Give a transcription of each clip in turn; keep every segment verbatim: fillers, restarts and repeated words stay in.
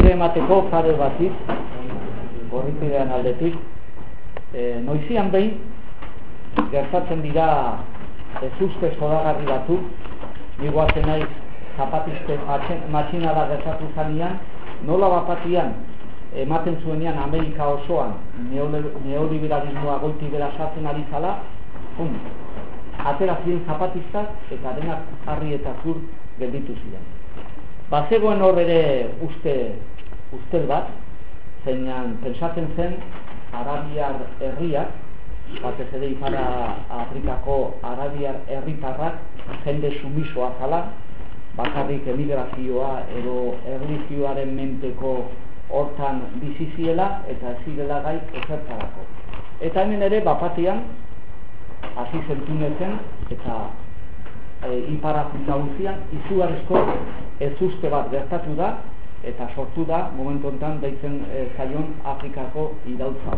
Gure emateko pare batik, gorritidean aldetik, e, noizian behin, gertatzen dira ezuzte zoragarri batzuk, niguazen naiz zapatiste matxinara gertatu zanean, nola bapatian ematen zuenean Amerika osoan neoliberalismoa goiti bera sartzen ari zala, un, atera ziren zapatistak eta denak harri eta zur gelditu ziren. Bazegoen hor ere uste, ustel bat, zeinan pensatzen zen arabiar herriak, batez ere ipara Afrikako arabiar herritarrak jende sumisoa zala, bakarrik emigrazioa edo erlijioaren menteko hortan bizi ziela eta ez zirela gai ezertarako. Eta hemen ere bapatian hasi zentunetzen eta e, ipar Afrika guztian izugarrizko ezuzte bat gertatu da eta sortu da momentu honetan deitzen e, zaion Afrikako iraultza.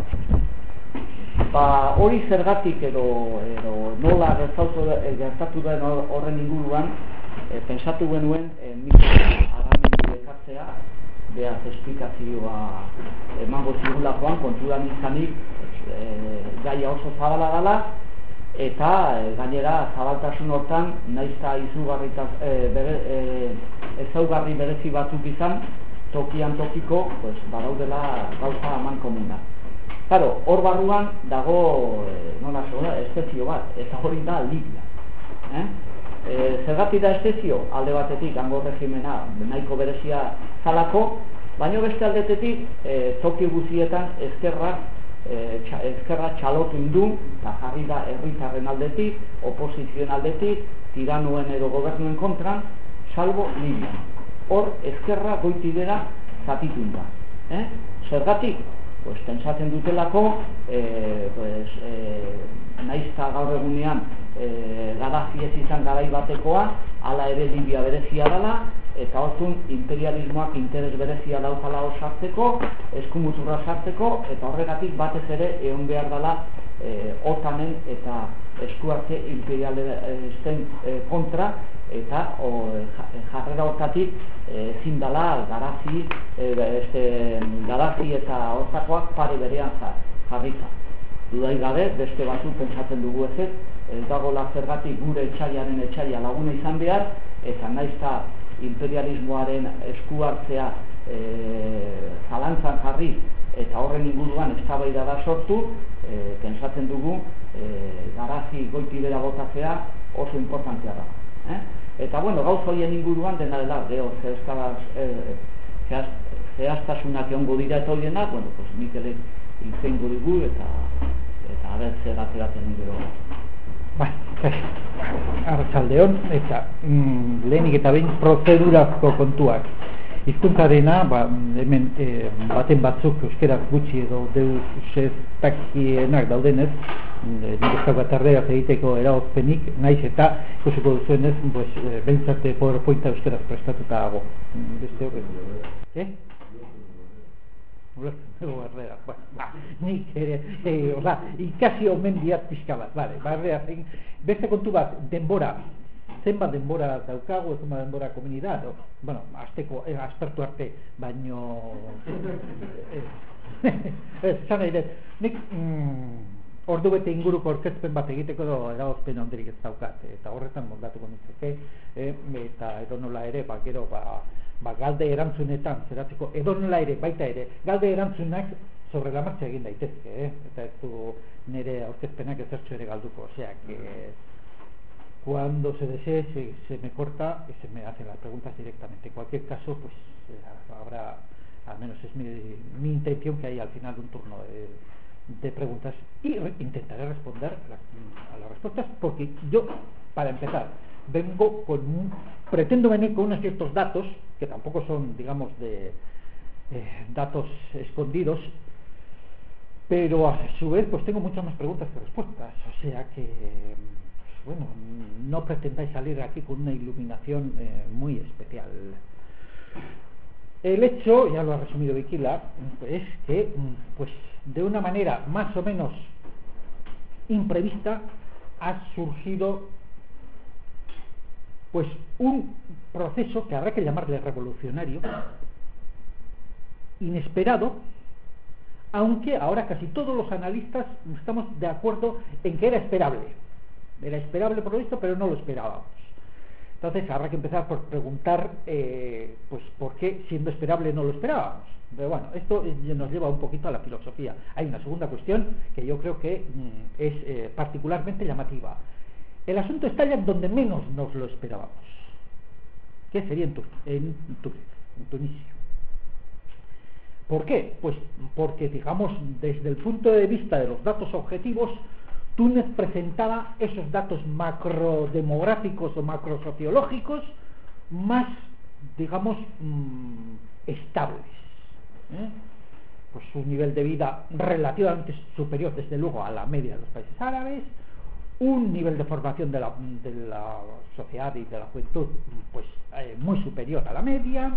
Ba, hori zergatik edo, edo nola gertatu, gertatu den horren inguruan e, pensatu genuen e, Mikel Aramendi ekartzea beaz esplikazioa emango zigulakoan kontudan izanik e, gaia oso zabala dela eta e, gainera zabaltasun hortan naizta izugarritaz e, bere, e, ezaugarri berezi batzuk izan tokian tokiko pues, badaudela gauza aman komuna. Claro, hor barruan dago e, nola sola, estezio bat, eta hori da Libia. Eh? E, zergatik da estezio? Alde batetik, hango regimena nahiko berezia zalako, baina beste aldetetik e, toki guzietan ezkerra, e, txa, ezkerra txalotu indu, eta jarri da herritarren aldetik, oposizioen aldetik, tiranuen edo gobernuen kontran, salbo Libia. Hor ezkerra goitidera zatitun da. Eh? Zergatik? Pues, pentsatzen dutelako, eh, pues, eh, naizta gaur egunean eh, Gaddafi ez izan garai batekoa, hala ere Libia berezia dela, eta hortun imperialismoak interes berezia daukala osartzeko, eskumuturra sartzeko, eta horregatik batez ere egon behar dela eh, OTANen eta eskuartze imperialisten eh, kontra, eta o, jarrera hortatik ezin dela Gaddafi, e, este, Gaddafi eta hortakoak pare berean jarrita. Dudai gabe, beste batzuk pentsatzen dugu ezet, ez dagoela zergatik gure etxaiaren etxaia laguna izan behar, eta naizta imperialismoaren eskuartzea e, zalantzan jarri, eta horren inguruan eztabaida da sortu, e, pentsatzen dugu e, Gaddafi goiti bera botatzea oso importantea da. Eh? Eta bueno, gauza horien inguruan dena dela, geho, zehaztasunak egongo dira eta horienak, bueno, pues Mikelek inzeingo digu eta eta abel zer ateratzen nire. Ba, arratsaldeon, eta mm, lehenik eta behin prozedurazko kontuak. Hizkuntzarena, ba, hemen e, baten batzuk euskeraz gutxi edo deus ez dakienak daudenez, nik ez daukat erderaz egiteko eragozpenik, naiz eta ikusiko duzuenez, pues, e, bentsate PowerPointa euskeraz prestatuta dago. Beste horren. Eh? Ulertzen erderaz, ba, ba, nik ere, e, oza, ikasi omen diat pixka bat, bale, ba, erderaz, beste kontu bat, denbora, zenbat denbora daukagu, zenbat denbora komeni da, no? Bueno, azteko, eh, aspertu arte, baino esan nahi dut, nik mm, ordu bete inguruko orkezpen bat egiteko edo eragozpen handirik ez daukat, eta horretan moldatuko nintzeke, eh, eta edonola ere, ba, gero, ba, ba, galde erantzunetan, zeratzeko, edonola ere, baita ere, galde erantzunak sobre la marcha egin daitezke, eh? Eta ez du nire orkezpenak ezertxo ere galduko, osea, que cuando se desee se, se me corta y se me hacen las preguntas directamente. En cualquier caso, pues eh, habrá, al menos es mi, mi intención, que haya al final un turno de, de preguntas y re, intentaré responder a, la, a las respuestas, porque yo, para empezar, vengo con un, pretendo venir con unos ciertos datos que tampoco son, digamos, de eh, datos escondidos, pero a su vez pues tengo muchas más preguntas que respuestas, o sea que bueno, no pretendáis salir aquí con una iluminación eh, muy especial. El hecho, ya lo ha resumido Vikila, es que pues de una manera más o menos imprevista ha surgido pues un proceso que habrá que llamarle revolucionario, inesperado, aunque ahora casi todos los analistas estamos de acuerdo en que era esperable. Era esperable por lo visto, pero no lo esperábamos. Entonces habrá que empezar por preguntar eh, pues por qué, siendo esperable, no lo esperábamos. Pero bueno, esto nos lleva un poquito a la filosofía. Hay una segunda cuestión que yo creo que mm, es eh, particularmente llamativa. El asunto está ya en donde menos nos lo esperábamos, que sería en, Tur en, Tur en Tunisia. ¿Por qué? Pues porque, digamos, desde el punto de vista de los datos objetivos, Túnez presentaba esos datos macrodemográficos o macrosociológicos más, digamos, mmm, estables. ¿eh? Pues un nivel de vida relativamente superior, desde luego, a la media de los países árabes, un nivel de formación de la, de la sociedad y de la juventud pues eh, muy superior a la media,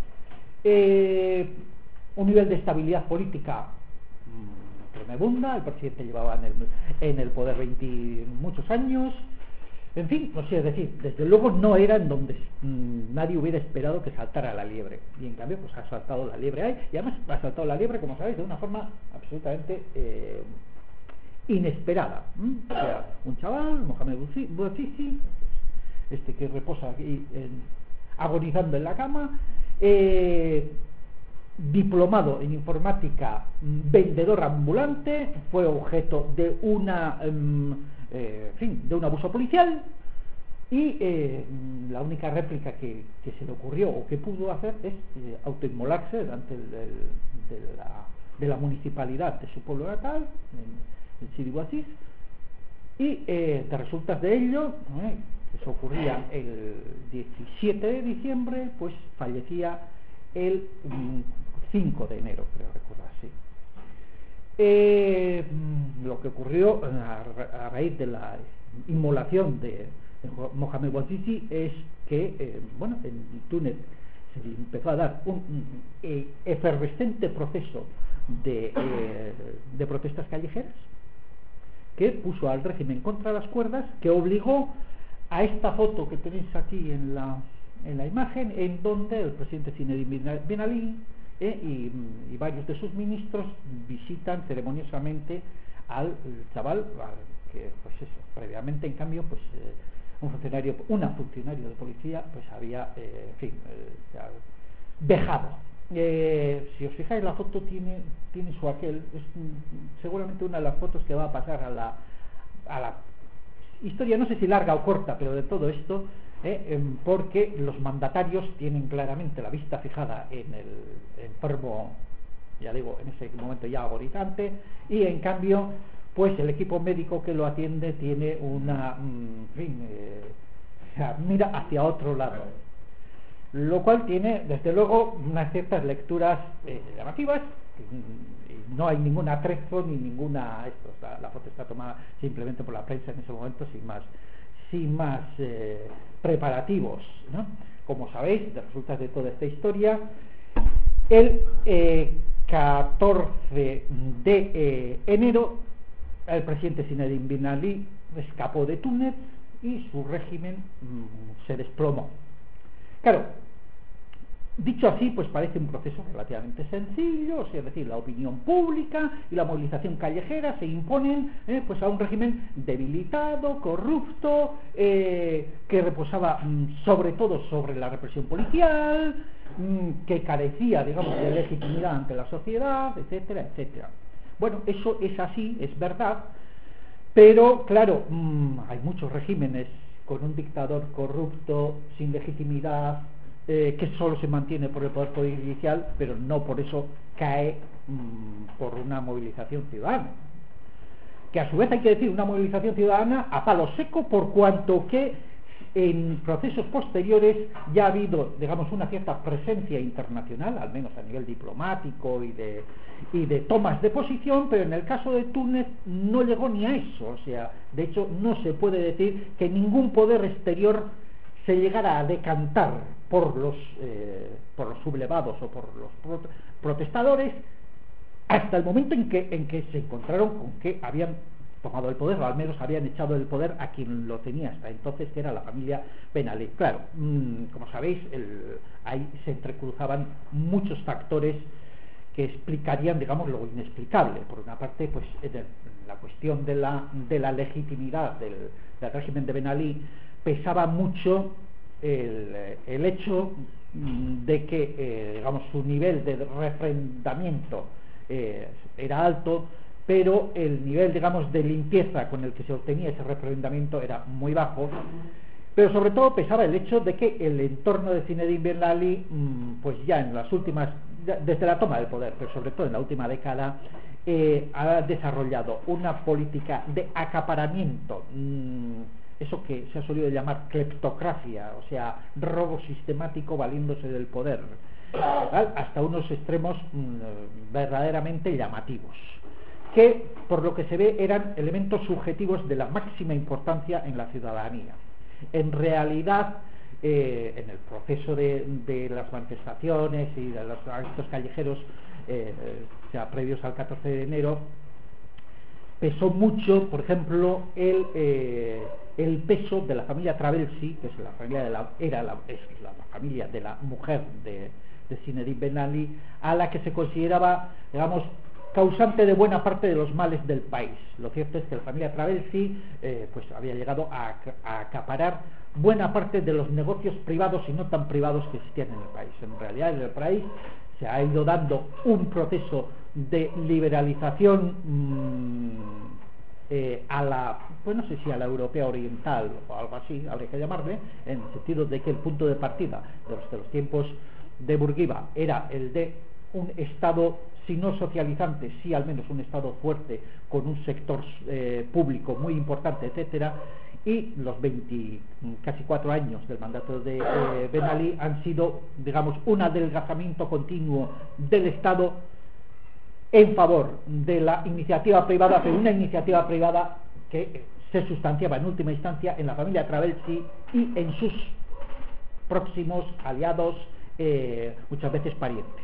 eh, un nivel de estabilidad política mmm, tremebunda. El presidente llevaba en el, en el poder veinte muchos años, en fin, no sé, es decir, desde luego no era en donde mmm, nadie hubiera esperado que saltara la liebre, y en cambio pues ha saltado la liebre ahí, y además ha saltado la liebre, como sabéis, de una forma absolutamente eh, inesperada. ¿Mm? O sea, un chaval, Mohamed Bouazizi, este que reposa aquí en, agonizando en la cama, eh, diplomado en informática, vendedor ambulante, fue objeto de una um, eh, en fin, de un abuso policial, y eh, la única réplica que, que se le ocurrió o que pudo hacer es eh, autoinmolarse delante del, del, de, la, de la municipalidad de su pueblo natal, en, en Sidi Bouaziz, y eh, de resultas de ello, eh, que eso ocurría el diecisiete de diciembre, pues fallecía el um, cinco de enero, creo recordar, sí. Eh, lo que ocurrió a, a raíz de la inmolación de, de Mohamed Bouazizi es que, eh, bueno, en Túnez se empezó a dar un, un eh, efervescente proceso de, eh, de protestas callejeras que puso al régimen contra las cuerdas, que obligó a esta foto que tenéis aquí en la, en la imagen, en donde el presidente Zinedine Ben Ali Eh, y, y varios de sus ministros visitan ceremoniosamente al chaval, al que pues eso, previamente en cambio pues eh, un funcionario, una funcionario de policía pues había, eh, en fin, eh, vejado. Eh, si os fijáis, la foto tiene tiene su aquel, es mm, seguramente una de las fotos que va a pasar a la a la historia, no sé si larga o corta, pero de todo esto. Eh, porque los mandatarios tienen claramente la vista fijada en el enfermo, ya digo, en ese momento ya agonizante, y en cambio pues el equipo médico que lo atiende tiene una en fin, eh, o sea, mira hacia otro lado, lo cual tiene desde luego unas ciertas lecturas eh, llamativas. Y no hay ningún atrezo ni ninguna esto, la, la foto está tomada simplemente por la prensa en ese momento, sin más sin más eh, preparativos, ¿no? Como sabéis, de resultas de toda esta historia, el eh, catorce de eh, enero el presidente Zinedine Ben Ali escapó de Túnez y su régimen mmm, se desplomó. Claro, dicho así, pues parece un proceso relativamente sencillo, o sea, es decir, la opinión pública y la movilización callejera se imponen eh, pues a un régimen debilitado, corrupto, eh, que reposaba mmm, sobre todo sobre la represión policial, mmm, que carecía, digamos, de legitimidad ante la sociedad, etcétera, etcétera. Bueno, eso es así, es verdad, pero claro, mmm, hay muchos regímenes con un dictador corrupto, sin legitimidad, Eh, que solo se mantiene por el poder judicial, pero no por eso cae mmm, por una movilización ciudadana, que a su vez hay que decir una movilización ciudadana a palo seco, por cuanto que en procesos posteriores ya ha habido, digamos, una cierta presencia internacional, al menos a nivel diplomático y de, y de tomas de posición, pero en el caso de Túnez no llegó ni a eso. O sea, de hecho no se puede decir que ningún poder exterior se llegara a decantar por los eh, por los sublevados o por los pro protestadores hasta el momento en que en que se encontraron con que habían tomado el poder, o al menos habían echado el poder a quien lo tenía hasta entonces, que era la familia Ben Ali. Claro, mmm, como sabéis, el, ahí se entrecruzaban muchos factores que explicarían, digamos, lo inexplicable. Por una parte, pues en el, la cuestión de la, de la legitimidad del, del régimen de Ben Ali pesaba mucho el, el hecho de que, eh, digamos, su nivel de refrendamiento eh, era alto, pero el nivel, digamos, de limpieza con el que se obtenía ese refrendamiento era muy bajo. Pero sobre todo pesaba el hecho de que el entorno de Zinedine Ben Ali, pues ya en las últimas, desde la toma del poder, pero sobre todo en la última década, eh, ha desarrollado una política de acaparamiento, eso que se ha solido llamar cleptocracia, o sea, robo sistemático valiéndose del poder, ¿vale?, hasta unos extremos mmm, verdaderamente llamativos, que por lo que se ve eran elementos subjetivos de la máxima importancia en la ciudadanía. En realidad, eh, en el proceso de, de las manifestaciones y de los actos callejeros, eh, o sea, previos al catorce de enero, pesó mucho, por ejemplo, el, eh, el peso de la familia Travelsi, que es la familia de la, era la, es la, la familia de la mujer de, de Zinedine Ben Ali, a la que se consideraba, digamos, causante de buena parte de los males del país. Lo cierto es que la familia Travelsi eh, pues había llegado a, a acaparar buena parte de los negocios privados y no tan privados que existían en el país. En realidad, en el país se ha ido dando un proceso de liberalización mmm, eh, a la, pues no sé si a la europea oriental o algo así, habría que llamarle, en el sentido de que el punto de partida de los, de los tiempos de Bourguiba era el de un Estado, si no socializante, sí al menos un Estado fuerte, con un sector eh, público muy importante, etcétera, y los veinte, casi cuatro años del mandato de eh, Ben Ali han sido, digamos, un adelgazamiento continuo del Estado en favor de la iniciativa privada, pero una iniciativa privada que se sustanciaba en última instancia en la familia Travelsi y en sus próximos aliados, eh, muchas veces parientes.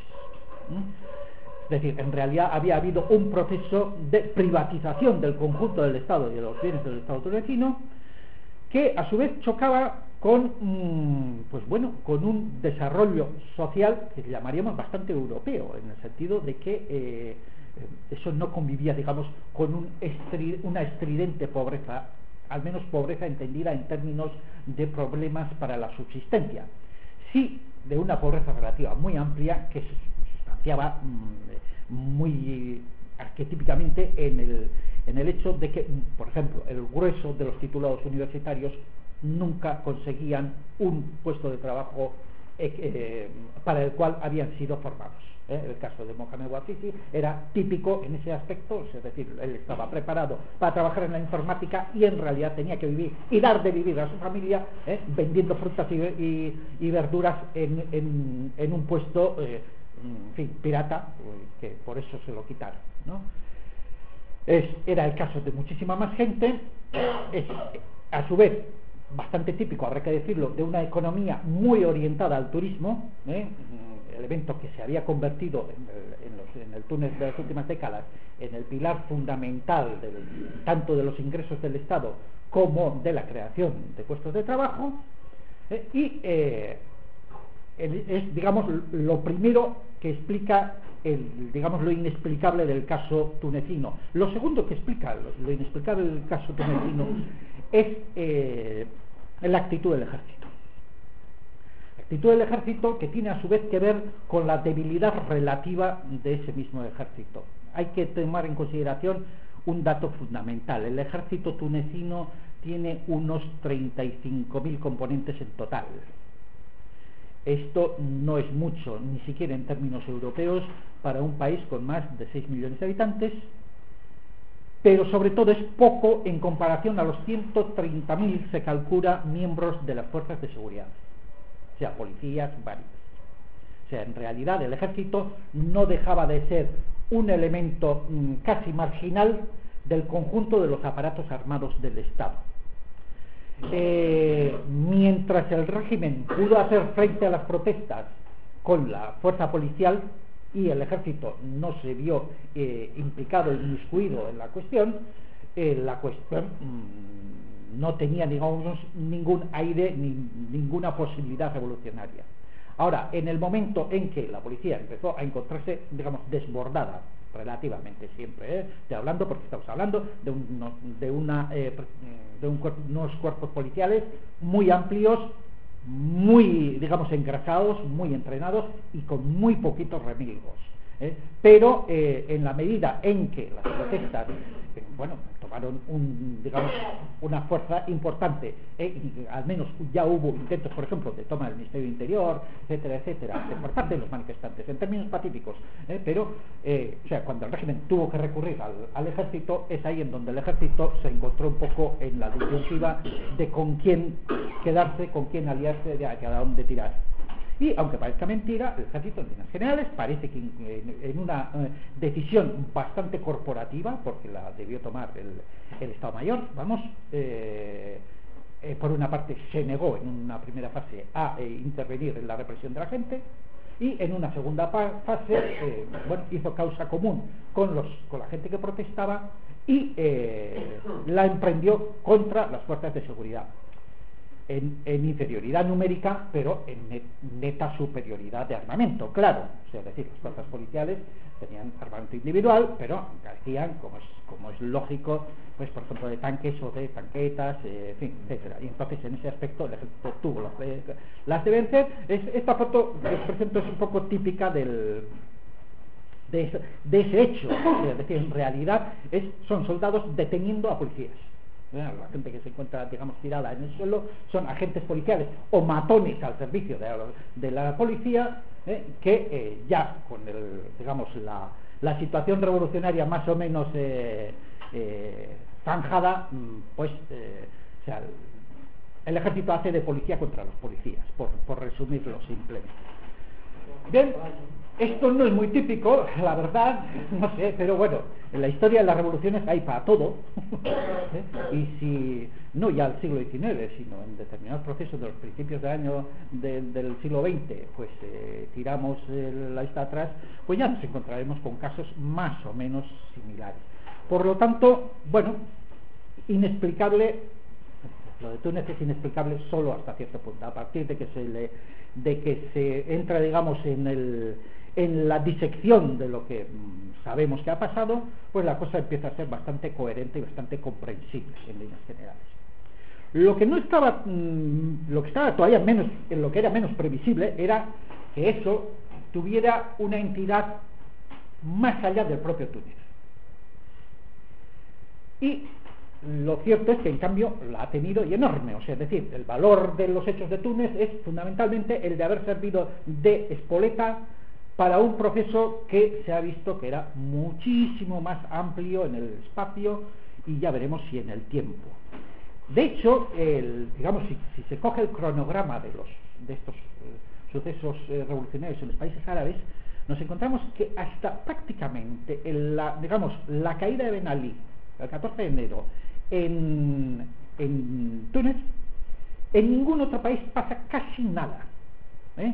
Es decir, en realidad había habido un proceso de privatización del conjunto del Estado y de los bienes del Estado tunecino, que a su vez chocaba con, pues bueno, con un desarrollo social que llamaríamos bastante europeo, en el sentido de que eh, eso no convivía, digamos, con un estri una estridente pobreza, al menos pobreza entendida en términos de problemas para la subsistencia, sí de una pobreza relativa muy amplia que se sustanciaba mmm, muy arquetípicamente en el, en el hecho de que, por ejemplo, el grueso de los titulados universitarios nunca conseguían un puesto de trabajo eh, eh, para el cual habían sido formados. ¿eh? El caso de Mohamed Bouazizi era típico en ese aspecto, es decir, él estaba preparado para trabajar en la informática y en realidad tenía que vivir y dar de vivir a su familia ¿eh? vendiendo frutas y, y, y verduras en, en, en un puesto eh, en fin, pirata, que por eso se lo quitaron, ¿no? Es, era el caso de muchísima más gente. Es, a su vez, bastante típico, habrá que decirlo, de una economía muy orientada al turismo, ¿eh? elemento que se había convertido en el, en, los, en el Túnez de las últimas décadas en el pilar fundamental del, tanto de los ingresos del Estado como de la creación de puestos de trabajo, ¿eh? y eh, el, es, digamos, lo primero que explica el, digamos, lo inexplicable del caso tunecino. Lo segundo que explica lo, lo inexplicable del caso tunecino es eh, la actitud del ejército. La actitud del ejército que tiene a su vez que ver con la debilidad relativa de ese mismo ejército. Hay que tomar en consideración un dato fundamental. El ejército tunecino tiene unos treinta y cinco mil componentes en total. Esto no es mucho, ni siquiera en términos europeos, para un país con más de seis millones de habitantes, pero sobre todo es poco en comparación a los ciento treinta mil, se calcula, miembros de las fuerzas de seguridad, o sea, policías, varios. O sea, en realidad el ejército no dejaba de ser un elemento mmm, casi marginal del conjunto de los aparatos armados del Estado. Eh, mientras el régimen pudo hacer frente a las protestas con la fuerza policial y el ejército no se vio eh, implicado y inmiscuido en la cuestión, eh, la cuestión mmm, no tenía, digamos, ningún aire ni ninguna posibilidad revolucionaria. Ahora, en el momento en que la policía empezó a encontrarse, digamos, desbordada, relativamente siempre, ¿eh? Estoy hablando porque estamos hablando de, un, de, una, eh, de un, unos cuerpos policiales muy amplios, muy, digamos, engrasados, muy entrenados y con muy poquitos remilgos, ¿eh? Pero eh, en la medida en que las protestas, eh, bueno, tomaron un, digamos, una fuerza importante, eh, y al menos ya hubo intentos, por ejemplo, de toma del Ministerio del Interior, etcétera, etcétera, por parte de los manifestantes, en términos pacíficos, eh, pero, eh, o sea, cuando el régimen tuvo que recurrir al, al ejército, es ahí en donde el ejército se encontró un poco en la disyuntiva de con quién quedarse, con quién aliarse, de hacia dónde tirar. Y aunque parezca mentira, el ejército en líneas generales parece que en, en una eh, decisión bastante corporativa, porque la debió tomar el, el Estado Mayor, vamos, eh, eh, por una parte se negó en una primera fase a eh, intervenir en la represión de la gente, y en una segunda fase eh, bueno, hizo causa común con, los, con la gente que protestaba y eh, la emprendió contra las fuerzas de seguridad. En, en inferioridad numérica, pero en net, neta superioridad de armamento, claro. O sea, es decir, las fuerzas policiales tenían armamento individual, pero carecían, como es, como es lógico, pues por ejemplo de tanques o de tanquetas, eh, en fin, etcétera. Y entonces en ese aspecto el ejército tuvo las de, las de vencer. Es, esta foto que os presento es un poco típica del de ese, de ese hecho. O sea, es decir, en realidad es, son soldados deteniendo a policías. La gente que se encuentra, digamos, tirada en el suelo son agentes policiales o matones al servicio de la, de la policía, eh, que eh, ya con el, digamos, la, la situación revolucionaria más o menos eh, eh, zanjada, pues eh, o sea, el, el ejército hace de policía contra los policías, por, por resumirlo simplemente. Bien, esto no es muy típico, la verdad, no sé, pero bueno, en la historia de las revoluciones hay para todo, ¿eh? Y si, no ya al siglo diecinueve, sino en determinados procesos de los principios del año de, del siglo veinte, pues eh, tiramos eh, la lista atrás, pues ya nos encontraremos con casos más o menos similares. Por lo tanto, bueno, inexplicable, lo de Túnez es inexplicable solo hasta cierto punto. A partir de que se le, de que se entra, digamos, en el en la disección de lo que mmm, sabemos que ha pasado, pues la cosa empieza a ser bastante coherente y bastante comprensible en líneas generales. Lo que no estaba, mmm, lo que estaba todavía menos, en lo que era menos previsible, era que eso tuviera una entidad más allá del propio Túnez. Y lo cierto es que en cambio la ha tenido y enorme, o sea, es decir, el valor de los hechos de Túnez es fundamentalmente el de haber servido de espoleta para un proceso que se ha visto que era muchísimo más amplio en el espacio y ya veremos si en el tiempo. De hecho, el, digamos, si, si se coge el cronograma de, los, de estos eh, sucesos eh, revolucionarios en los países árabes, nos encontramos que hasta prácticamente en la, digamos, la caída de Ben Ali, el catorce de enero, en, en Túnez, en ningún otro país pasa casi nada, ¿eh?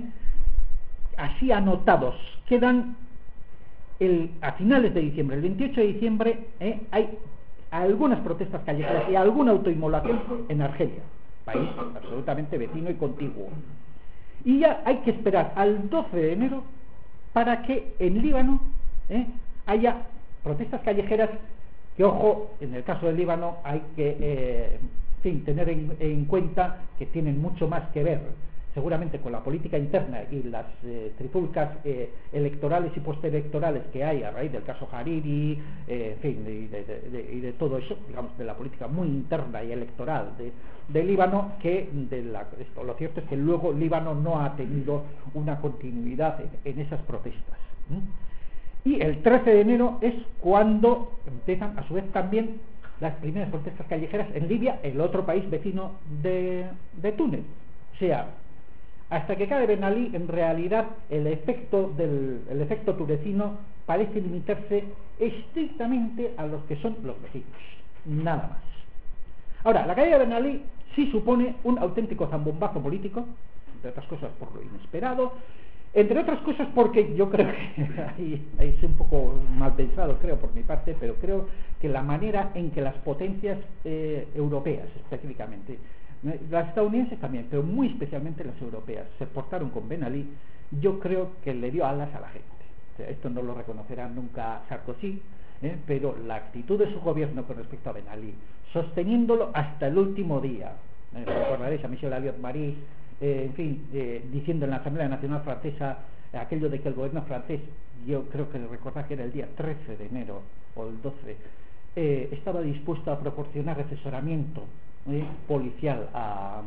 Así anotados quedan el, a finales de diciembre, el veintiocho de diciembre, ¿eh? hay algunas protestas callejeras y alguna autoinmolación en Argelia, país absolutamente vecino y contiguo, y ya hay que esperar al doce de enero para que en Líbano ¿eh? haya protestas callejeras que, ojo, en el caso del Líbano hay que eh, en fin, tener en, en cuenta que tienen mucho más que ver seguramente con la política interna y las eh, trifulcas eh, electorales y postelectorales que hay a raíz del caso Hariri, eh, en fin, y de, de, de, de, de todo eso, digamos, de la política muy interna y electoral de, de Líbano, que de la, esto, lo cierto es que luego Líbano no ha tenido una continuidad en, en esas protestas. ¿Mm? Y el trece de enero es cuando empiezan a su vez también las primeras protestas callejeras en Libia, el otro país vecino de, de Túnez. O sea, hasta que cae Ben Ali, en realidad el efecto del el efecto tunecino parece limitarse estrictamente a los que son los vecinos, nada más. Ahora, la caída de Ben Ali sí supone un auténtico zambombazo político, entre otras cosas por lo inesperado, entre otras cosas porque yo creo que ahí, ahí es un poco mal pensado, creo por mi parte, pero creo que la manera en que las potencias eh, europeas específicamente Las estadounidenses también, pero muy especialmente las europeas, se portaron con Ben Ali, yo creo que le dio alas a la gente. O sea, esto no lo reconocerá nunca Sarkozy, ¿eh? pero la actitud de su gobierno con respecto a Ben Ali, sosteniéndolo hasta el último día, ¿eh? recordaréis a Michel Alliot-Marie, eh, en fin, eh, diciendo en la Asamblea Nacional Francesa eh, aquello de que el gobierno francés, yo creo que recordar que era el día trece de enero o el doce, eh, estaba dispuesto a proporcionar asesoramiento ¿eh? policial a,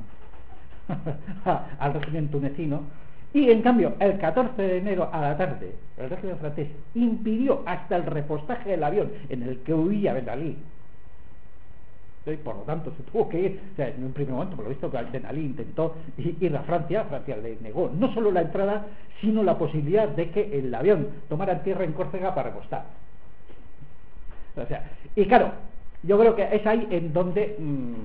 a, al régimen tunecino, y en cambio el catorce de enero a la tarde el régimen francés impidió hasta el repostaje del avión en el que huía Ben Ali. Y por lo tanto se tuvo que ir, o sea, en un primer momento por lo visto Ben Ali intentó ir a Francia, Francia le negó no solo la entrada sino la posibilidad de que el avión tomara tierra en Córcega para repostar. O sea, y claro, yo creo que es ahí en donde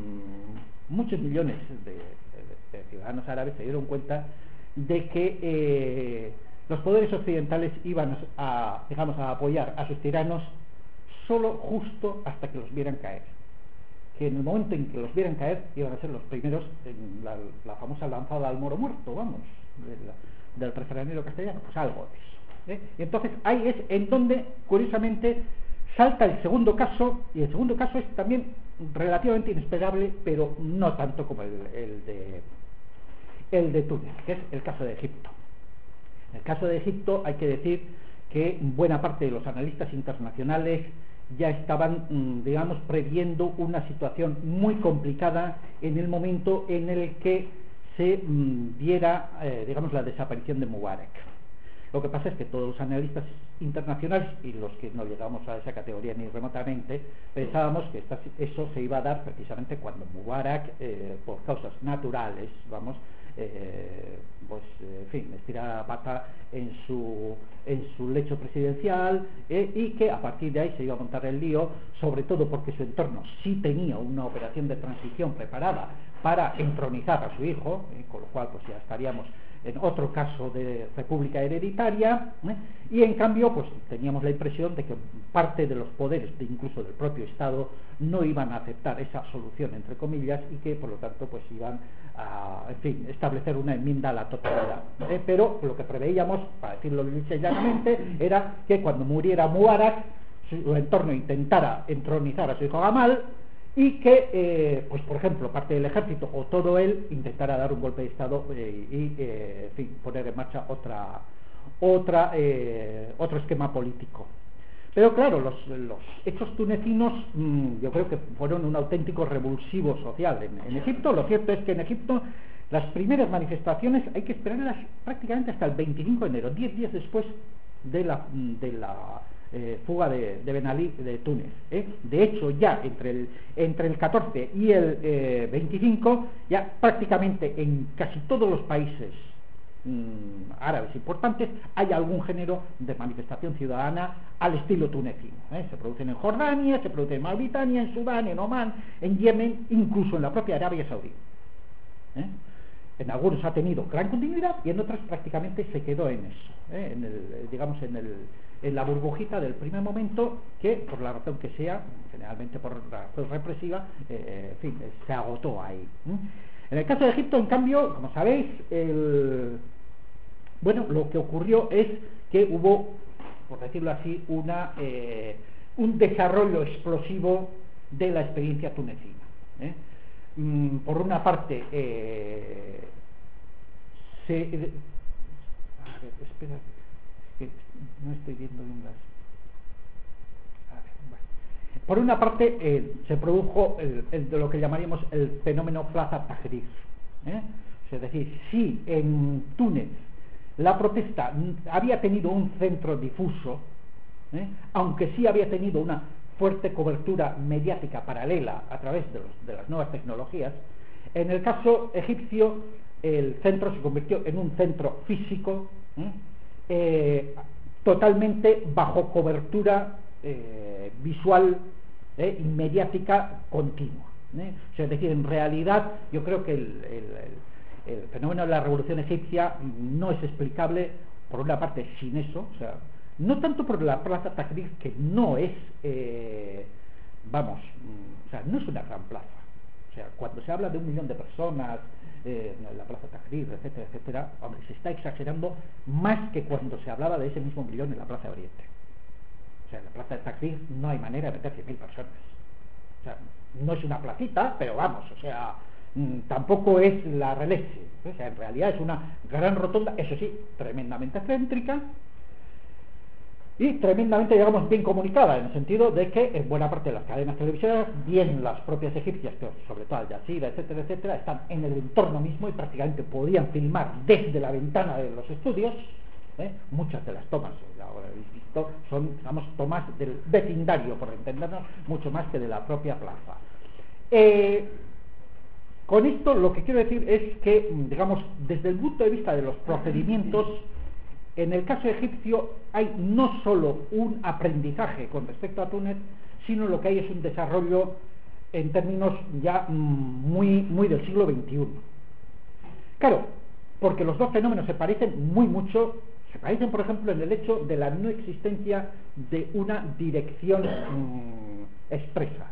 mmm, muchos millones de, de, de ciudadanos árabes se dieron cuenta de que eh, los poderes occidentales iban a, digamos, a apoyar a sus tiranos solo justo hasta que los vieran caer, que en el momento en que los vieran caer iban a ser los primeros en la, la famosa lanzada al moro muerto, vamos, de la, del refranero castellano, pues algo de eso, ¿eh? Y entonces ahí es en donde curiosamente salta el segundo caso, y el segundo caso es también relativamente inesperable, pero no tanto como el, el de el de Túnez, que es el caso de Egipto. En el caso de Egipto hay que decir que buena parte de los analistas internacionales ya estaban, digamos, previendo una situación muy complicada en el momento en el que se diera, eh, digamos, la desaparición de Mubarak. Lo que pasa es que todos los analistas internacionales, y los que no llegamos a esa categoría ni remotamente, pensábamos que esta, eso se iba a dar precisamente cuando Mubarak, eh, por causas naturales, vamos, eh, pues, en fin, estirara la pata en su, en su lecho presidencial, eh, y que a partir de ahí se iba a montar el lío, sobre todo porque su entorno sí tenía una operación de transición preparada para entronizar a su hijo, eh, con lo cual pues ya estaríamos en otro caso de república hereditaria, ¿eh? y en cambio pues teníamos la impresión de que parte de los poderes, de incluso del propio Estado, no iban a aceptar esa solución entre comillas, y que por lo tanto pues iban a, en fin, establecer una enmienda a la totalidad, ¿eh? pero lo que preveíamos, para decirlo llanamente, era que cuando muriera Mubarak su entorno intentara entronizar a su hijo Gamal, y que, eh, pues por ejemplo, parte del ejército o todo él intentara dar un golpe de Estado eh, y, eh, en fin, poner en marcha otra, otra, eh, otro esquema político. Pero claro, los, los hechos tunecinos mmm, yo creo que fueron un auténtico revulsivo social en, en Egipto. Lo cierto es que en Egipto las primeras manifestaciones hay que esperarlas prácticamente hasta el veinticinco de enero, diez días después de la, de la Eh, fuga de, de Ben Ali de Túnez, ¿eh? De hecho ya entre el, entre el catorce y el eh, veinticinco ya prácticamente en casi todos los países mmm, árabes importantes hay algún género de manifestación ciudadana al estilo tunecino, ¿eh? Se producen en Jordania, se producen en Mauritania, en Sudán, en Omán, en Yemen, incluso en la propia Arabia Saudí, ¿eh? En algunos ha tenido gran continuidad y en otros prácticamente se quedó en eso, ¿eh? en el, digamos en el en la burbujita del primer momento, que por la razón que sea, generalmente por razón represiva, eh, en fin, se agotó ahí. En el caso de Egipto, en cambio, como sabéis, el, bueno, lo que ocurrió es que hubo, por decirlo así, una eh, un desarrollo explosivo de la experiencia tunecina, ¿eh? Mm, por una parte, eh, se... A ver, espera, que no estoy viendo bien las... A ver, bueno. Por una parte eh, se produjo el, el, de lo que llamaríamos el fenómeno Plaza Tahrir, ¿eh? Es decir, si en Túnez la protesta había tenido un centro difuso, ¿eh? aunque sí había tenido una fuerte cobertura mediática paralela a través de, los, de las nuevas tecnologías, en el caso egipcio el centro se convirtió en un centro físico, ¿eh? Eh, totalmente bajo cobertura eh, visual eh, y mediática continua, ¿eh? O sea, es decir, en realidad yo creo que el, el, el fenómeno de la revolución egipcia no es explicable por una parte sin eso, o sea, no tanto por la plaza Tahrir, que no es eh, vamos, o sea, no es una gran plaza, O sea, cuando se habla de un millón de personas eh, en la Plaza Tahrir, etcétera, etcétera, hombre, se está exagerando más que cuando se hablaba de ese mismo millón en la Plaza de Oriente. O sea, en la Plaza de Tahrir no hay manera de meter cien mil personas. O sea, no es una placita, pero vamos, o sea, mmm, tampoco es la releche. O sea, en realidad es una gran rotonda, eso sí, tremendamente céntrica y tremendamente, digamos, bien comunicada, en el sentido de que en buena parte de las cadenas televisivas, bien las propias egipcias, pero sobre todo Al Jazeera, etcétera, etcétera, están en el entorno mismo y prácticamente podían filmar desde la ventana de los estudios. ¿eh? Muchas de las tomas, ahora habéis visto, son, digamos, tomas del vecindario, por entendernos, mucho más que de la propia plaza. Eh, con esto lo que quiero decir es que, digamos, desde el punto de vista de los procedimientos, en el caso egipcio hay no solo un aprendizaje con respecto a Túnez, sino lo que hay es un desarrollo en términos ya muy, muy del siglo veintiuno. Claro, porque los dos fenómenos se parecen muy mucho, se parecen por ejemplo en el hecho de la no existencia de una dirección mmm, expresa.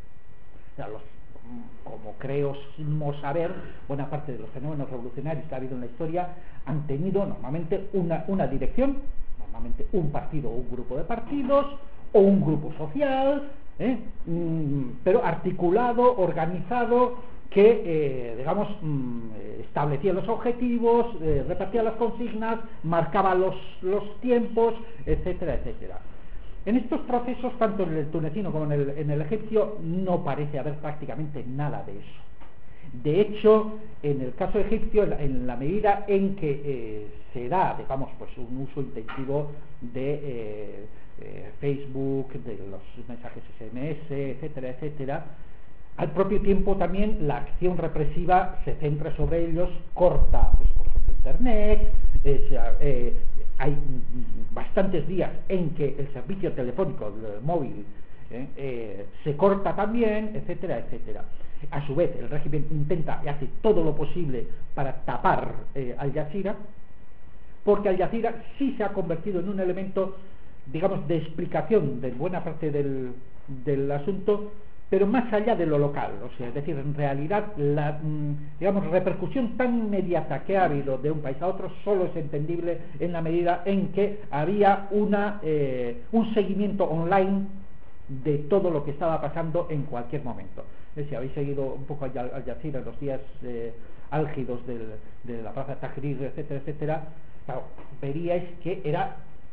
O sea, los, como creo saber, buena parte de los fenómenos revolucionarios que ha habido en la historia han tenido normalmente una, una dirección, normalmente un partido o un grupo de partidos, o un grupo social, ¿eh? mm, pero articulado, organizado, que, eh, digamos, mm, establecía los objetivos, eh, repartía las consignas, marcaba los, los tiempos, etcétera, etcétera. En estos procesos, tanto en el tunecino como en el, en el egipcio, no parece haber prácticamente nada de eso. De hecho, en el caso egipcio, en la, en la medida en que eh, se da, digamos, pues un uso intensivo de eh, eh, Facebook, de los mensajes S M S, etcétera, etcétera, al propio tiempo también la acción represiva se centra sobre ellos, corta, pues, por ejemplo, Internet, eh, eh, hay bastantes días en que el servicio telefónico el móvil eh, eh, se corta también, etcétera, etcétera. A su vez, el régimen intenta y hace todo lo posible para tapar eh, Al Jazeera, porque Al Jazeera sí se ha convertido en un elemento, digamos, de explicación de buena parte del, del asunto, pero más allá de lo local. O sea, es decir, en realidad la, digamos, repercusión tan inmediata que ha habido de un país a otro solo es entendible en la medida en que había una, eh, un seguimiento online de todo lo que estaba pasando en cualquier momento. Si habéis seguido un poco Al Jazeera en los días eh, álgidos del, de la Plaza Tahrir, etcétera, etcétera, claro, veríais que era,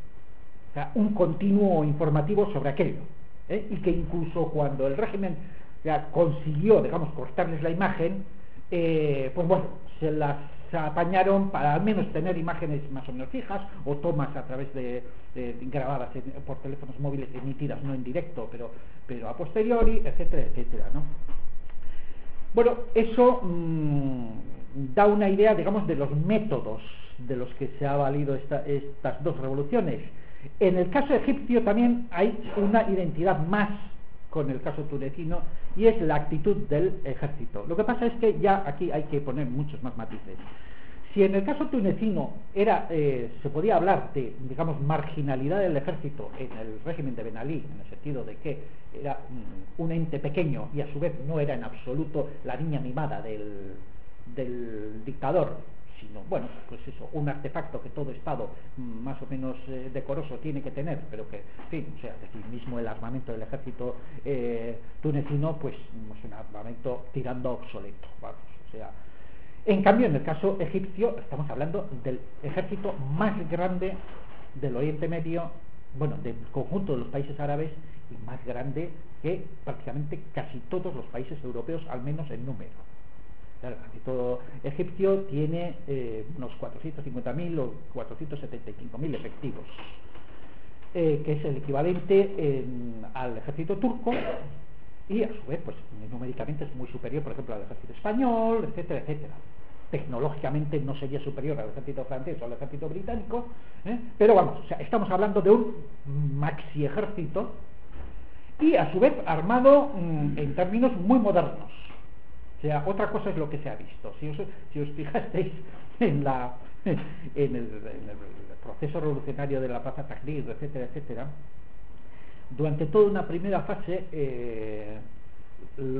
o sea, un continuo informativo sobre aquello, ¿eh? Y que incluso cuando el régimen ya consiguió, digamos, cortarles la imagen, eh, pues bueno, se las apañaron para al menos tener imágenes más o menos fijas o tomas a través de, de grabadas en, por teléfonos móviles emitidas no en directo pero, pero a posteriori, etcétera, etcétera, ¿no? Bueno, eso mmm, da una idea, digamos, de los métodos de los que se ha valido esta, estas dos revoluciones. En el caso egipcio también hay una identidad más con el caso tunecino, y es la actitud del ejército. Lo que pasa es que ya aquí hay que poner muchos más matices. Si en el caso tunecino era, eh, se podía hablar de, digamos, marginalidad del ejército en el régimen de Ben Ali, en el sentido de que era un, un ente pequeño y a su vez no era en absoluto la niña mimada del, del dictador, sino, bueno, pues eso, un artefacto que todo Estado más o menos eh, decoroso tiene que tener, pero que, en fin, o sea, es decir, mismo el armamento del ejército eh, tunecino, pues es un armamento tirando a obsoleto, vamos, o sea. En cambio, en el caso egipcio, estamos hablando del ejército más grande del Oriente Medio, bueno, del conjunto de los países árabes, y más grande que prácticamente casi todos los países europeos, al menos en número. El ejército egipcio tiene eh, unos cuatrocientos cincuenta mil o cuatrocientos setenta y cinco mil efectivos, eh, que es el equivalente en, al ejército turco, y a su vez, pues numéricamente es muy superior, por ejemplo, al ejército español, etcétera, etcétera. Tecnológicamente no sería superior al ejército francés o al ejército británico, ¿eh? Pero vamos, o sea, estamos hablando de un maxi ejército, y a su vez armado mmm, en términos muy modernos. O sea, otra cosa es lo que se ha visto. Si os, si os fijasteis en, la, en, el, en el proceso revolucionario de la Plaza Tahrir, etcétera, etcétera, durante toda una primera fase, eh, los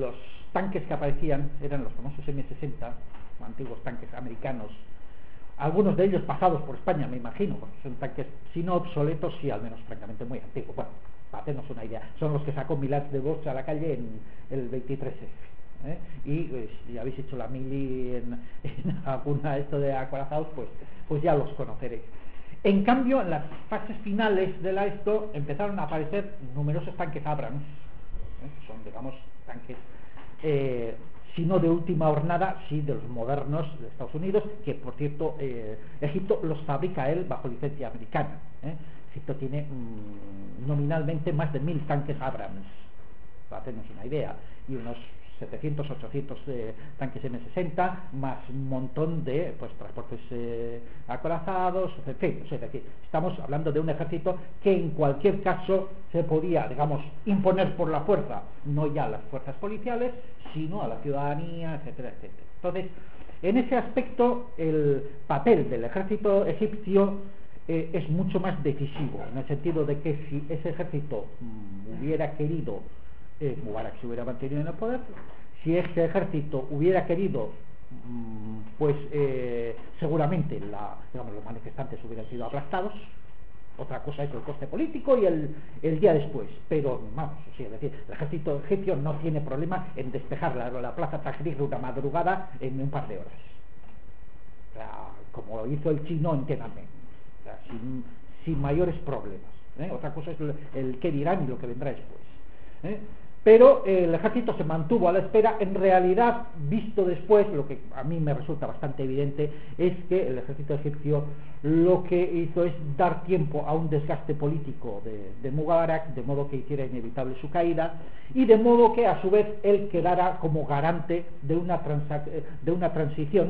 tanques que aparecían eran los famosos eme sesenta, antiguos tanques americanos, algunos de ellos pasados por España, me imagino, porque son tanques, si no obsoletos, sí al menos francamente muy antiguos. Bueno, para hacernos una idea, son los que sacó Milán de Bosch a la calle en el veintitrés efe. ¿Eh? Y pues, si habéis hecho la mili en, en alguna esto de acorazados, pues, pues ya los conoceréis. En cambio, en las fases finales de la esto empezaron a aparecer numerosos tanques Abrams, ¿eh? Son, digamos, tanques eh, si no de última hornada, sí de los modernos de Estados Unidos, que por cierto eh, Egipto los fabrica él bajo licencia americana. ¿eh? Egipto tiene mmm, nominalmente más de mil tanques Abrams, para hacernos una idea, y unos setecientos, ochocientos eh, tanques eme sesenta, más un montón de pues transportes eh, acorazados, en fin, es decir, estamos hablando de un ejército que en cualquier caso se podía, digamos, imponer por la fuerza, no ya a las fuerzas policiales, sino a la ciudadanía, etcétera, etcétera. Entonces, en ese aspecto, el papel del ejército egipcio eh, es mucho más decisivo, en el sentido de que si ese ejército mmm, hubiera querido Eh, Mubarak se hubiera mantenido en el poder, si ese ejército hubiera querido mmm, pues eh, seguramente la, digamos, los manifestantes hubieran sido aplastados. Otra cosa es el coste político y el, el día después, pero vamos, sí, es decir, el ejército egipcio no tiene problema en despejar la, la plaza Tahrir una madrugada en un par de horas, o sea, como lo hizo el chino en Tiananmen, o sea, sin, sin mayores problemas, ¿eh? Otra cosa es el, el qué dirán y lo que vendrá después, ¿eh? Pero eh, el ejército se mantuvo a la espera. En realidad, visto después, lo que a mí me resulta bastante evidente es que el ejército egipcio lo que hizo es dar tiempo a un desgaste político de, de Mubarak, de modo que hiciera inevitable su caída, y de modo que a su vez él quedara como garante de una, de una transición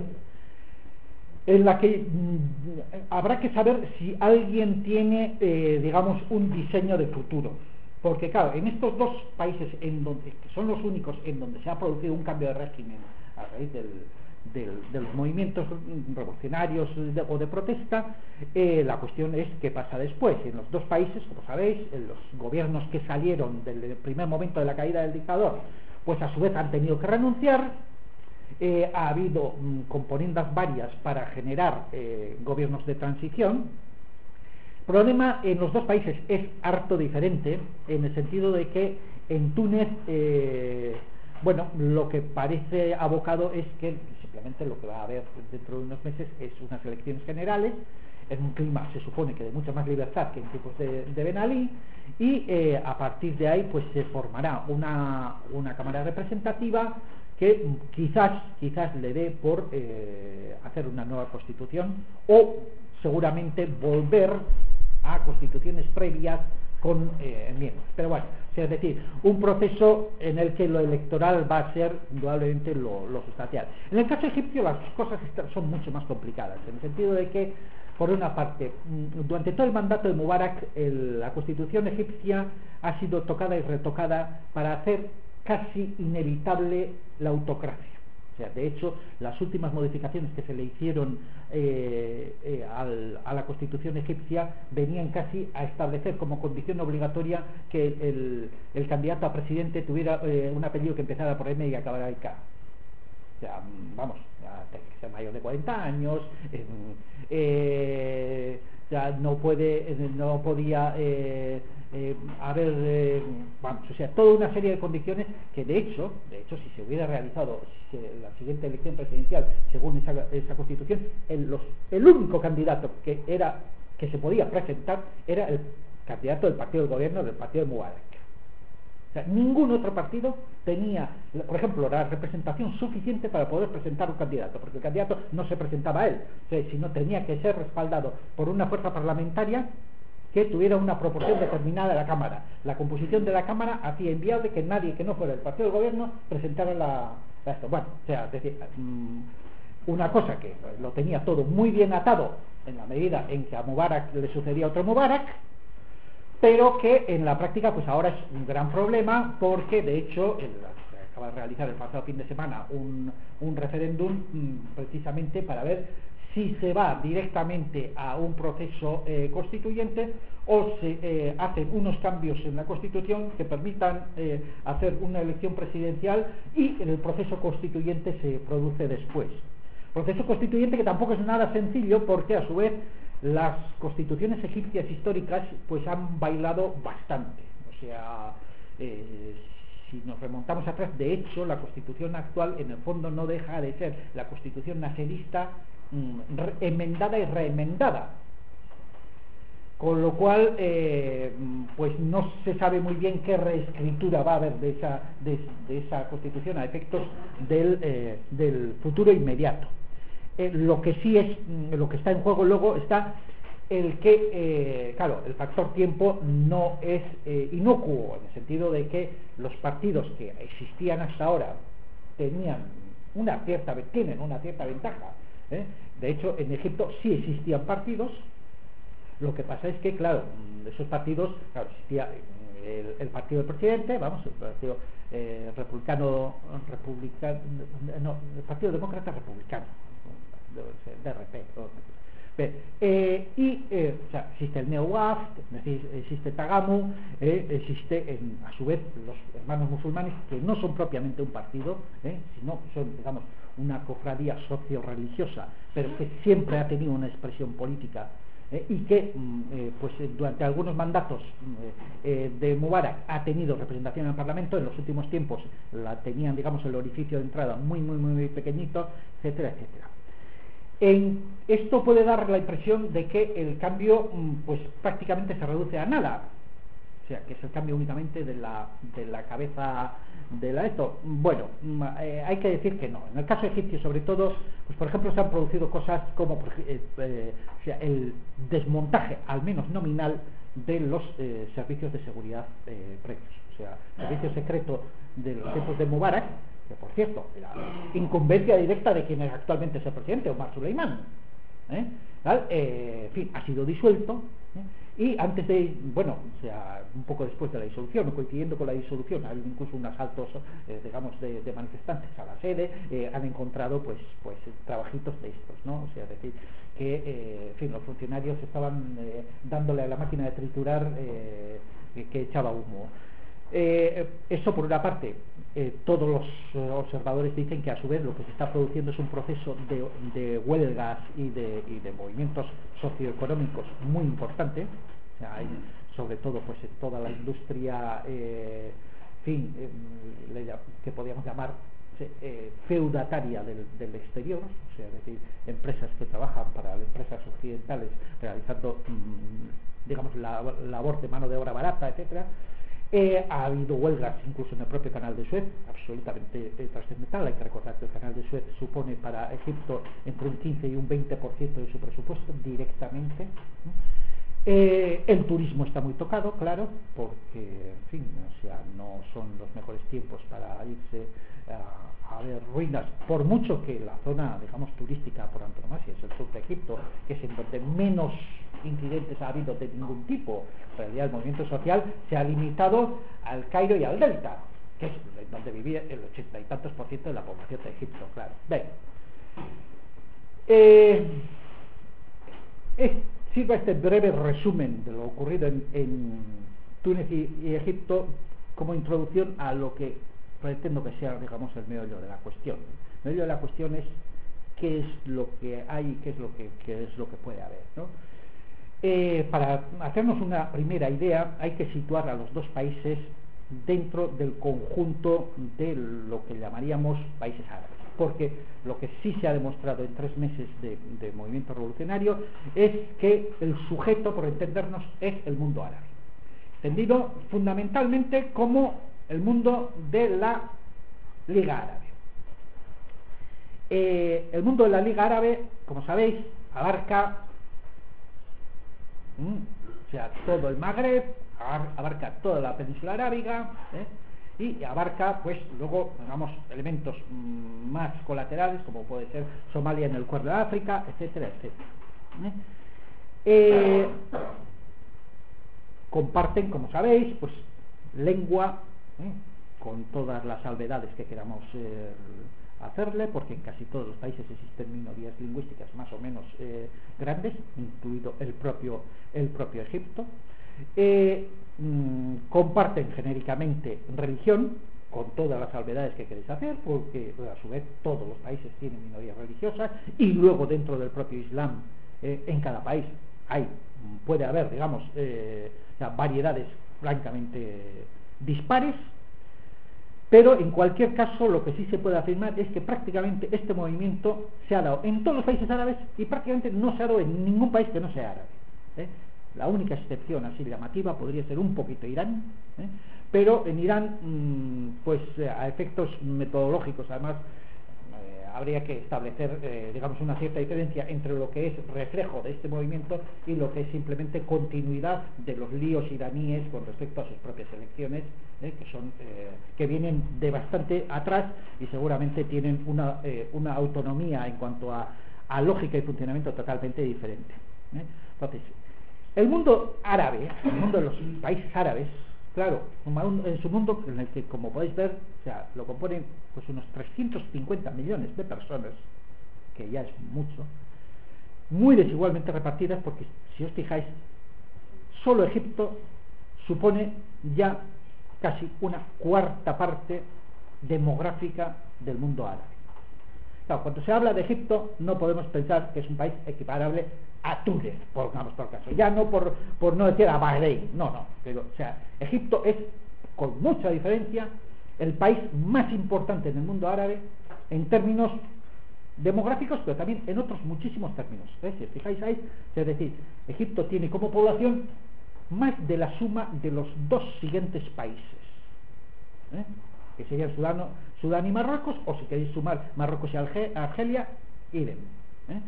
en la que mmm, habrá que saber si alguien tiene, eh, digamos, un diseño de futuro. Porque claro, en estos dos países en donde, que son los únicos en donde se ha producido un cambio de régimen a raíz del, del, de los movimientos revolucionarios de, o de protesta, eh, la cuestión es qué pasa después. En los dos países, como sabéis, en los gobiernos que salieron del primer momento de la caída del dictador, pues a su vez han tenido que renunciar. Eh, ha habido mm, componendas varias para generar eh, gobiernos de transición. El problema en los dos países es harto diferente, en el sentido de que en Túnez, eh, bueno, lo que parece abocado es que simplemente lo que va a haber dentro de unos meses es unas elecciones generales, en un clima se supone que de mucha más libertad que en tiempos de, de Ben Ali, y eh, a partir de ahí pues se formará una, una cámara representativa que quizás, quizás le dé por eh, hacer una nueva constitución, o seguramente volver a constituciones previas con eh, enmiendas. Pero bueno, es decir, un proceso en el que lo electoral va a ser indudablemente lo, lo sustancial. En el caso egipcio las cosas son mucho más complicadas, en el sentido de que, por una parte, durante todo el mandato de Mubarak, el, la constitución egipcia ha sido tocada y retocada para hacer casi inevitable la autocracia. O sea, de hecho, las últimas modificaciones que se le hicieron eh, eh, al, a la Constitución egipcia venían casi a establecer como condición obligatoria que el, el, el candidato a presidente tuviera eh, un apellido que empezara por M y acabara en K. O sea, vamos, ya tiene que ser mayor de cuarenta años, eh, eh, ya no puede, no podía eh, eh, haber, eh, vamos, o sea, toda una serie de condiciones que de hecho, de hecho, si se hubiera realizado si se, la siguiente elección presidencial según esa, esa constitución, el, los, el único candidato que era que se podía presentar era el candidato del partido del gobierno, del partido de Mubarak. O sea, ningún otro partido tenía, por ejemplo, la representación suficiente para poder presentar un candidato, porque el candidato no se presentaba a él, o sea, sino tenía que ser respaldado por una fuerza parlamentaria que tuviera una proporción determinada de la Cámara. La composición de la Cámara hacía inviable que nadie que no fuera del partido del gobierno presentara la, la esto. Bueno, o sea, es decir, una cosa que lo tenía todo muy bien atado en la medida en que a Mubarak le sucedía otro Mubarak, pero que en la práctica pues ahora es un gran problema, porque de hecho el, se acaba de realizar el pasado fin de semana un, un referéndum mmm, precisamente para ver si se va directamente a un proceso eh, constituyente o se eh, hacen unos cambios en la Constitución que permitan eh, hacer una elección presidencial y el proceso constituyente se produce después. Proceso constituyente que tampoco es nada sencillo porque a su vez las constituciones egipcias históricas pues han bailado bastante. O sea, eh, si nos remontamos atrás, de hecho la constitución actual en el fondo no deja de ser la constitución nacerista mm, re- enmendada y reemendada. Con lo cual, eh, pues no se sabe muy bien qué reescritura va a haber de esa, de, de esa Constitución a efectos del, eh, del futuro inmediato. Eh, lo que sí es, lo que está en juego luego está el que, eh, claro, el factor tiempo no es eh, inocuo, en el sentido de que los partidos que existían hasta ahora tenían una cierta, tienen una cierta ventaja. ¿eh? De hecho, en Egipto sí existían partidos. Lo que pasa es que, claro, esos partidos, claro, existía el, el partido del presidente, vamos, el partido eh, republicano, republicano, no, el partido demócrata republicano, D R P, Bien, eh, y eh, o sea, existe el Neo-Waf, existe Tagamu, eh, existe en, a su vez los hermanos musulmanes, que no son propiamente un partido, eh, sino que son, digamos, una cofradía socio-religiosa, pero que siempre ha tenido una expresión política. Eh, y que eh, pues eh, durante algunos mandatos eh, de Mubarak ha tenido representación en el Parlamento. En los últimos tiempos la tenían, digamos, el orificio de entrada muy muy muy, muy pequeñito, etcétera, etcétera. En esto puede dar la impresión de que el cambio pues prácticamente se reduce a nada, o sea, que es el cambio únicamente de la, de la cabeza de la esto. Bueno, eh, hay que decir que no. En el caso egipcio, sobre todo, pues por ejemplo, se han producido cosas como eh, eh, o sea, el desmontaje, al menos nominal, de los eh, servicios de seguridad eh, previos. O sea, el servicio secreto de los tiempos de Mubarak, que por cierto, era incumbencia directa de quien es actualmente es el presidente, Omar Suleimán. ¿eh? Eh, en fin, ha sido disuelto. ¿eh? Y antes de, bueno, o sea, un poco después de la disolución, o coincidiendo con la disolución, ha habido incluso un asalto, eh, digamos, de, de manifestantes a la sede, eh, han encontrado, pues, pues, trabajitos de estos, ¿no? O sea, es decir, que, eh, en fin, los funcionarios estaban eh, dándole a la máquina de triturar eh, que echaba humo. Eh, eso por una parte. Eh, todos los eh, observadores dicen que a su vez lo que se está produciendo es un proceso de, de huelgas y de, y de movimientos socioeconómicos muy importante. O sea, hay, sobre todo pues en toda la industria eh, fin, eh, que podríamos llamar eh, feudataria del, del exterior, o sea, es decir, empresas que trabajan para empresas occidentales realizando mmm, digamos la labor de mano de obra barata, etcétera. Eh, ha habido huelgas incluso en el propio canal de Suez, absolutamente eh, trascendental. Hay que recordar que el canal de Suez supone para Egipto entre un quince y un veinte por ciento de su presupuesto directamente. ¿no? Eh, el turismo está muy tocado, claro, porque, en fin, o sea, no son los mejores tiempos para irse a, a ver ruinas, por mucho que la zona, digamos, turística por antonomasia es el sur de Egipto, que es en donde menos incidentes ha habido de ningún tipo. En realidad el movimiento social se ha limitado al Cairo y al Delta, que es donde vivía el ochenta y tantos por ciento de la población de Egipto, claro. Bien. Eh, es, sirva este breve resumen de lo ocurrido en, en Túnez y, y Egipto como introducción a lo que pretendo que sea, digamos, el meollo de la cuestión. El meollo de la cuestión es qué es lo que hay, qué es lo que, qué es lo que puede haber, ¿no? Eh, para hacernos una primera idea, hay que situar a los dos países dentro del conjunto de lo que llamaríamos países árabes, porque lo que sí se ha demostrado en tres meses de, de movimiento revolucionario es que el sujeto, por entendernos, es el mundo árabe, entendido fundamentalmente como el mundo de la Liga Árabe. Eh, el mundo de la Liga Árabe, como sabéis, abarca o sea, todo el Magreb, abarca toda la península arábiga, ¿eh? y abarca, pues, luego, digamos, elementos mmm, más colaterales, como puede ser Somalia en el Cuerno de África, etcétera, etcétera. ¿eh? Eh, comparten, como sabéis, pues, lengua, ¿eh? con todas las salvedades que queramos eh, hacerle, porque en casi todos los países existen minorías lingüísticas más o menos eh, grandes, incluido el propio, el propio Egipto. Eh, mmm, comparten genéricamente religión, con todas las salvedades que queréis hacer, porque a su vez todos los países tienen minorías religiosas, y luego dentro del propio Islam, eh, en cada país hay, puede haber, digamos, eh, o sea, variedades francamente dispares. Pero en cualquier caso lo que sí se puede afirmar es que prácticamente este movimiento se ha dado en todos los países árabes y prácticamente no se ha dado en ningún país que no sea árabe, ¿eh? La única excepción así llamativa podría ser un poquito Irán, ¿eh? Pero en Irán, mmm, pues a efectos metodológicos además eh, habría que establecer eh, digamos una cierta diferencia entre lo que es reflejo de este movimiento y lo que es simplemente continuidad de los líos iraníes con respecto a sus propias elecciones, ¿eh? que son eh, que vienen de bastante atrás y seguramente tienen una, eh, una autonomía en cuanto a, a lógica y funcionamiento totalmente diferente, ¿eh? Entonces, el mundo árabe, el mundo de los países árabes, claro, en su mundo en el que, como podéis ver, o sea, lo componen pues unos trescientos cincuenta millones de personas, que ya es mucho, muy desigualmente repartidas, porque si os fijáis, solo Egipto supone ya casi una cuarta parte demográfica del mundo árabe. Claro, cuando se habla de Egipto no podemos pensar que es un país equiparable a Túnez, pongamos por caso, ya no por, por no decir a Bahrein, no, no, pero o sea, Egipto es con mucha diferencia el país más importante en el mundo árabe en términos demográficos, pero también en otros muchísimos términos, ¿eh? Si os fijáis ahí, es decir, Egipto tiene como población más de la suma de los dos siguientes países, ¿eh? Que serían Sudán, Sudán y Marruecos, o si queréis sumar Marruecos y Argelia, idem, ¿eh?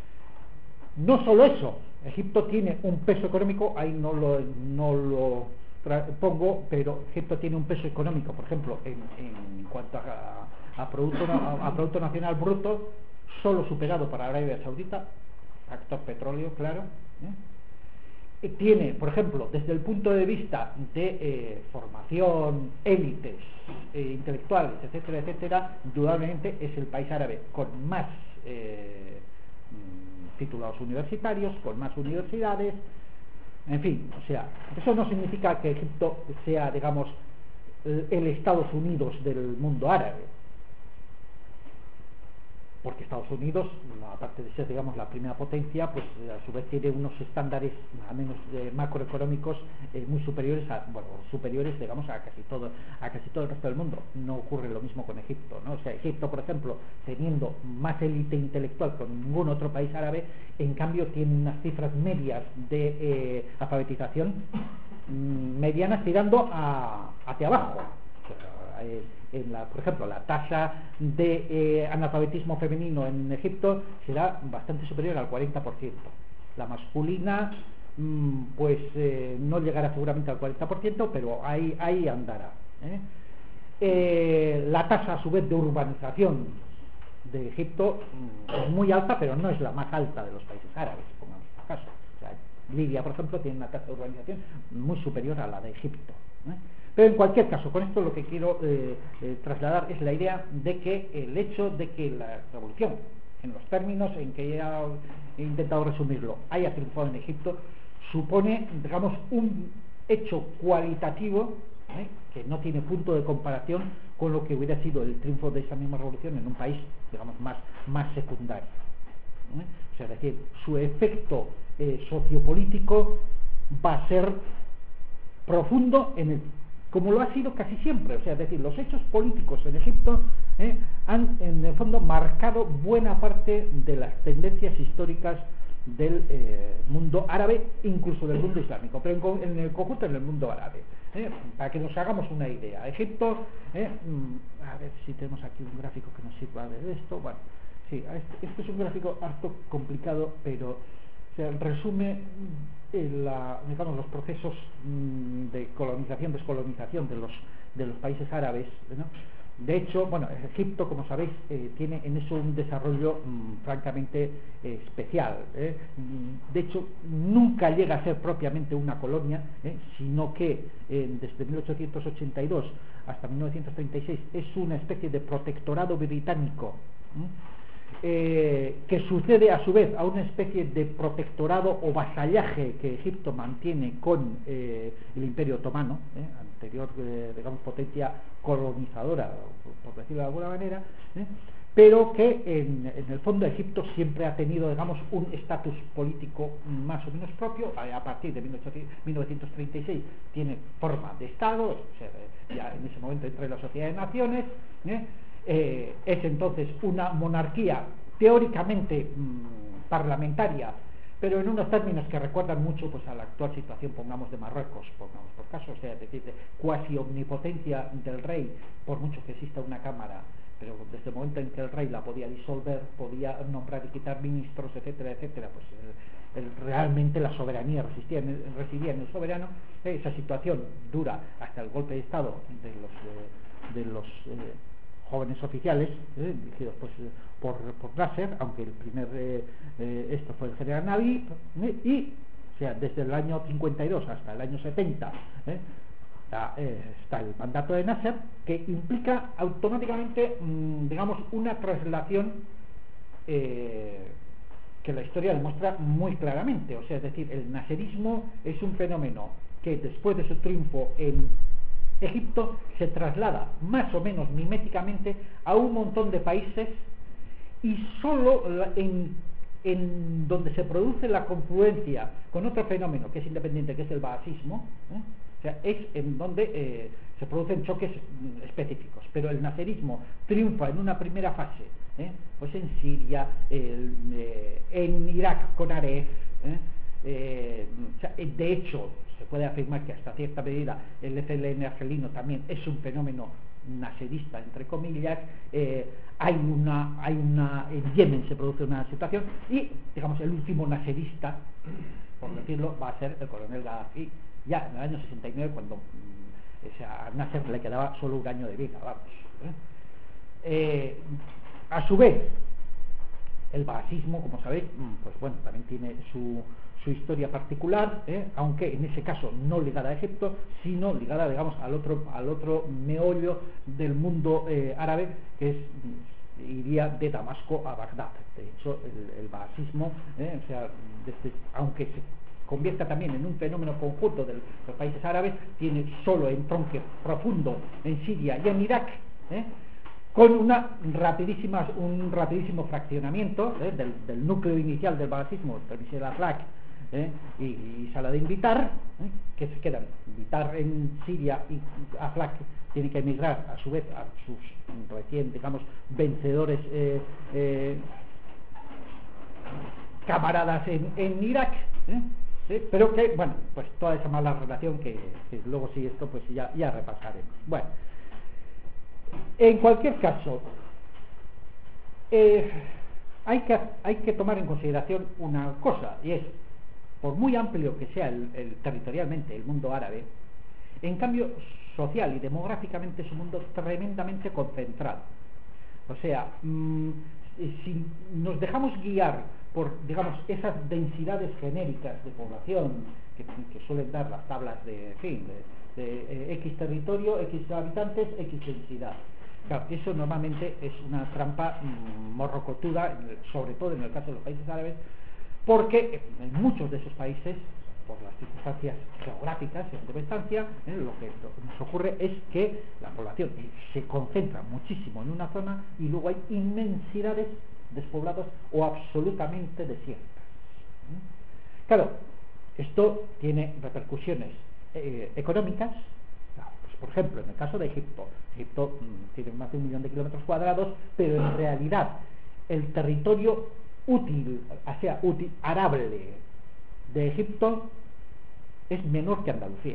No solo eso, Egipto tiene un peso económico, ahí no lo, no lo pongo, pero Egipto tiene un peso económico, por ejemplo, en, en cuanto a, a, producto, a, a Producto Nacional Bruto, solo superado para Arabia Saudita, factor petróleo, claro, ¿eh? Tiene, por ejemplo, desde el punto de vista de eh, formación, élites eh, intelectuales, etcétera, etcétera, indudablemente es el país árabe con más eh, titulados universitarios, con más universidades, en fin, o sea, eso no significa que Egipto sea, digamos, el Estados Unidos del mundo árabe, porque Estados Unidos, aparte de ser, digamos, la primera potencia, pues a su vez tiene unos estándares, al menos eh, macroeconómicos, eh, muy superiores a, bueno, superiores, digamos, a casi todo, a casi todo el resto del mundo. No ocurre lo mismo con Egipto, ¿no? O sea, Egipto, por ejemplo, teniendo más élite intelectual que ningún otro país árabe, en cambio tiene unas cifras medias de eh, alfabetización mmm, medianas tirando a, hacia abajo. O sea, eh, en la, por ejemplo, la tasa de eh, analfabetismo femenino en Egipto será bastante superior al cuarenta por ciento. La masculina, mmm, pues eh, no llegará seguramente al cuarenta por ciento, pero ahí, ahí andará, ¿eh? Eh, la tasa a su vez de urbanización de Egipto mmm, es muy alta, pero no es la más alta de los países árabes, pongamos por caso. O sea, Libia, por ejemplo, tiene una tasa de urbanización muy superior a la de Egipto, ¿eh? Pero en cualquier caso, con esto lo que quiero eh, eh, trasladar es la idea de que el hecho de que la revolución, en los términos en que ya he intentado resumirlo, haya triunfado en Egipto, supone, digamos, un hecho cualitativo, ¿eh? que no tiene punto de comparación con lo que hubiera sido el triunfo de esa misma revolución en un país, digamos, más, más secundario, ¿eh? O sea, es decir, su efecto eh, sociopolítico va a ser profundo en el, como lo ha sido casi siempre, o sea, es decir, los hechos políticos en Egipto eh, han en el fondo marcado buena parte de las tendencias históricas del eh, mundo árabe, incluso del mundo islámico, pero en, en el conjunto en el mundo árabe, eh, para que nos hagamos una idea. Egipto, eh, a ver si tenemos aquí un gráfico que nos sirva de esto. Bueno, sí, este, este es un gráfico harto complicado, pero o sea, resume eh, la, digamos, los procesos mmm, de colonización, descolonización de los, de los países árabes, ¿no? De hecho, bueno, Egipto, como sabéis, eh, tiene en eso un desarrollo mmm, francamente eh, especial. ¿eh? De hecho, nunca llega a ser propiamente una colonia, ¿eh? sino que eh, desde mil ochocientos ochenta y dos hasta mil novecientos treinta y seis es una especie de protectorado británico, eh, que sucede a su vez a una especie de protectorado o vasallaje que Egipto mantiene con eh, el Imperio Otomano, ¿eh? anterior, eh, digamos, potencia colonizadora, por decirlo de alguna manera, ¿eh? pero que en, en el fondo Egipto siempre ha tenido, digamos, un estatus político más o menos propio. A partir de mil novecientos treinta y seis tiene forma de Estado, o sea, ya en ese momento entra en la Sociedad de Naciones, ¿eh? Eh, es entonces una monarquía teóricamente mmm, parlamentaria, pero en unos términos que recuerdan mucho pues a la actual situación, pongamos, de Marruecos, pongamos por caso, o sea, es decir, de cuasi omnipotencia del rey, por mucho que exista una cámara, pero desde el momento en que el rey la podía disolver, podía nombrar y quitar ministros, etcétera, etcétera, pues el, el, realmente la soberanía resistía en el, residía en el soberano. Eh, esa situación dura hasta el golpe de Estado de los eh, de los eh, jóvenes oficiales, eh, dirigidos pues por, por Nasser, aunque el primer eh, eh, esto fue el general Nabi, eh, y o sea, desde el año cincuenta y dos hasta el año setenta eh, está, eh, está el mandato de Nasser, que implica automáticamente mmm, digamos una traslación eh, que la historia demuestra muy claramente, o sea, es decir, el nasserismo es un fenómeno que después de su triunfo en Egipto se traslada más o menos miméticamente a un montón de países, y solo en, en donde se produce la confluencia con otro fenómeno que es independiente, que es el baasismo, ¿eh? o sea, es en donde eh, se producen choques específicos, pero el nasserismo triunfa en una primera fase, ¿eh? pues en Siria, el, eh, en Irak con Aref, ¿eh? Eh, o sea, de hecho se puede afirmar que hasta cierta medida el F L N argelino también es un fenómeno nasserista, entre comillas. eh, hay una hay una en Yemen se produce una situación, y digamos el último nasserista, por decirlo, va a ser el coronel Gaddafi, ya en el año sesenta y nueve, cuando o sea, a Nasser le quedaba solo un año de vida, vamos. ¿eh? Eh, a su vez, el baasismo, como sabéis, pues bueno, también tiene su su historia particular, ¿eh? aunque en ese caso no ligada a Egipto, sino ligada, digamos, al otro al otro meollo del mundo eh, árabe, que es iría de Damasco a Bagdad. De hecho, el, el baasismo, ¿eh? o sea, desde, aunque se convierta también en un fenómeno conjunto de los países árabes, tiene solo entronque profundo en Siria y en Irak, ¿eh? con una rapidísima, un rapidísimo fraccionamiento ¿eh? del, del núcleo inicial del baasismo, el Aflaq ¿eh? y, y Saladin Bitar, ¿eh? que se quedan Bitar en Siria, y Aflaq tiene que emigrar a su vez a sus recién, digamos, vencedores eh, eh, camaradas en, en Irak, ¿eh? ¿sí? Pero que, bueno, pues toda esa mala relación que, que luego sí esto pues ya, ya repasaremos. Bueno, en cualquier caso, eh, hay, que, hay que tomar en consideración una cosa, y es, por muy amplio que sea el, el, territorialmente el mundo árabe, en cambio social y demográficamente es un mundo tremendamente concentrado. O sea, mmm, si nos dejamos guiar por, digamos, esas densidades genéricas de población que, que suelen dar las tablas de, en fin, de, de eh, X territorio, X habitantes, X densidad. Claro, eso normalmente es una trampa mmm, morrocotuda, sobre todo en el caso de los países árabes, porque en muchos de esos países, por las circunstancias geográficas en última instancia, ¿eh? lo que nos ocurre es que la población se concentra muchísimo en una zona y luego hay inmensidades despobladas o absolutamente desiertas. ¿eh? Claro, esto tiene repercusiones eh, económicas. Pues, por ejemplo, en el caso de Egipto, Egipto mmm, tiene más de un millón de kilómetros cuadrados, pero en realidad el territorio útil, o sea, útil, arable de Egipto es menor que Andalucía,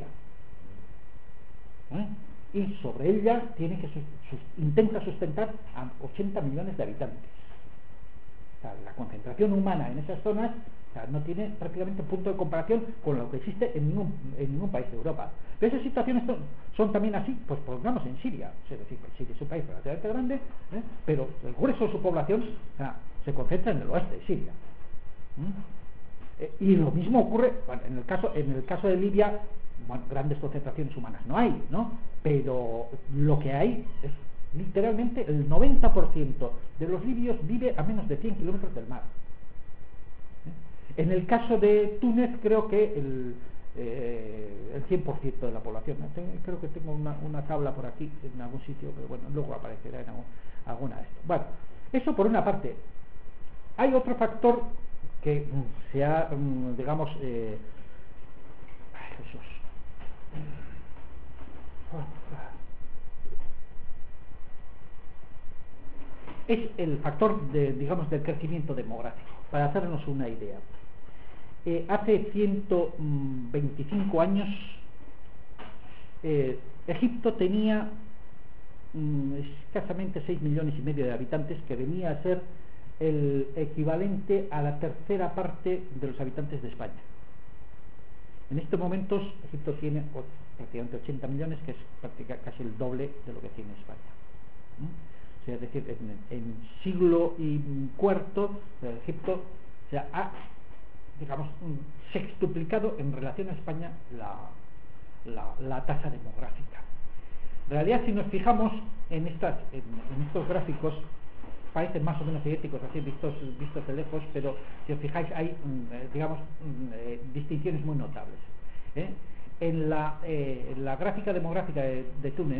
¿eh? y sobre ella tiene que sus, sus, intenta sustentar a ochenta millones de habitantes. O sea, la concentración humana en esas zonas, o sea, no tiene prácticamente punto de comparación con lo que existe en ningún, en ningún país de Europa. Pero esas situaciones son, son también así, pues pongamos en Siria, es decir, que Siria es un país relativamente grande, ¿eh? Pero el grueso de su población, o sea, se concentra en el oeste de Siria. ¿Mm? Eh, y lo mismo ocurre, bueno, en el caso, en el caso de Libia, bueno, grandes concentraciones humanas no hay, ¿no? Pero lo que hay es literalmente el noventa por ciento de los libios vive a menos de cien kilómetros del mar. ¿Eh? En el caso de Túnez creo que el, eh, el cien por ciento de la población, ¿no? Tengo, creo que tengo una, una tabla por aquí en algún sitio, pero bueno, luego aparecerá en algún, alguna de estas. Bueno, eso por una parte. Hay otro factor que mm, se ha, mm, digamos, eh, ay, Jesús. Es el factor de, digamos, del crecimiento demográfico, para hacernos una idea. Eh, hace ciento veinticinco años eh, Egipto tenía mm, escasamente seis millones y medio de habitantes, que venía a ser el equivalente a la tercera parte de los habitantes de España. En estos momentos Egipto tiene prácticamente ochenta millones, que es prácticamente casi el doble de lo que tiene España. ¿Mm? O sea, es decir, en, en siglo y cuarto Egipto, o sea, ha, digamos, sextuplicado en relación a España la, la, la tasa demográfica. En realidad, si nos fijamos en, estas, en, en estos gráficos, parecen más o menos idénticos así vistos, vistos de lejos, pero si os fijáis hay, digamos, eh, distinciones muy notables. ¿eh? En, la, eh, en la gráfica demográfica de, de Túnez,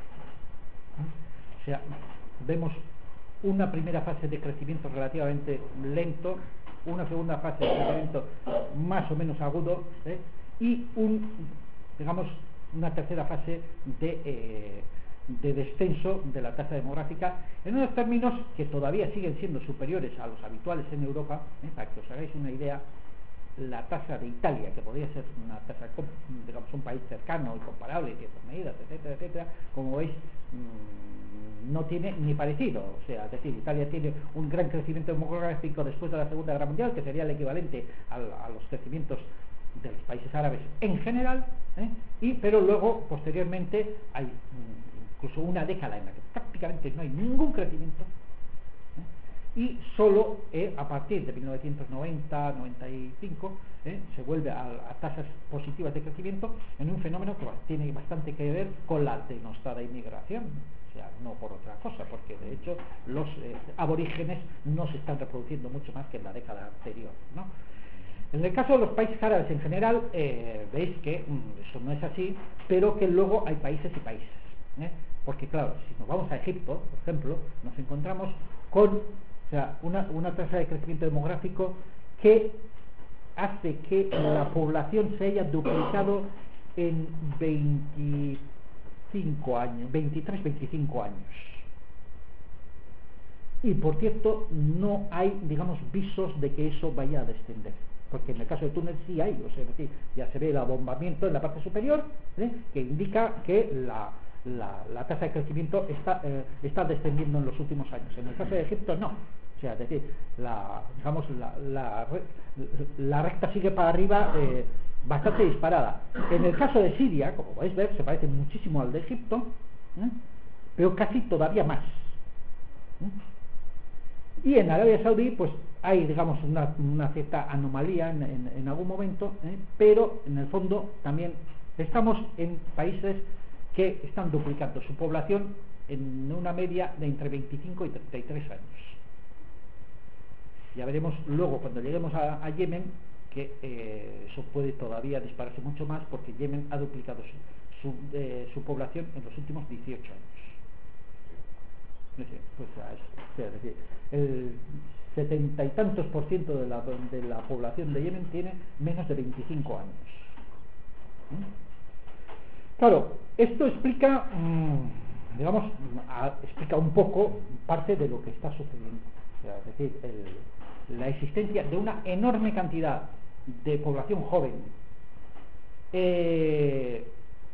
¿eh? o sea, vemos una primera fase de crecimiento relativamente lento, una segunda fase de crecimiento más o menos agudo, ¿eh? y un, digamos, una tercera fase de eh, de descenso de la tasa demográfica en unos términos que todavía siguen siendo superiores a los habituales en Europa. ¿eh? Para que os hagáis una idea, la tasa de Italia, que podría ser una tasa, digamos, un país cercano y comparable en ciertas medidas, etcétera, etcétera, como veis, mmm, no tiene ni parecido. O sea, es decir, Italia tiene un gran crecimiento demográfico después de la Segunda Guerra Mundial, que sería el equivalente a, a los crecimientos de los países árabes en general, ¿eh? y pero luego, posteriormente, hay mmm, incluso una década en la que prácticamente no hay ningún crecimiento, ¿eh? y solo eh, a partir de mil novecientos noventa noventa y cinco eh, se vuelve a, a tasas positivas de crecimiento, en un fenómeno que bueno, tiene bastante que ver con la denostada inmigración, o sea, no por otra cosa, porque de hecho los eh, aborígenes no se están reproduciendo mucho más que en la década anterior, ¿no? En el caso de los países árabes en general, eh, veis que mm, eso no es así, pero que luego hay países y países, ¿eh? Porque claro, si nos vamos a Egipto, por ejemplo, nos encontramos con, o sea, una, una tasa de crecimiento demográfico que hace que la población se haya duplicado en veinticinco años, veintitrés, veinticinco años. Y por cierto, no hay, digamos, visos de que eso vaya a descender. Porque en el caso de Túnez sí hay, o sea, es decir, ya se ve el abombamiento en la parte superior, ¿eh? que indica que la La, la tasa de crecimiento está, eh, está descendiendo en los últimos años. En el caso de Egipto no, o sea, es decir, la, digamos, la, la, la recta sigue para arriba eh, bastante disparada. En el caso de Siria, como podéis ver, se parece muchísimo al de Egipto, ¿eh? pero casi todavía más, ¿eh? Y en Arabia Saudí pues hay, digamos, una, una cierta anomalía en, en, en algún momento, ¿eh? pero en el fondo también estamos en países que están duplicando su población en una media de entre veinticinco y treinta y tres años. Ya veremos luego, cuando lleguemos a, a Yemen, que eh, eso puede todavía dispararse mucho más, porque Yemen ha duplicado su, su, eh, su población en los últimos dieciocho años. Es decir, pues, es decir, el setenta y tantos por ciento de la, de la población de Yemen tiene menos de veinticinco años. ¿Mm? Claro, esto explica, mmm, digamos, a, explica un poco parte de lo que está sucediendo. O sea, es decir, el, la existencia de una enorme cantidad de población joven, eh,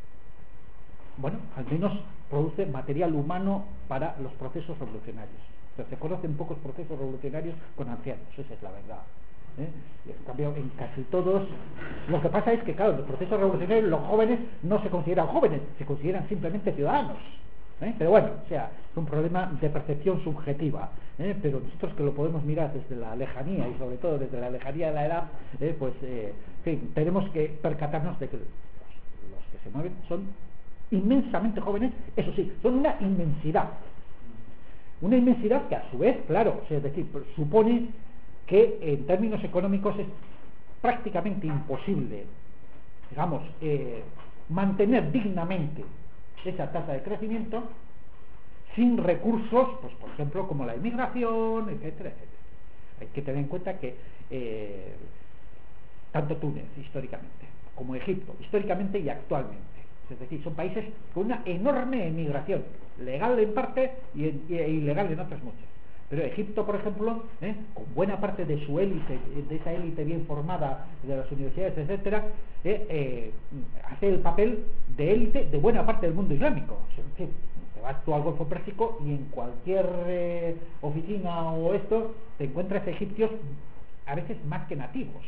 bueno, al menos produce material humano para los procesos revolucionarios. O sea, se conocen pocos procesos revolucionarios con ancianos, esa es la verdad. ¿eh? Y en cambio, en casi todos, lo que pasa es que, claro, en los procesos revolucionarios los jóvenes no se consideran jóvenes, se consideran simplemente ciudadanos. ¿eh? Pero bueno, o sea, es un problema de percepción subjetiva, ¿eh? Pero nosotros que lo podemos mirar desde la lejanía y sobre todo desde la lejanía de la edad, ¿eh? pues, eh, en fin, tenemos que percatarnos de que los, los que se mueven son inmensamente jóvenes, eso sí, son una inmensidad. Una inmensidad que a su vez, claro, o sea, es decir, supone que en términos económicos es prácticamente imposible, digamos, eh, mantener dignamente esa tasa de crecimiento sin recursos, pues por ejemplo, como la inmigración, etcétera, etcétera. Hay que tener en cuenta que eh, tanto Túnez, históricamente, como Egipto, históricamente y actualmente, es decir, son países con una enorme emigración, legal en parte y, en, y ilegal en otras muchas. Pero Egipto, por ejemplo, ¿eh? con buena parte de su élite, de esa élite bien formada de las universidades, etcétera, eh, eh, hace el papel de élite de buena parte del mundo islámico. O sea, en fin, te vas tú al Golfo Pérsico y en cualquier eh, oficina o esto te encuentras egipcios a veces más que nativos.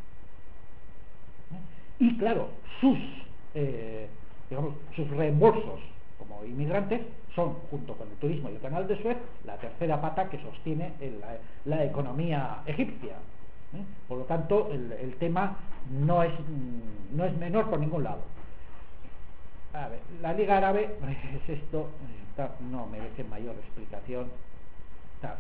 ¿eh? Y claro, sus eh, digamos sus reembolsos como inmigrantes son, junto con el turismo y el canal de Suez, la tercera pata que sostiene el, la, la economía egipcia. ¿eh? Por lo tanto, el, el tema no es, no es menor por ningún lado. A ver, la Liga Árabe, es esto, está, no merece mayor explicación. Está.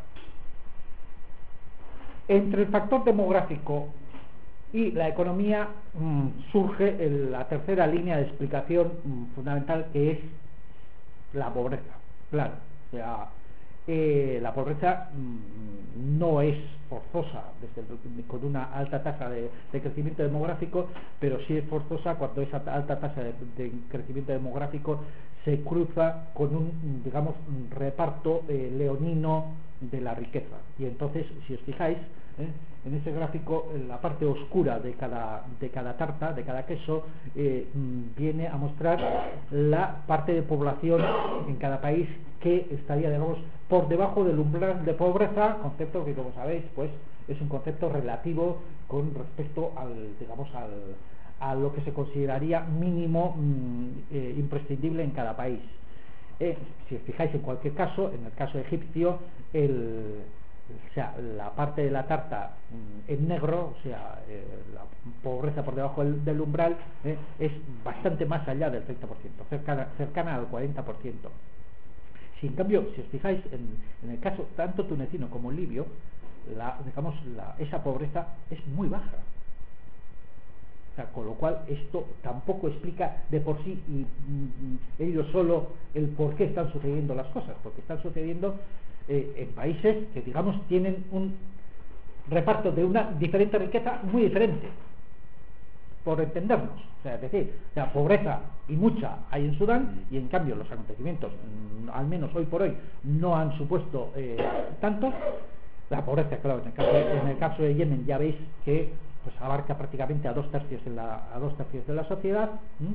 Entre el factor demográfico y la economía mmm, surge el, la tercera línea de explicación mmm, fundamental, que es la pobreza. Claro, o sea, eh, la pobreza mmm, no es forzosa desde el, con una alta tasa de, de crecimiento demográfico, pero sí es forzosa cuando esa alta tasa de, de crecimiento demográfico se cruza con un, digamos, un reparto eh, leonino de la riqueza. Y entonces, si os fijáis, ¿eh? en ese gráfico, en la parte oscura de cada, de cada tarta, de cada queso, eh, viene a mostrar la parte de población en cada país que estaría, digamos, por debajo del umbral de pobreza, concepto que, como sabéis, pues es un concepto relativo con respecto al, digamos, al, a lo que se consideraría mínimo mmm, eh, imprescindible en cada país. Eh, si os fijáis, en cualquier caso, en el caso egipcio, el o sea, la parte de la tarta mmm, en negro, o sea, eh, la pobreza por debajo del, del umbral, eh, es bastante más allá del treinta por ciento, cercana, cercana al cuarenta por ciento. Si en cambio, si os fijáis, en, en el caso tanto tunecino como libio, la, digamos, la, esa pobreza es muy baja. O sea, con lo cual esto tampoco explica de por sí y, y, ellos solo el por qué están sucediendo las cosas, porque están sucediendo eh, en países que, digamos, tienen un reparto de una diferente riqueza muy diferente, por entendernos. O sea, es decir, la pobreza y mucha hay en Sudán, y en cambio los acontecimientos, mmm, al menos hoy por hoy, no han supuesto eh, tanto. La pobreza, claro, en el caso, en el caso de Yemen ya veis que pues abarca prácticamente a dos tercios de la, a dos tercios de la sociedad, ¿m?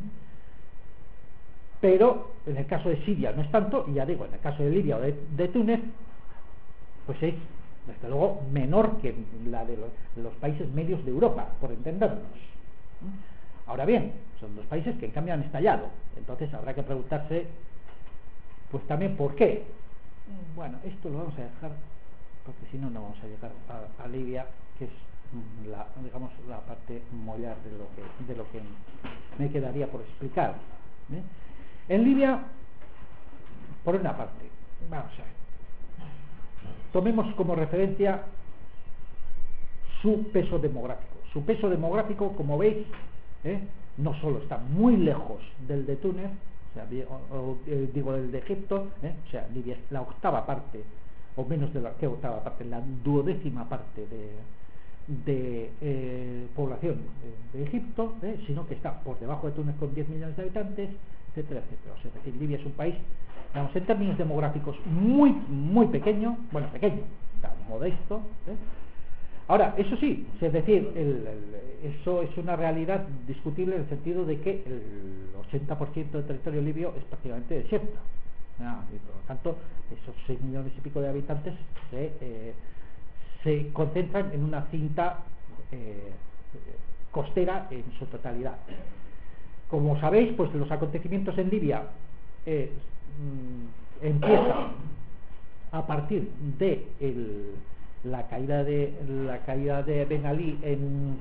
Pero en el caso de Siria no es tanto, y ya digo, en el caso de Libia o de, de Túnez, pues es desde luego menor que la de los, de los países medios de Europa, por entendernos. ¿m? Ahora bien, son dos países que en cambio han estallado, entonces habrá que preguntarse pues también por qué. Bueno, esto lo vamos a dejar porque si no no vamos a llegar a, a Libia, que es la, digamos, la parte mollar de lo que de lo que me quedaría por explicar. ¿eh? En Libia, por una parte, vamos a ver, tomemos como referencia su peso demográfico. Su peso demográfico, como veis, ¿eh? no solo está muy lejos del de Túnez, o sea, o, o, eh, digo del de Egipto, ¿eh? o sea, Libia es la octava parte, o menos de la que octava parte, la duodécima parte de de eh, población de, de Egipto, ¿eh? sino que está por debajo de Túnez con diez millones de habitantes, etcétera, etcétera. O sea, es decir, Libia es un país, digamos, en términos demográficos muy, muy pequeño, bueno, pequeño, tan modesto. ¿eh? Ahora, eso sí, es decir, el, el, eso es una realidad discutible en el sentido de que el ochenta por ciento del territorio libio es prácticamente desierto. Ah, y por lo tanto, esos seis millones y pico de habitantes se, eh, se concentran en una cinta eh, costera en su totalidad. Como sabéis, pues los acontecimientos en Libia eh, mm, empiezan a partir de el, la caída de la caída de Ben Ali en,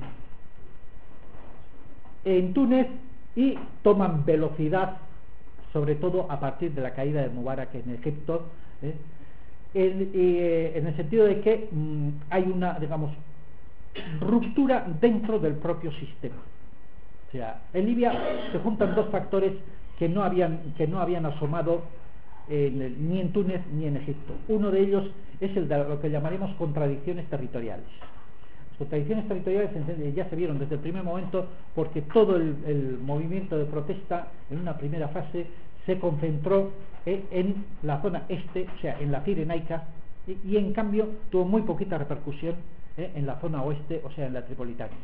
en Túnez, y toman velocidad sobre todo a partir de la caída de Mubarak en Egipto, ¿eh? en, eh, en el sentido de que mmm, hay una, digamos, ruptura dentro del propio sistema. O sea, en Libia se juntan dos factores que no habían, que no habían asomado en el, ni en Túnez ni en Egipto. Uno de ellos es el de lo que llamaremos contradicciones territoriales. Las contradicciones territoriales ya se vieron desde el primer momento, porque todo el, el movimiento de protesta en una primera fase se concentró eh, en la zona este, o sea, en la Cirenaica, y, y en cambio tuvo muy poquita repercusión eh, en la zona oeste, o sea, en la Tripolitania.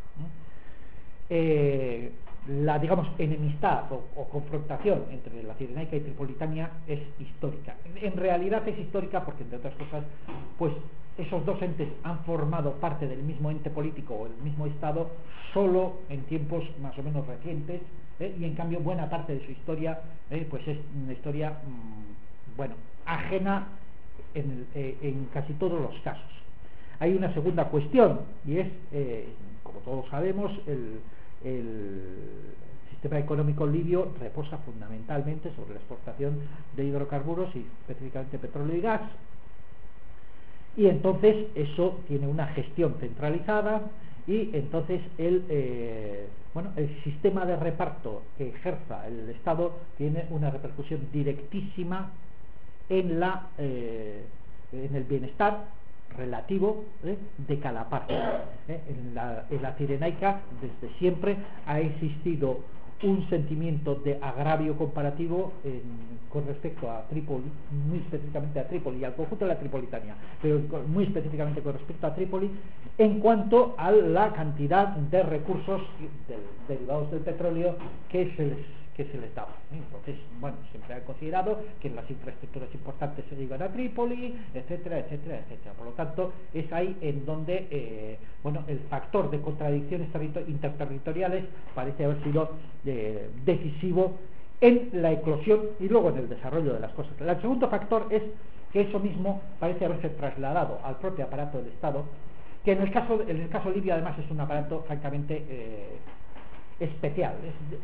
Eh, la, digamos, enemistad o, o confrontación entre la Cirenaica y Tripolitania es histórica. En, en realidad es histórica porque, entre otras cosas, pues esos dos entes han formado parte del mismo ente político o del mismo Estado solo en tiempos más o menos recientes, ¿eh? Y en cambio buena parte de su historia ¿eh? pues es una historia mmm, bueno, ajena en, el, eh, en casi todos los casos. Hay una segunda cuestión, y es, eh, como todos sabemos, el, el sistema económico libio reposa fundamentalmente sobre la exportación de hidrocarburos y específicamente petróleo y gas. Y entonces eso tiene una gestión centralizada, y entonces el, eh, bueno, el sistema de reparto que ejerza el Estado tiene una repercusión directísima en, la, eh, en el bienestar relativo ¿eh? de cada parte. ¿eh? En, la, en la Cirenaica desde siempre ha existido un sentimiento de agravio comparativo en, con respecto a Trípoli, muy específicamente a Trípoli y al conjunto de la Tripolitania, pero muy específicamente con respecto a Trípoli, en cuanto a la cantidad de recursos del, derivados del petróleo que se les, que se les daba. Entonces, bueno, siempre han considerado que las infraestructuras importantes se iban a Trípoli, etcétera, etcétera, etcétera. Por lo tanto, es ahí en donde eh, bueno, el factor de contradicciones interterritoriales parece haber sido eh, decisivo en la eclosión y luego en el desarrollo de las cosas. El segundo factor es que eso mismo parece haberse trasladado al propio aparato del Estado, que en el caso, en el caso libio además es un aparato francamente eh, especial. Es,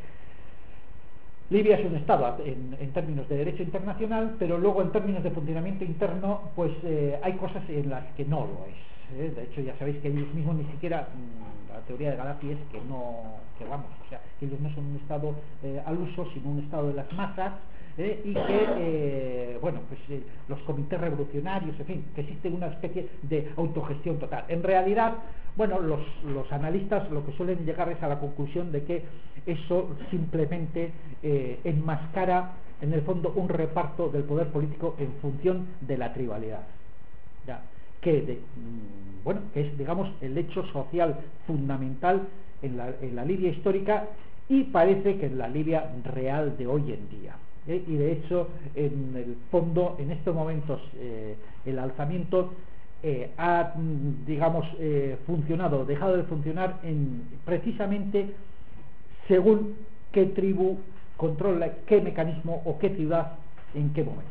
Libia es un Estado en, en términos de derecho internacional, pero luego en términos de funcionamiento interno, pues eh, hay cosas en las que no lo es. ¿eh? De hecho, ya sabéis que ellos mismos ni siquiera, mmm, la teoría de Gaddafi es que no, que vamos, o sea, que ellos no son un Estado eh, al uso, sino un Estado de las masas, ¿eh? y que, eh, bueno, pues eh, los comités revolucionarios, en fin, que existe una especie de autogestión total. En realidad, bueno, los, los analistas lo que suelen llegar es a la conclusión de que eso simplemente eh, enmascara en el fondo un reparto del poder político en función de la tribalidad, ¿ya? Que de, bueno, que es, digamos, el hecho social fundamental en la, en la Libia histórica, y parece que en la Libia real de hoy en día. ¿eh? Y de hecho, en el fondo, en estos momentos, eh, el alzamiento eh, ha, digamos, eh, funcionado, dejado de funcionar en, precisamente según qué tribu controla qué mecanismo o qué ciudad en qué momento.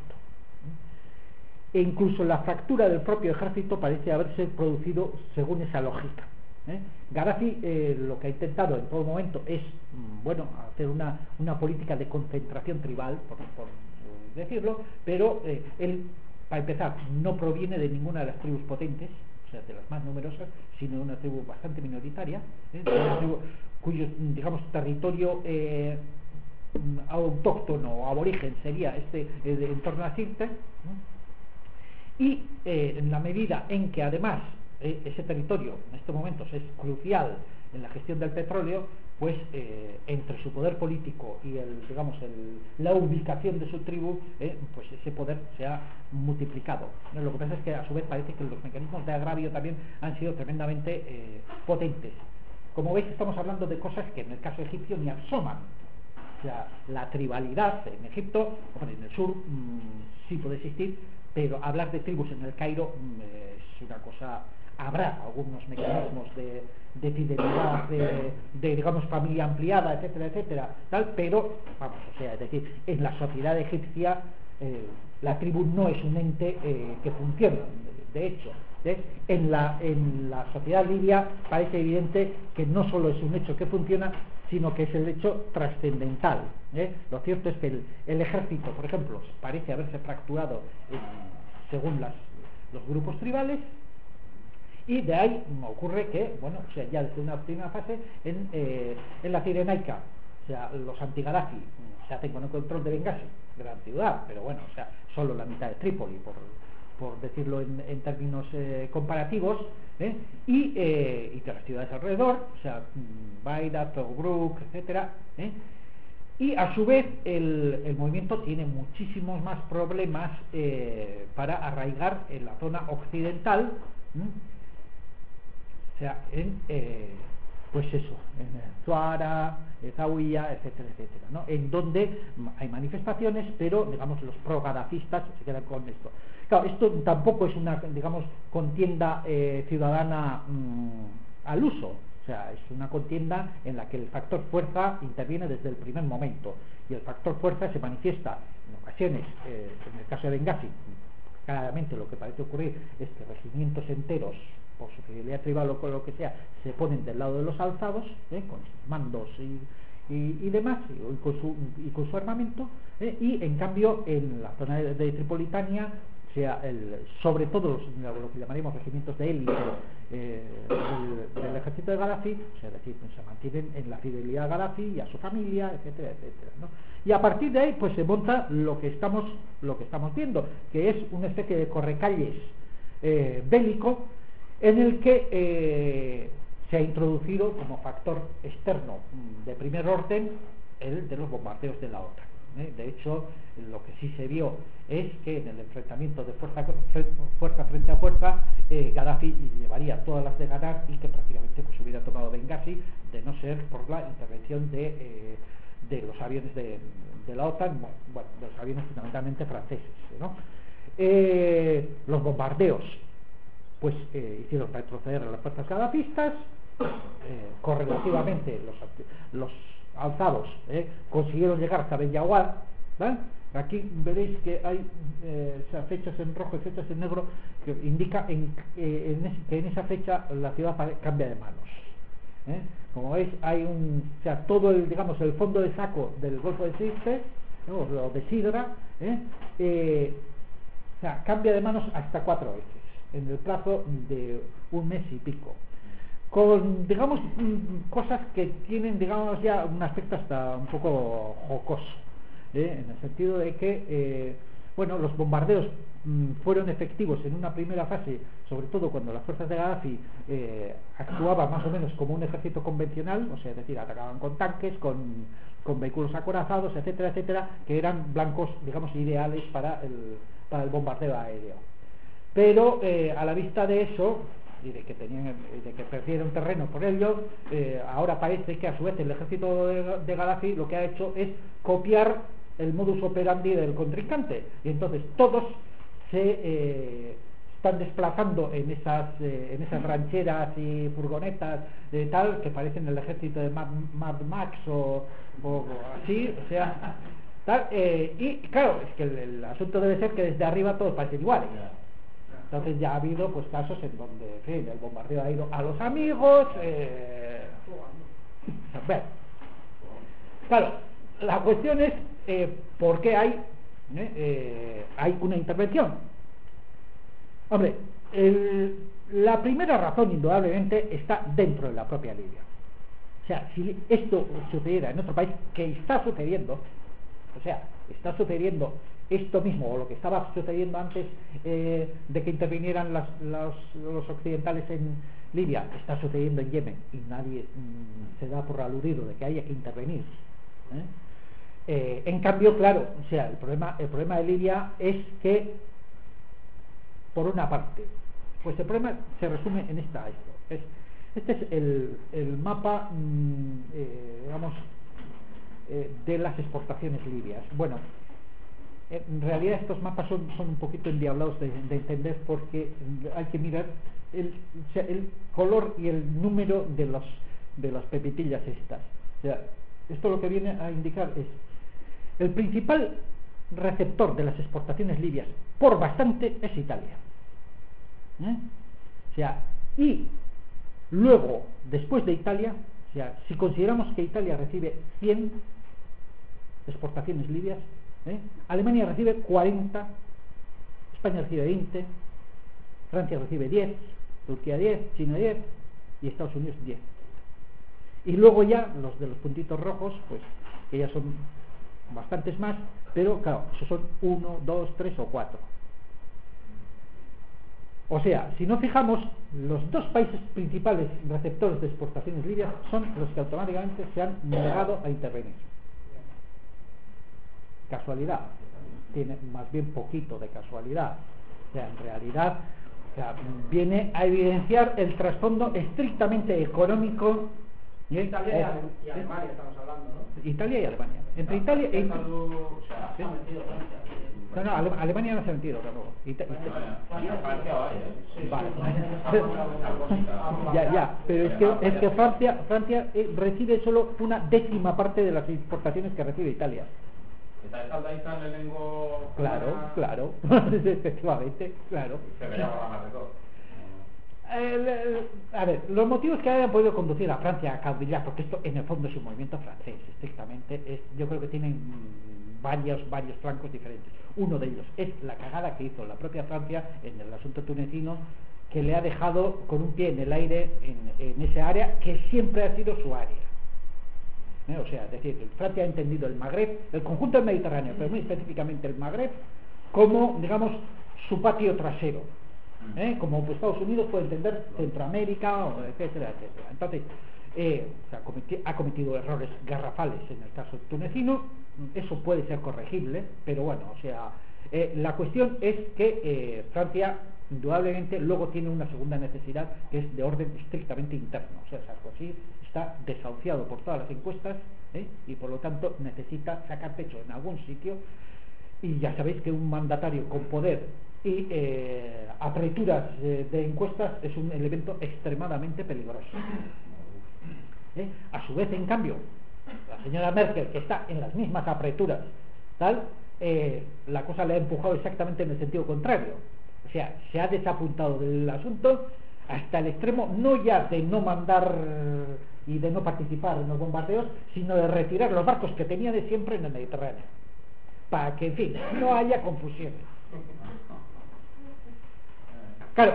E incluso la fractura del propio ejército parece haberse producido según esa lógica. ¿eh? Gaddafi eh, lo que ha intentado en todo momento es, bueno, hacer una, una política de concentración tribal, por, por decirlo, pero eh, él, para empezar, no proviene de ninguna de las tribus potentes, o sea, de las más numerosas, sino de una tribu bastante minoritaria, ¿eh? de una tribu cuyo, digamos, territorio eh, autóctono o aborigen sería este eh, de, en torno a Sirte, ¿no? Y eh, en la medida en que además eh, ese territorio en estos momentos es crucial en la gestión del petróleo, pues eh, entre su poder político y el, digamos, el, la ubicación de su tribu, eh, pues ese poder se ha multiplicado. Lo que pasa es que a su vez parece que los mecanismos de agravio también han sido tremendamente eh, potentes. Como veis, estamos hablando de cosas que en el caso egipcio ni asoman O sea, la tribalidad en Egipto, hombre, en el sur mmm, sí puede existir, pero hablar de tribus en el Cairo mmm, es una cosa. Habrá algunos mecanismos de, de fidelidad, de, de, digamos, familia ampliada, etcétera, etcétera, tal, pero, vamos, o sea, es decir, en la sociedad egipcia eh, la tribu no es un ente eh, que funciona, de, de hecho. ¿eh? En, la, en la sociedad libia parece evidente que no solo es un hecho que funciona, sino que es el hecho trascendental. ¿eh? Lo cierto es que el, el ejército, por ejemplo, parece haberse fracturado en, según las, los grupos tribales, y de ahí ocurre que, bueno, o sea, ya desde una primera fase en, eh, en la Cirenaica, o sea, los anti-Gaddafi se hacen con el control de Bengasi, gran ciudad, pero bueno, o sea, solo la mitad de Trípoli, por, por decirlo en, en términos eh, comparativos, ¿eh? y, eh, y de las ciudades alrededor, o sea, Beirut, Tobruk, etcétera, ¿eh? Y a su vez el, el movimiento tiene muchísimos más problemas eh, para arraigar en la zona occidental, ¿eh? O sea, en, eh, pues eso, en Zuara, Zawiya, etcétera, etcétera, ¿no? En donde hay manifestaciones, pero, digamos, los pro-gadafistas se quedan con esto. Claro, esto tampoco es una, digamos, contienda eh, ciudadana mmm, al uso, o sea, es una contienda en la que el factor fuerza interviene desde el primer momento, y el factor fuerza se manifiesta en ocasiones, eh, en el caso de Bengasi, claramente lo que parece ocurrir es que regimientos enteros, por su fidelidad tribal o con lo que sea, se ponen del lado de los alzados, ¿eh? con sus mandos y, y, y demás, y, y, con su, y con su armamento, ¿eh? y en cambio en la zona de, de Tripolitania, o sea, el, sobre todo los, lo que llamaríamos regimientos de élite eh, del, del ejército de Gaddafi, o sea, es decir, se mantienen en la fidelidad a Gaddafi y a su familia, etcétera, etcétera, ¿no? Y a partir de ahí, pues se monta lo que estamos, lo que estamos viendo, que es una especie de correcalles eh, bélico, en el que eh, se ha introducido como factor externo de primer orden el de los bombardeos de la OTAN. ¿eh? De hecho, lo que sí se vio es que en el enfrentamiento de fuerza, fuerza frente a fuerza, eh, Gaddafi llevaría todas las de ganar y que prácticamente pues, hubiera tomado Bengasi, de no ser por la intervención de, eh, de los aviones de, de la OTAN, bueno, de los aviones fundamentalmente franceses, ¿no? Eh, los bombardeos pues eh, hicieron retroceder a las fuerzas gadafistas, eh, correlativamente los, los alzados eh, consiguieron llegar hasta Bellawar, ¿vale? Aquí veréis que hay eh, fechas en rojo y fechas en negro que indica en, eh, en es, que en esa fecha la ciudad cambia de manos. ¿eh? Como veis hay un, o sea, todo el, digamos, el fondo de saco del Golfo de Sirte, ¿no? Lo de Sidra, ¿eh? Eh, o sea, cambia de manos hasta cuatro veces en el plazo de un mes y pico, con, digamos, cosas que tienen, digamos, ya un aspecto hasta un poco jocoso, ¿eh? en el sentido de que, eh, bueno, los bombardeos mmm, fueron efectivos en una primera fase, sobre todo cuando las fuerzas de Gaddafi eh, actuaban más o menos como un ejército convencional, o sea, es decir, atacaban con tanques, con, con vehículos acorazados, etcétera, etcétera, que eran blancos, digamos, ideales para el, para el bombardeo aéreo. Pero eh, a la vista de eso y de que tenían, de que perdieron terreno por ello, eh, ahora parece que a su vez el ejército de, de Gaddafi lo que ha hecho es copiar el modus operandi del contrincante, y entonces todos se eh, están desplazando en esas eh, en esas rancheras y furgonetas de tal que parecen el ejército de Mad, Mad Max o, o así, o sea tal, eh, y claro, es que el, el asunto debe ser que desde arriba todos parecen iguales. Entonces ya ha habido pues casos en donde, en fin, el bombardeo ha ido a los amigos, eh... bueno, claro, la cuestión es eh, por qué hay eh, eh, hay una intervención. Hombre, el, la primera razón indudablemente está dentro de la propia Libia. O sea, si esto sucediera en otro país, que está sucediendo, o sea, está sucediendo esto mismo, o lo que estaba sucediendo antes eh, de que intervinieran las, los, los occidentales en Libia, está sucediendo en Yemen, y nadie mmm, se da por aludido de que haya que intervenir. ¿eh? Eh, en cambio, claro, o sea, el problema, el problema de Libia es que, por una parte, pues el problema se resume en esta, esto, es, este es el, el mapa, mmm, eh, digamos, eh, de las exportaciones libias. Bueno, en realidad estos mapas son, son un poquito endiablados de, de entender, porque hay que mirar el, o sea, el color y el número de los de las pepitillas estas. O sea, esto lo que viene a indicar es el principal receptor de las exportaciones libias por bastante es Italia, ¿eh? O sea, y luego después de Italia, o sea, si consideramos que Italia recibe cien exportaciones libias, ¿eh? Alemania recibe cuarenta, España recibe veinte, Francia recibe diez, Turquía diez, China diez y Estados Unidos diez. Y luego ya los de los puntitos rojos, pues que ya son bastantes más, pero claro, esos son uno, dos, tres o cuatro. O sea, si no fijamos, los dos países principales receptores de exportaciones libias son los que automáticamente se han negado a intervenir. Casualidad, tiene más bien poquito de casualidad. O sea, en realidad, o sea, viene a evidenciar el trasfondo estrictamente económico. ¿Eh? Italia y, Ale y Alemania, ¿eh? Estamos hablando, ¿no? Italia y Alemania. Entre no, Italia y o sea, ¿sí? metido, no, no, Ale Alemania no se ha metido, claro. Ita vale. ya, ya, pero es que, es que Francia, Francia eh, recibe solo una décima parte de las exportaciones que recibe Italia. Claro, claro, efectivamente, claro. El, el, a ver, los motivos que hayan podido conducir a Francia a caudillar, porque esto en el fondo es un movimiento francés, estrictamente, es, yo creo que tienen varios, varios flancos diferentes. Uno de ellos es la cagada que hizo la propia Francia en el asunto tunecino, que le ha dejado con un pie en el aire en, en ese área que siempre ha sido su área. ¿Eh? O sea, es decir, Francia ha entendido el Magreb, el conjunto del Mediterráneo, pero muy específicamente el Magreb, como, digamos, su patio trasero. ¿Eh? Como pues, Estados Unidos puede entender Centroamérica, etcétera, etcétera. Entonces, eh, o sea, cometi ha cometido errores garrafales en el caso tunecino, eso puede ser corregible, pero bueno, o sea, eh, la cuestión es que eh, Francia indudablemente luego tiene una segunda necesidad que es de orden estrictamente interno. O sea, Sarkozy está desahuciado por todas las encuestas, ¿eh? Y por lo tanto necesita sacar pecho en algún sitio, y ya sabéis que un mandatario con poder y eh, aperturas eh, de encuestas es un elemento extremadamente peligroso. ¿Eh? A su vez, en cambio, la señora Merkel, que está en las mismas aperturas, tal, eh, la cosa le ha empujado exactamente en el sentido contrario. O sea, se ha desapuntado del asunto hasta el extremo, no ya de no mandar y de no participar en los bombardeos, sino de retirar los barcos que tenía de siempre en el Mediterráneo, para que, en fin, no haya confusiones. Claro,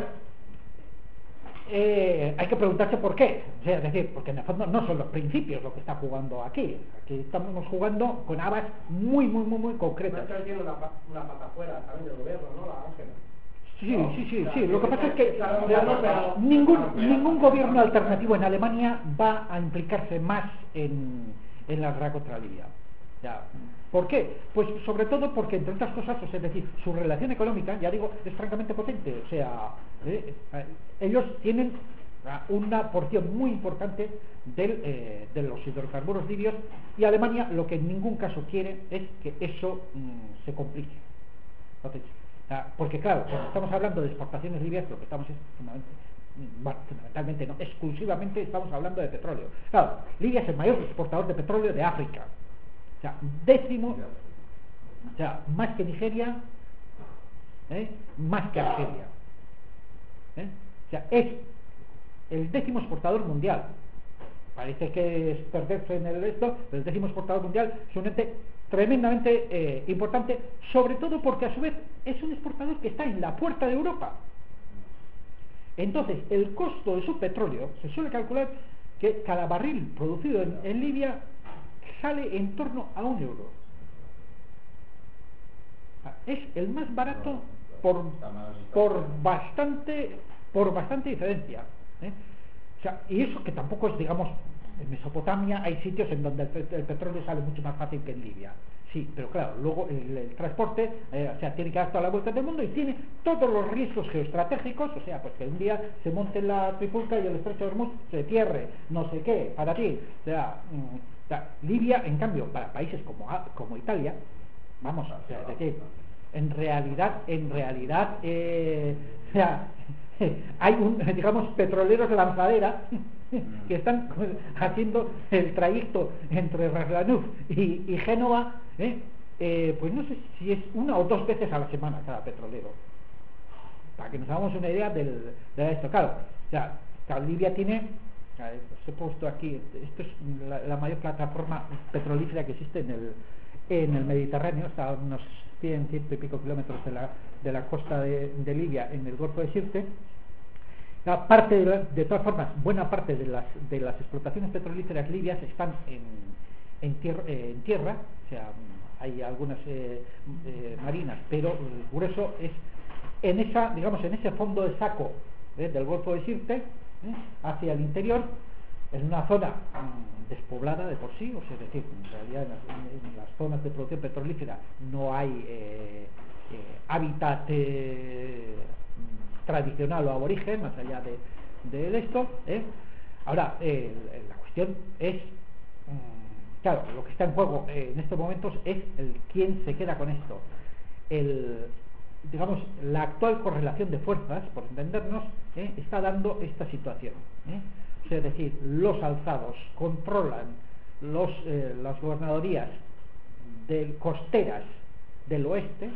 eh, hay que preguntarse por qué. O sea, es decir, porque en el fondo no son los principios lo que está jugando aquí. Aquí estamos jugando con habas muy, muy, muy, muy concretas. Pero tiene una, una pata fuera también del gobierno, ¿no? La Ángela. Sí, no, sí, sí, o sea, sí. Lo que pasa es que claro, pero, ningún, ningún gobierno alternativo en Alemania va a implicarse más en, en la guerra contra Libia. Ya. ¿Por qué? Pues sobre todo porque, entre otras cosas, o sea, es decir, su relación económica, ya digo, es francamente potente. O sea, eh, eh, ellos tienen una porción muy importante del, eh, de los hidrocarburos libios, y Alemania lo que en ningún caso quiere es que eso mmm, se complique. Entonces, porque claro, cuando estamos hablando de exportaciones libias, lo que estamos es bueno, fundamentalmente, no, exclusivamente estamos hablando de petróleo. Claro, Libia es el mayor exportador de petróleo de África. O sea, décimo, o sea, más que Nigeria, ¿eh? más que Argelia. ¿Eh? O sea, es el décimo exportador mundial. Parece que es perderse en el esto, pero el décimo exportador mundial es un ente tremendamente eh, importante, sobre todo porque a su vez es un exportador que está en la puerta de Europa. Entonces, el costo de su petróleo, se suele calcular que cada barril producido en, en Libia sale en torno a un euro. Es el más barato por, por bastante por bastante diferencia, ¿eh? O sea, y eso que tampoco es, digamos, en Mesopotamia hay sitios en donde el, el petróleo sale mucho más fácil que en Libia. Sí, pero claro, luego el, el transporte, eh, o sea, tiene que dar toda la vuelta del mundo y tiene todos los riesgos geoestratégicos, o sea, pues que un día se monte la Trifulca y el estrecho de Hormuz se cierre, no sé qué, para ti. O sea, O sea, Libia, en cambio, para países como, como Italia, vamos, o sea, es decir, en realidad, en realidad, eh, o sea, hay un, digamos, petroleros lanzadera que están haciendo el trayecto entre Raslanuf y, y Génova, ¿eh? Eh, pues no sé si es una o dos veces a la semana cada petrolero, para que nos hagamos una idea del, de esto. Claro, o sea, Libia tiene, os he puesto aquí, esto es la, la mayor plataforma petrolífera que existe en el, en el Mediterráneo, está a unos cien, ciento y pico kilómetros de la, de la costa de, de Libia, en el Golfo de Sirte. La parte de, la, de todas formas, buena parte de las, de las explotaciones petrolíferas libias están en, en, tierra, eh, en tierra, o sea, hay algunas eh, eh, marinas, pero el grueso es en esa, digamos, en ese fondo de saco eh, del Golfo de Sirte, eh, hacia el interior, en una zona mm, despoblada de por sí, o sea, es decir, en realidad en las, en las zonas de producción petrolífera no hay eh, eh, hábitat eh, tradicional o aborigen, más allá de, de esto. ¿eh? Ahora, eh, la cuestión es, mmm, claro, lo que está en juego eh, en estos momentos es el quién se queda con esto. El, digamos, la actual correlación de fuerzas, por entendernos, ¿eh? está dando esta situación. ¿eh? O sea, es decir, los alzados controlan los, eh, las gobernadorías de, costeras del oeste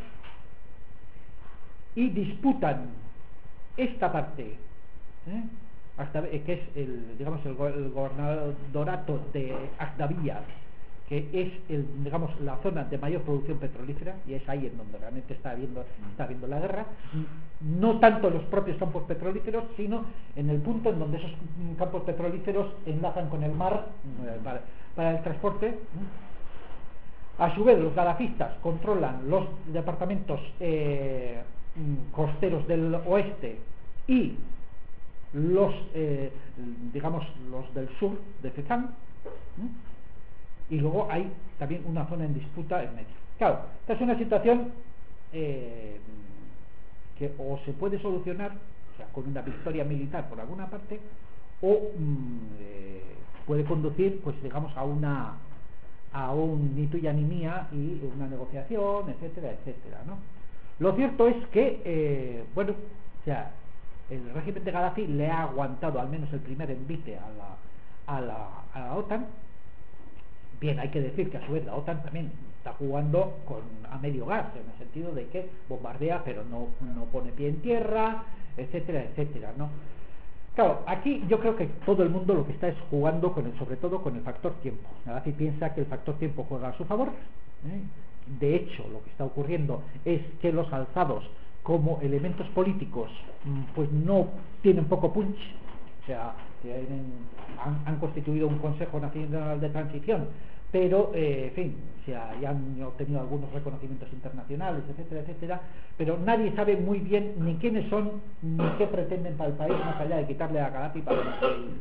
y disputan esta parte, ¿eh? hasta, eh, que es el, digamos, el, el gobernadorato de Agdabía, que es el, digamos, la zona de mayor producción petrolífera, y es ahí en donde realmente está habiendo, está habiendo la guerra, no tanto en los propios campos petrolíferos, sino en el punto en donde esos campos petrolíferos enlazan con el mar eh, para, para el transporte. ¿eh? A su vez, los gadafistas controlan los departamentos eh, costeros del oeste y los, eh, digamos, los del sur de Fezzan, ¿eh? y luego hay también una zona en disputa en medio. Claro, esta es una situación eh, que o se puede solucionar, o sea, con una victoria militar por alguna parte, o mm, eh, puede conducir, pues digamos, a una a un ni tuya ni mía y una negociación, etcétera, etcétera, ¿no? Lo cierto es que, eh, bueno, o sea, el régimen de Gaddafi le ha aguantado al menos el primer envite a la, a la, a la OTAN. Bien, hay que decir que a su vez la OTAN también está jugando con, a medio gas, en el sentido de que bombardea pero no, no pone pie en tierra, etcétera, etcétera, ¿no? Claro, aquí yo creo que todo el mundo lo que está es jugando con el, sobre todo con el factor tiempo. Gaddafi piensa que el factor tiempo juega a su favor, ¿eh? De hecho, lo que está ocurriendo es que los alzados como elementos políticos pues no tienen poco punch, o sea, tienen, han, han constituido un Consejo Nacional de Transición, pero eh, en fin, o sea, ya han obtenido algunos reconocimientos internacionales, etcétera, etcétera, pero nadie sabe muy bien ni quiénes son ni qué pretenden para el país, más allá de quitarle a Gaddafi para el,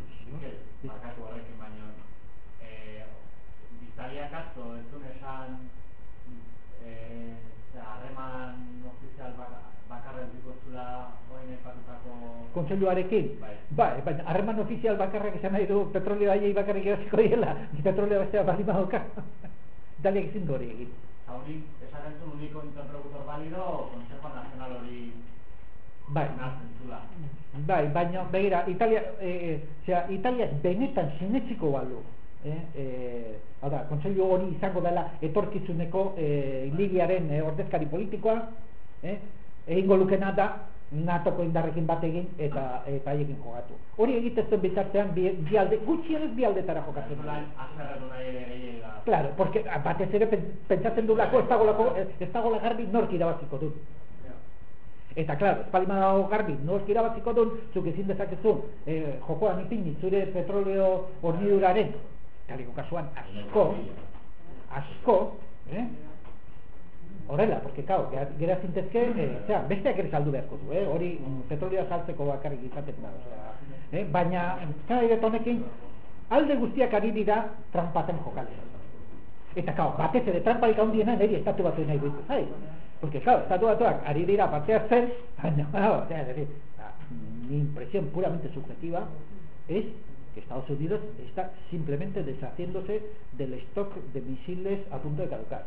Italia kaso ez duen esan eh, harreman ofizial bakarra dikotzula orain aipatutako kontseiluarekin. Bai, baina harreman ofizial bakarrak esan nahi du petrolio haiei bakarrik erosiko diela, petrolio bestea baldin badauka. Italiak ezin du hori egin. Hori esaten zuen uniko interlocutor válido Consejo Nacional hori bai. Naztentzula. Bai, baina begira, Italia, eh, osea, Italia benetan sinetsiko balu. Eh, eh, da, kontseilu hori izango dela etorkizuneko eh, Libiaren eh, ordezkari politikoa, eh, egingo lukena da natoko indarrekin bat egin eta eta haiekin jogatu. Hori egiten zuen bitartean bi, bi alde, gutxienez bi aldetara jokatzen dela. Claro, porque batez ere pentsatzen duelako ez dagolako ez dagoela garbi nork irabaziko du. Eta claro, espalima dago garbi nork irabaziko duen, zuk ezin dezakezun eh, jokoan ipini zure petroleo horniduraren Italiko kasuan asko, asko, eh? Horrela, porque claro, gera zintezke, eh, zera, besteak ere saldu beharko du, eh? Hori petrolioa saltzeko bakarrik izaten da, osea, eh? Baina, kana diret honekin, alde guztiak ari dira trampaten jokatzen. Eta claro, batez ere tramparik handiena niri estatu batu nahi duitu, zai? Porque claro, estatu batuak ari dira parte hartzen, baina, claro, o sea, es decir, mi impresión puramente subjetiva es que Estados Unidos está simplemente deshaciéndose del stock de misiles a punto de caducar.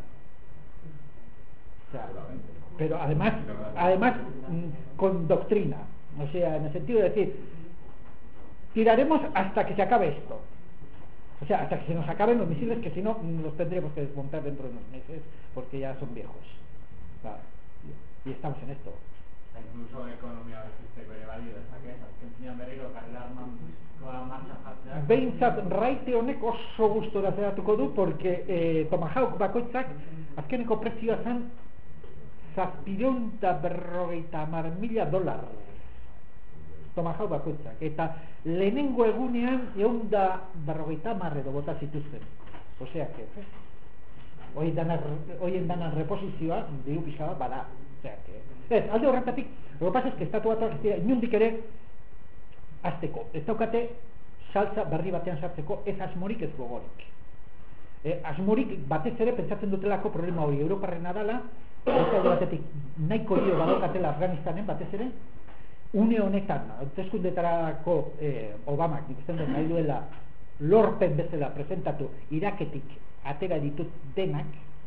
O sea, pero además, además mmm, con doctrina, o sea, en el sentido de decir, tiraremos hasta que se acabe esto. O sea, hasta que se nos acaben los misiles, que si no, los tendremos que desmontar dentro de unos meses, porque ya son viejos. Claro. Y estamos en esto. Incluso ekonomia bezisteko ere bai dezake, azken finean berriro karrera armamentukoa martxan jartzeak. Behintzat, raite honek oso gustora zeratuko du, porque eh, Tomahawk bakoitzak azkeneko prezioa zen zazpiehun eta berrogeita hamar mila dolar. Tomahawk bakoitzak, eta lehenengo egunean ehun eta berrogeita hamar edo bota zituzten. Osea, que hoien danan reposizioa diru pixka bat bada. Osea, que ez, alde horretatik, lo que pasa es que estatu batuak ez dira inundik ere azteko, ez daukate saltza berri batean sartzeko ez asmorik ez gogorik. E, asmorik batez ere pentsatzen dutelako problema hori Europarrena dala, ez alde batetik nahiko dio badaukatela Afganistanen batez ere, une honetan, hauteskundetarako eh, Obamak ikusten dut nahi duela lorpen bezala presentatu Iraketik atera ditut denak,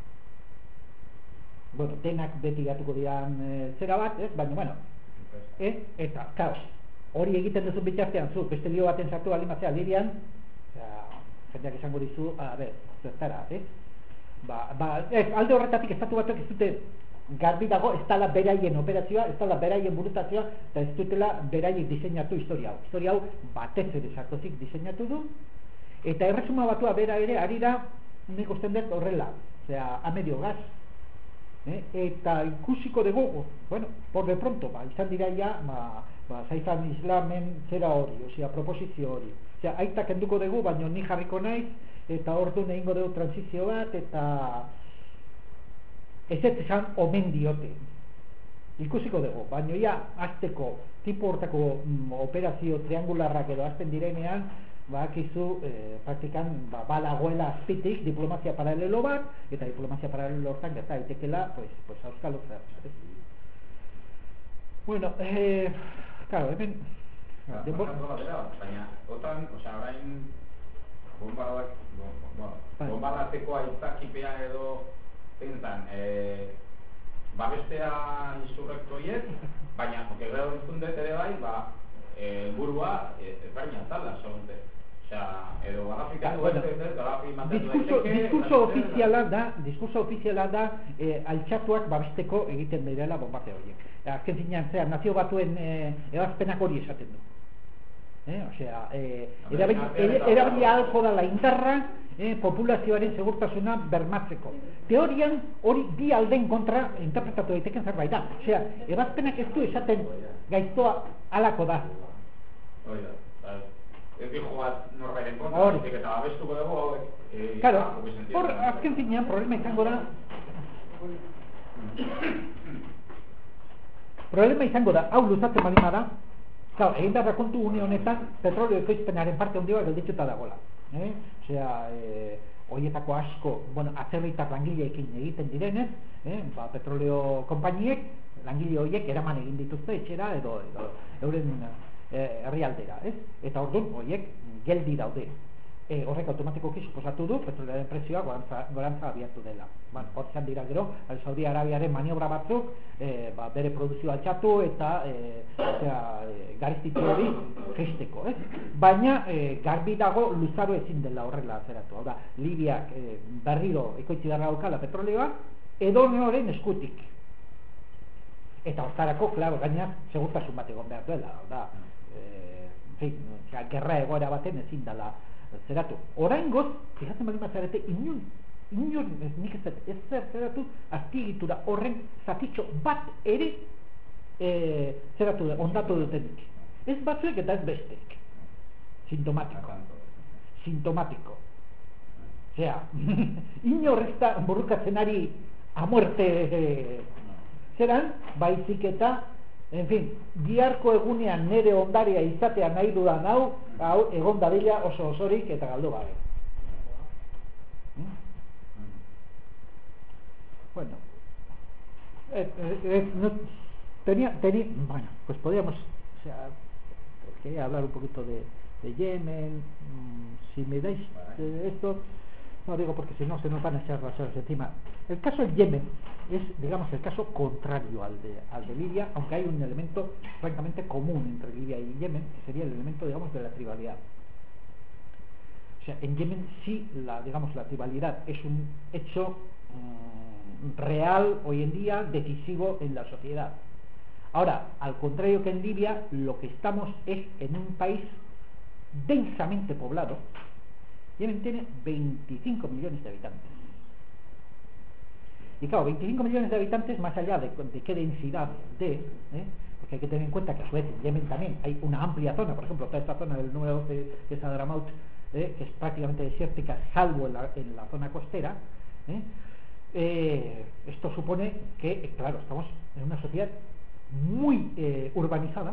bueno, denak beti gatuko dian e, zera bat, ez? Baina, bueno, e, eta, claro, hori egiten duzu bitartean zu, beste lio baten sartu alimatzea Libian, jendeak esango dizu, a ber, zertara, ez? Ba, ba, ez, alde horretatik estatu batuak ez dute garbi dago, ez dala beraien operazioa, ez dala beraien burutazioa, eta ez dutela beraiek diseinatu historia hau. Historia hau batez ere sartozik diseinatu du, eta erresuma batua bera ere, ari da, nik usten dut horrela, osea, a medio gas, eh? Eta ikusiko dugu, bueno, por de pronto, ba, izan dira ja, ba, ba, Saifan Islamen zera hori, osea, proposizio hori. Osea, aitak enduko dugu, baina ni jarriko naiz, eta ordu egingo dugu transizio bat, eta ez ez esan omen diote. Ikusiko dugu, baina ja, azteko, tipo hortako mm, operazio triangularrak edo azten direnean, bakizu, eh, praktikan ba, balagoela azpitik diplomazia paralelo bat, eta diplomazia paralelo hortan gerta daitekela, pues, pues auskalo zer. Bueno, eh, claro, hemen ja, denbor... baina, otan, osea, orain bombardak, bueno, bombardateko aitzakipea edo zentan, eh, babestea insurrektoiek, baina, porque gero entzun dut ere bai, ba, eh, burua, ez eh, baina zala, segunte. Osea, edo Gaddafi bueno, diskurso, diskurso ofiziala da, diskurso ofiziala da eh, altxatuak babesteko egiten direla bombardea horiek. Azken zinean, zera, nazio batuen eh, ebazpenak hori esaten du. Eh, osea, eh, erabili ahalko da la indarra eh, populazioaren segurtasuna bermatzeko. Teorian hori bi alden kontra interpretatu daiteken zerbait da. Osea, ebazpenak ez du esaten gaiztoa halako da. Hori da, ez dijo bat norbairen kontra, eta babestuko dugu hauek. Claro, hor azken finean problema izango da problema izango da, hau luzatzen balima da, claro, egin behar kontu une honetan petrolio ekoizpenaren parte handia geldituta dagoela. Eh? Osea, eh, horietako asko, bueno, atzerritar langileekin egiten direnez, eh? ba, petroleo konpainiek, langile horiek eraman egin dituzte etxera edo, edo euren herrialdera, ez? Eta orduan horiek geldi daude. E, horrek automatikoki suposatu du petrolearen prezioa gorantza, gorantza abiatu dela. Bueno, hortzean dira gero, Saudi Arabiaren maniobra batzuk e, ba, bere produzioa altxatu eta e, osea, e, garestitu hori jisteko, ez? Baina e, garbi dago luzaro ezin dela horrela zeratu. Hau da, Libiak e, berriro ekoitzi darra daukala petroleoa edo noren eskutik. Eta hortarako, klaro, gaina segurtasun bat egon behar duela. Hau da, e, en fin, osea, gerra egoera baten ezin dela zeratu. Oraingoz, fijatzen baldin bazarete, inun, inun, ez nik ez ez zer zeratu, azpiegitura horren zatitxo bat ere e, zeratu, ondatu dutenik. Ez batzuek eta ez bestek. Sintomatiko. Sintomatiko. Osea, inor ez da borrukatzen ari a muerte e, zeran, baizik eta en fin, biharko egunean nere ondaria izatea nahi dudan hau, hau egon dadila oso osorik eta galdu gabe. ¿Mm? Bueno, eh, eh, no, tenía, tenía, bueno, pues podríamos, o sea, quería hablar un poquito de, de Yemen. Mmm, si me dais eh, esto, no digo porque si no se nos van a echar las horas encima. El caso del Yemen es, digamos, el caso contrario al de, al de Libia, aunque hay un elemento francamente común entre Libia y Yemen, que sería el elemento, digamos, de la tribalidad. O sea, en Yemen sí, la, digamos, la tribalidad es un hecho mmm, real hoy en día, decisivo en la sociedad. Ahora, al contrario que en Libia, lo que estamos es en un país densamente poblado. Yemen tiene veinticinco millones de habitantes. Y claro, veinticinco millones de habitantes, más allá de, de qué densidad de, ¿eh? porque hay que tener en cuenta que a su vez en Yemen también hay una amplia zona, por ejemplo, toda esta zona del número doce, que es Hadramaut, ¿eh? que es prácticamente desértica, salvo en la, en la zona costera. ¿eh? Eh, esto supone que, claro, estamos en una sociedad muy eh, urbanizada,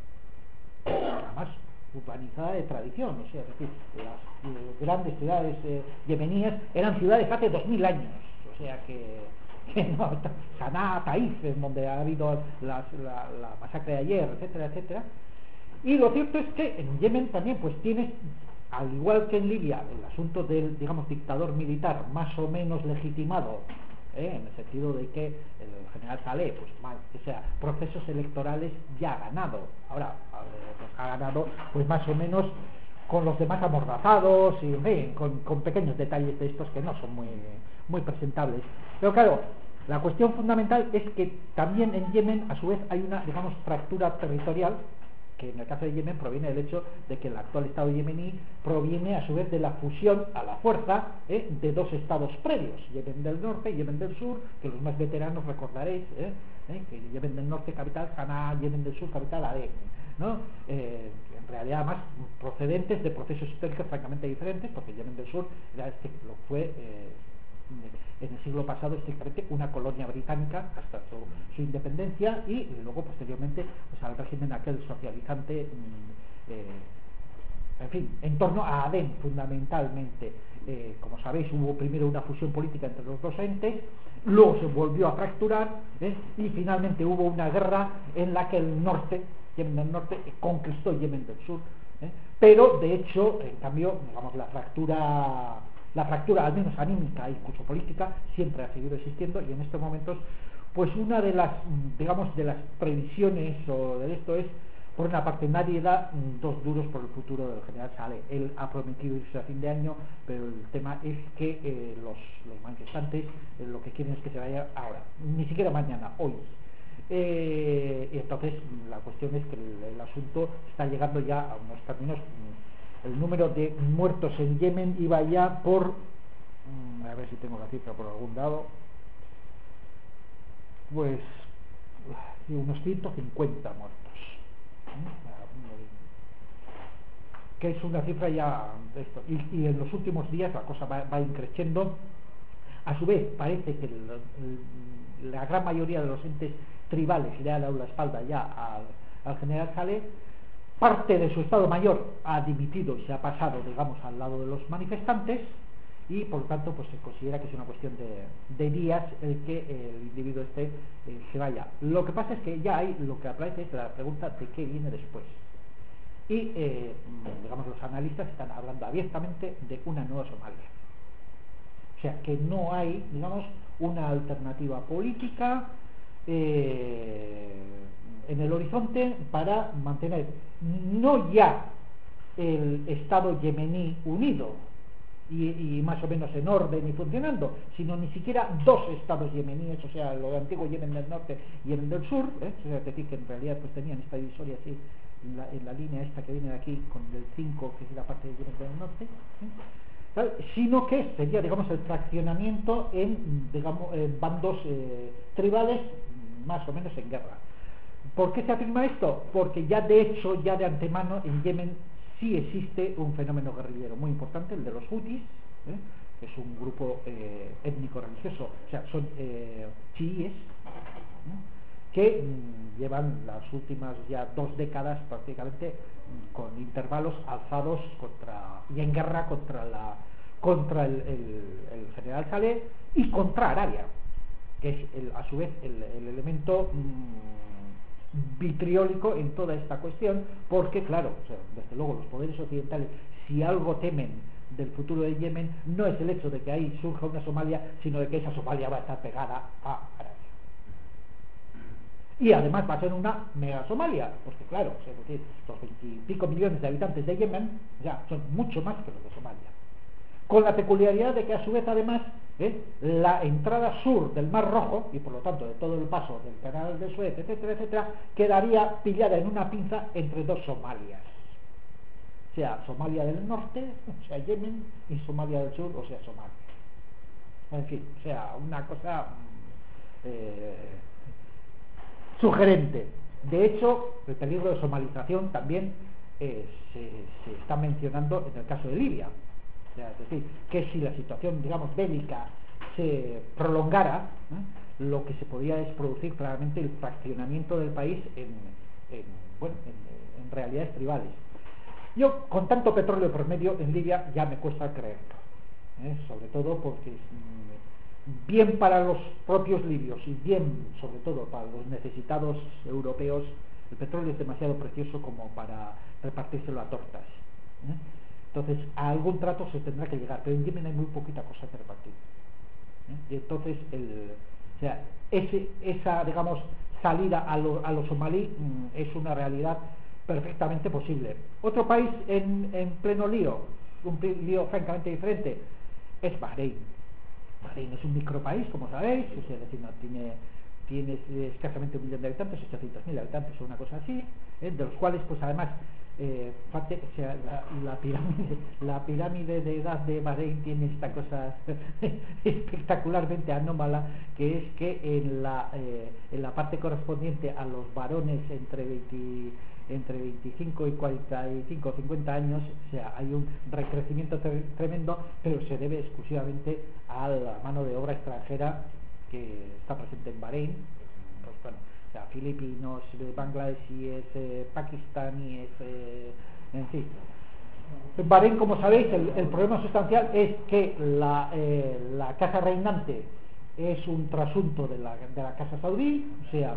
además urbanizada de tradición, o sea, es decir, las eh, grandes ciudades eh, yemeníes eran ciudades hace dos mil años, o sea que, que no, Saná, Taif, en donde ha habido las, la, la masacre de ayer, etcétera, etcétera. Y lo cierto es que en Yemen también pues tienes, al igual que en Libia, el asunto del, digamos, dictador militar más o menos legitimado, ¿eh? en el sentido de que el general Saleh, pues, más, o sea, procesos electorales ya ha ganado. Ahora, pues, ha ganado, pues más o menos con los demás amordazados y, en fin, con, con pequeños detalles de estos que no son muy, muy presentables. Pero claro, la cuestión fundamental es que también en Yemen, a su vez, hay una, digamos, fractura territorial, que en el caso de Yemen proviene del hecho de que el actual Estado yemení proviene a su vez de la fusión a la fuerza ¿eh? de dos estados previos, Yemen del Norte y Yemen del Sur, que los más veteranos recordaréis, ¿eh? ¿Eh? que Yemen del Norte capital Saná, Yemen del Sur capital Aden, ¿no? Eh, en realidad además procedentes de procesos históricos francamente diferentes, porque Yemen del Sur era este, lo fue eh, en el siglo pasado estrictamente una colonia británica hasta su, su independencia, y luego posteriormente pues al régimen aquel socializante eh, en fin, en torno a Adén fundamentalmente. Eh, como sabéis, hubo primero una fusión política entre los dos entes, luego se volvió a fracturar ¿eh? y finalmente hubo una guerra en la que el norte, Yemen del Norte, conquistó Yemen del Sur, ¿eh? pero de hecho, en cambio, digamos, la fractura La fractura, al menos anímica, incluso política, siempre ha seguido existiendo, y en estos momentos, pues una de las, digamos, de las previsiones o de esto es, por una parte, nadie da dos duros por el futuro del general Saleh. Él ha prometido irse a fin de año, pero el tema es que eh, los, los manifestantes eh, lo que quieren es que se vaya ahora, ni siquiera mañana, hoy. Eh, y entonces la cuestión es que el, el asunto está llegando ya a unos términos. El número de muertos en Yemen iba ya por, a ver si tengo la cifra por algún lado, pues unos ciento cincuenta muertos, que es una cifra ya esto, y, y en los últimos días la cosa va, va increciendo. A su vez parece que el, el, la gran mayoría de los entes tribales le ha dado la espalda ya al, al general Saleh. Parte de su Estado Mayor ha dimitido y se ha pasado, digamos, al lado de los manifestantes, y por lo tanto pues se considera que es una cuestión de, de días el que el individuo este eh, se vaya. Lo que pasa es que ya hay, lo que aparece es la pregunta de qué viene después, y eh, digamos, los analistas están hablando abiertamente de una nueva Somalia. O sea, que no hay, digamos, una alternativa política eh, en el horizonte para mantener no ya el Estado yemení unido y, y más o menos en orden y funcionando, sino ni siquiera dos estados yemeníes, o sea, lo antiguo Yemen del Norte y Yemen del Sur, ¿eh? O sea, es decir, que en realidad pues tenían esta divisoria así en la, en la línea esta que viene de aquí con el cinco, que es la parte de Yemen del Norte, ¿eh? Sino que sería, digamos, el fraccionamiento en, digamos, en bandos eh, tribales más o menos en guerra. ¿Por qué se afirma esto? Porque ya de hecho, ya de antemano, en Yemen sí existe un fenómeno guerrillero muy importante, el de los hutis, ¿eh? que es un grupo eh, étnico-religioso, o sea, son eh, chiíes, ¿eh? que mmm, llevan las últimas ya dos décadas prácticamente mmm, con intervalos alzados contra y en guerra contra la contra el, el, el general Saleh y contra Arabia, que es el, a su vez el, el elemento mmm, vitriólico en toda esta cuestión, porque claro, o sea, desde luego los poderes occidentales, si algo temen del futuro de Yemen, no es el hecho de que ahí surja una Somalia, sino de que esa Somalia va a estar pegada a Arabia. Y además va a ser una mega Somalia, porque claro, o sea, es decir, los veintipico millones de habitantes de Yemen ya son mucho más que los de Somalia, con la peculiaridad de que a su vez además ¿eh? la entrada sur del Mar Rojo, y por lo tanto de todo el paso del canal de Suez, etcétera, etcétera, quedaría pillada en una pinza entre dos Somalias, o sea, Somalia del norte, o sea, Yemen, y Somalia del sur, o sea, Somalia. En fin, o sea, una cosa eh, sugerente. De hecho, el peligro de somalización también eh, se, se está mencionando en el caso de Libia. O sea, es decir, que si la situación, digamos, bélica se prolongara, ¿eh? lo que se podría es producir claramente el fraccionamiento del país en, en, bueno, en, en realidades tribales. Yo, con tanto petróleo por medio en Libia, ya me cuesta creerlo, ¿eh? Sobre todo porque mm, bien para los propios libios y bien, sobre todo, para los necesitados europeos, el petróleo es demasiado precioso como para repartírselo a tortas, ¿eh? Entonces, a algún trato se tendrá que llegar, pero en Yemen hay muy poquita cosa que repartir, ¿eh? Y entonces, el, o sea, ese, esa, digamos, salida a lo, a lo somalí mmm, es una realidad perfectamente posible. Otro país en, en pleno lío, un lío francamente diferente, es Bahrein. Bahrein es un micropaís, como sabéis, o sea, es decir, no tiene, tiene escasamente un millón de habitantes, ochocientos mil habitantes o una cosa así, ¿eh? De los cuales, pues además, eh, parte, o sea, la, la, pirámide, la pirámide de edad de Bahrein tiene esta cosa espectacularmente anómala, que es que en la, eh, en la parte correspondiente a los varones entre veinte entre veinticinco y cuarenta y cinco o cincuenta años, o sea, hay un recrecimiento tre tremendo, pero se debe exclusivamente a la mano de obra extranjera que está presente en Bahrein, pues bueno, o sea, filipinos, bangladesíes, eh, pakistaníes, eh, en fin. En Bahrein, como sabéis, el, el problema sustancial es que la, eh, la casa reinante es un trasunto de la, de la casa saudí, o sea,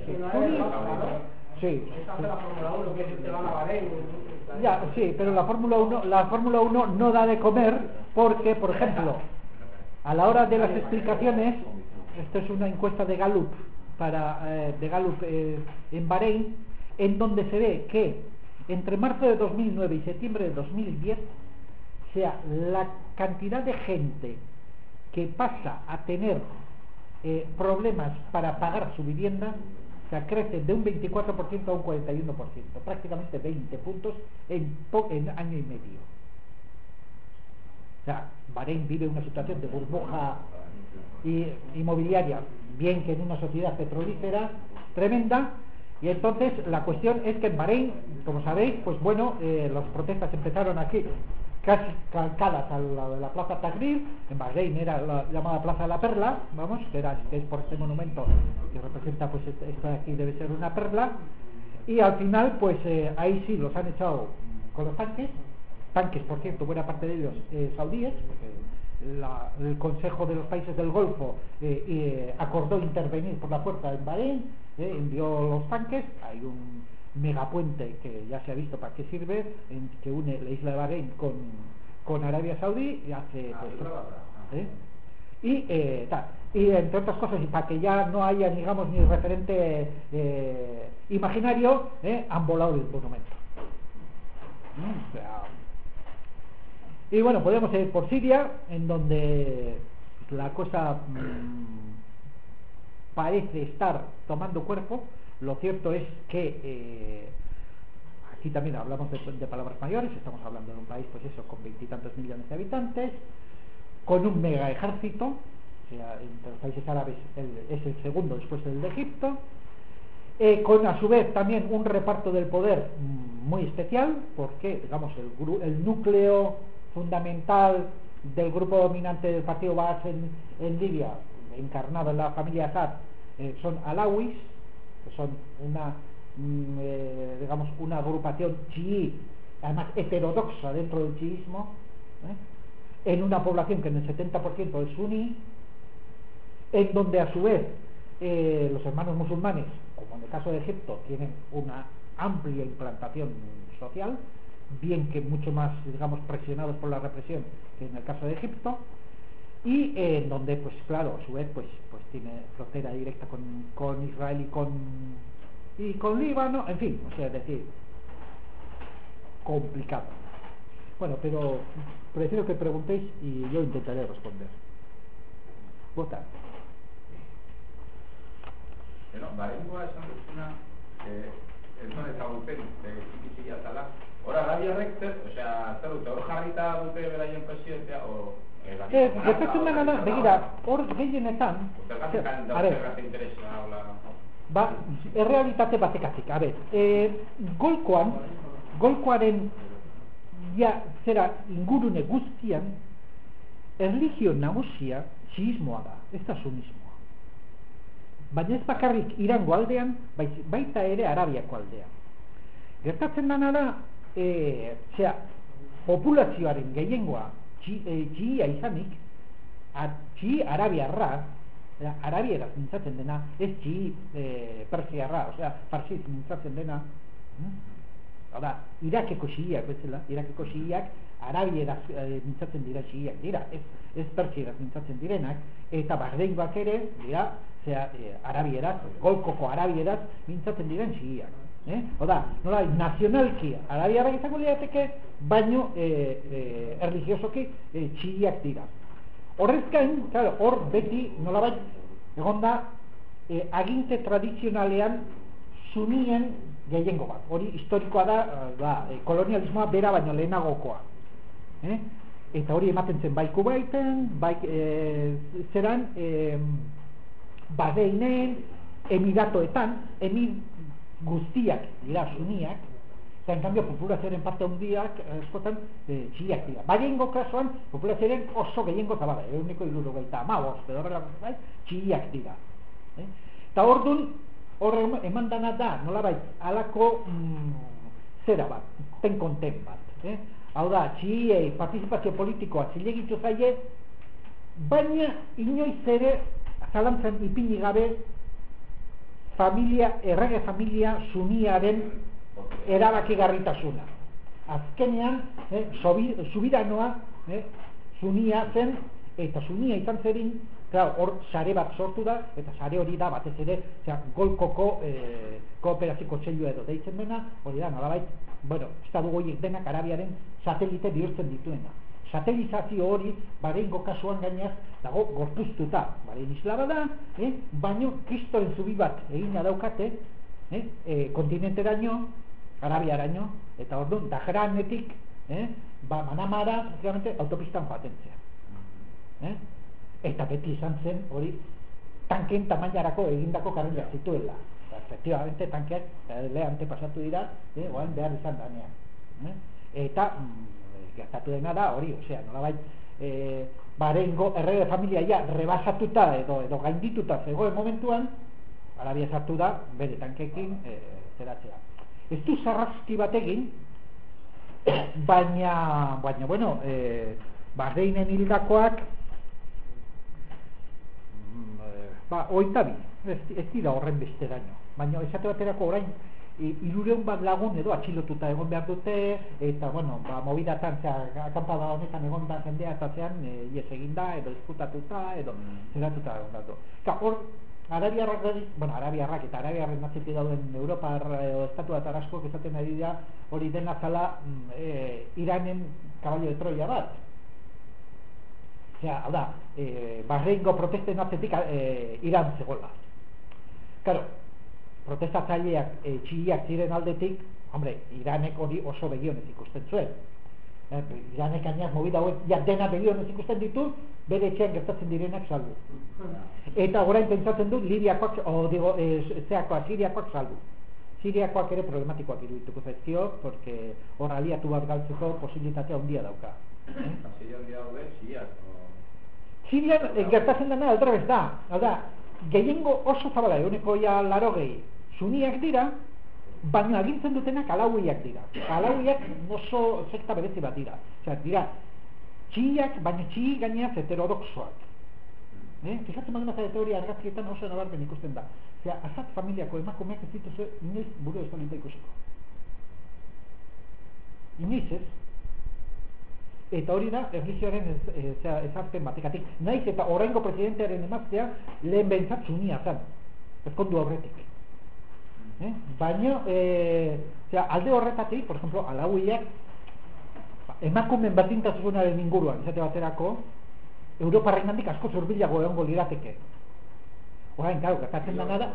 sí, esta la Fórmula uno que te van a Bahrein. ya, sí, pero la Fórmula uno, la Fórmula uno no da de comer porque, por ejemplo, a la hora de las explicaciones, esto es una encuesta de Gallup para eh, de Gallup eh, en Bahrein, en donde se ve que entre marzo de dos mil nueve y septiembre de dos mil diez, sea la cantidad de gente que pasa a tener eh, problemas para pagar su vivienda, o sea, crece de un veinticuatro por ciento a un cuarenta y uno por ciento, prácticamente veinte puntos en, en año y medio. O sea, Bahrein vive una situación de burbuja inmobiliaria, bien que en una sociedad petrolífera tremenda, y entonces la cuestión es que en Bahrein, como sabéis, pues bueno, eh, las protestas empezaron aquí, casi calcadas a la de la Plaza Tahrir. En Bahrein era la llamada Plaza de la Perla, vamos, que, era, que es por este monumento que representa, pues esto de aquí debe ser una perla, y al final, pues eh, ahí sí los han echado con los tanques, tanques, por cierto, buena parte de ellos eh, saudíes, porque la, el Consejo de los Países del Golfo eh, eh, acordó intervenir por la fuerza en Bahrein, eh, envió los tanques. Hay un megapuente que ya se ha visto para qué sirve, en, que une la isla de Bahrein con, con Arabia Saudí y hace pues, ¿eh? y eh, tal, y entre otras cosas, y para que ya no haya, digamos, ni referente eh, imaginario, eh, han volado el monumento. ¿Mm? O sea, y bueno, podemos ir por Siria, en donde la cosa mmm, parece estar tomando cuerpo. Lo cierto es que eh, aquí también hablamos de, de palabras mayores. Estamos hablando de un país, pues eso, con veintitantos millones de habitantes, con un mega ejército, o sea, entre los países árabes el, es el segundo después del de Egipto, eh, con a su vez también un reparto del poder mmm, muy especial, porque digamos el, el núcleo fundamental del grupo dominante del partido Baas en, en Libia, encarnado en la familia Assad, eh, son alawis, que son una mm, eh, digamos una agrupación chií, además heterodoxa dentro del chiismo, ¿eh? En una población que en el setenta por ciento es suní, en donde a su vez eh, los hermanos musulmanes, como en el caso de Egipto tienen una amplia implantación social, bien que mucho más, digamos, presionados por la represión que en el caso de Egipto, y eh, en donde, pues claro, a su vez, pues, pues tiene frontera directa con, con Israel y con, y con Líbano, en fin, o sea, es decir, complicado. Bueno, pero prefiero que preguntéis y yo intentaré responder. Vota. Bueno, barengoa esan duzuna, ez non ezagutzen, txiki-txikia zala. Hora, arabiarrek, osea, zer dute, hor jarrita dute beraien presidentea, o... Eh, gertatzen dena da, begira, hor gehienetan... Zergatik dauzergatik interesa, hola... Ba, errealitate batekatik, a ber, eh, golkoan, golkoaren, ja, zera, ingurune guztian, erlijio nagusia xiismoa da, ez da sunismoa. Baina ez bakarrik Irango aldean, baita ere Arabiako aldean. Gertatzen dena da, e, zera, populazioaren gehiengoa, txia e, izanik, txi arabiarra, arabieraz mintzatzen dena, ez txi e, persiarra, osea, farsiz mintzatzen dena, hau da, Irakeko xiiak bezala, Irakeko xiiak arabieraz e, mintzatzen dira xiiak dira, ez, ez persieraz mintzatzen direnak, eta Bahreingoak ere dira, zera, e, arabieraz, golkoko arabieraz mintzatzen diren xiiak. Eh? Oda, nola, nazionalki arabiarrak izango lirateke, baino e, e, erligiosoki e, txiiak dira. Horrez gain, claro, hor beti nolabait egonda e, aginte tradizionalean sunien gehiengo bat. Hori historikoa da, da e, kolonialismoa bera baino lehenagokoa. Eh? Eta hori ematen zen bai Kuwaiten, bai e, zeran e, Bahreinen, Emiratoetan, emir guztiak dira suniak, eta en cambio populazioaren parte handiak eskotan e, txiak dira. Baina kasuan populazioaren oso gehiengo zabala, ehuneko hirurogeita hamabost edo horrelako zerbait, txiak dira. Eh? Eta ordun hor eman dana da, nolabait, halako mm, zera bat, ten konten bat. Eh? Hau da, txiei partizipazio politikoa zilegitu zaie, baina inoiz ere zalantzan ipini gabe familia, errege familia suniaren erabakigarritasuna. Azkenean, eh, subiranoa eh, sunia zen, eta sunia izan zerin, claro, hor sare bat sortu da, eta sare hori da batez ere, osea, golkoko eh, kooperazio kontseilua edo deitzen dena, hori da, nolabait, bueno, estatu goiek denak Arabiaren satelite bihurtzen dituena. Satelizazio hori, Bahreingo kasuan gainaz, dago gorpuztuta. Bahrein islama da, eh? baino kristoren zubi bat egina daukate, eh? e, kontinenteraino, Arabiaraino, eta orduan, Dahranetik, eh? ba, Manamara, autopistan joatentzea. Eh? Eta beti izan zen hori, tanken tamainarako egindako karrila zituela. Efectivamente, tankeak lehante pasatu dira, eh? oain behar izan danean. Eh? Eta, mm, gertatu dena da, hori, osea, nolabait, e, Bahreingo errege familia ja rebasatuta edo, edo gaindituta zegoen momentuan, Arabia sartu da, bere tankekin e, zeratzea. Ez du zarrazki bat egin, baina, baina, bueno, e, Bahreinen hildakoak, ba, oita bi, ez, ez dira horren besteraino, baina esate baterako orain, hirureun bat lagun edo atxilotuta egon behar dute, eta, bueno, ba, mobidatan, zera, akampada honetan egon da jendea, eta zean, e, ies eginda, edo diskutatuta, edo zeratuta egon behar du. Eta hor, arabiarrak, bueno, arabiarrak eta arabiarren atzitik dauden Europar edo estatuat araskoak esaten ari dira, hori dena zala e, Iranen kaballo de Troia bat. Osea, hau da, e, Bahreingo protesten atzetik e, Iran zegoela. Claro, protestatzaileak e, txiiak ziren aldetik, hombre, Iranek hori oso begionez ikusten zuen. Eh, Iranek ainak movida hauek ja dena begionez ikusten ditu, bere etxean gertatzen direnak salbu. Eta orain pentsatzen du Libiakoak, o digo, e, zeakoak, Siriakoak salbu. Siriakoak ere problematikoak irudituko zaizkio, porque hor aliatu bat galtzeko posibilitatea handia dauka. Eh? Siria handia daude, txiiak. Sirian e, gertatzen dena aldrebez da, hau da, gehiengo oso zabala, eguneko ja larogei, suniak dira, baina agintzen dutenak alauiak dira. Alauiak oso sekta berezi bat dira. Osea, dira, txiiak, baina txii gaineaz heterodoxoak. Eh? Fijatzen baldin bazara eta hori argazkietan oso nabarmen ikusten da. Osea, Assad familiako emakumeak ez dituzue inoiz buru estalita ikusiko. Inoiz ez. Eta hori da erlijioaren ez, ez, ezarpen batekatik. Naiz eta oraingo presidentearen emaztea lehen behintzat zunia zen. Ezkondu aurretik. Eh? Baina, e, osea, alde horretatik, por ejemplo, alauiak emakumen berdintasunaren inguruan, izate baterako, Europarrengandik asko zurbilago egongo lirateke. Orain, claro, gertatzen dena da.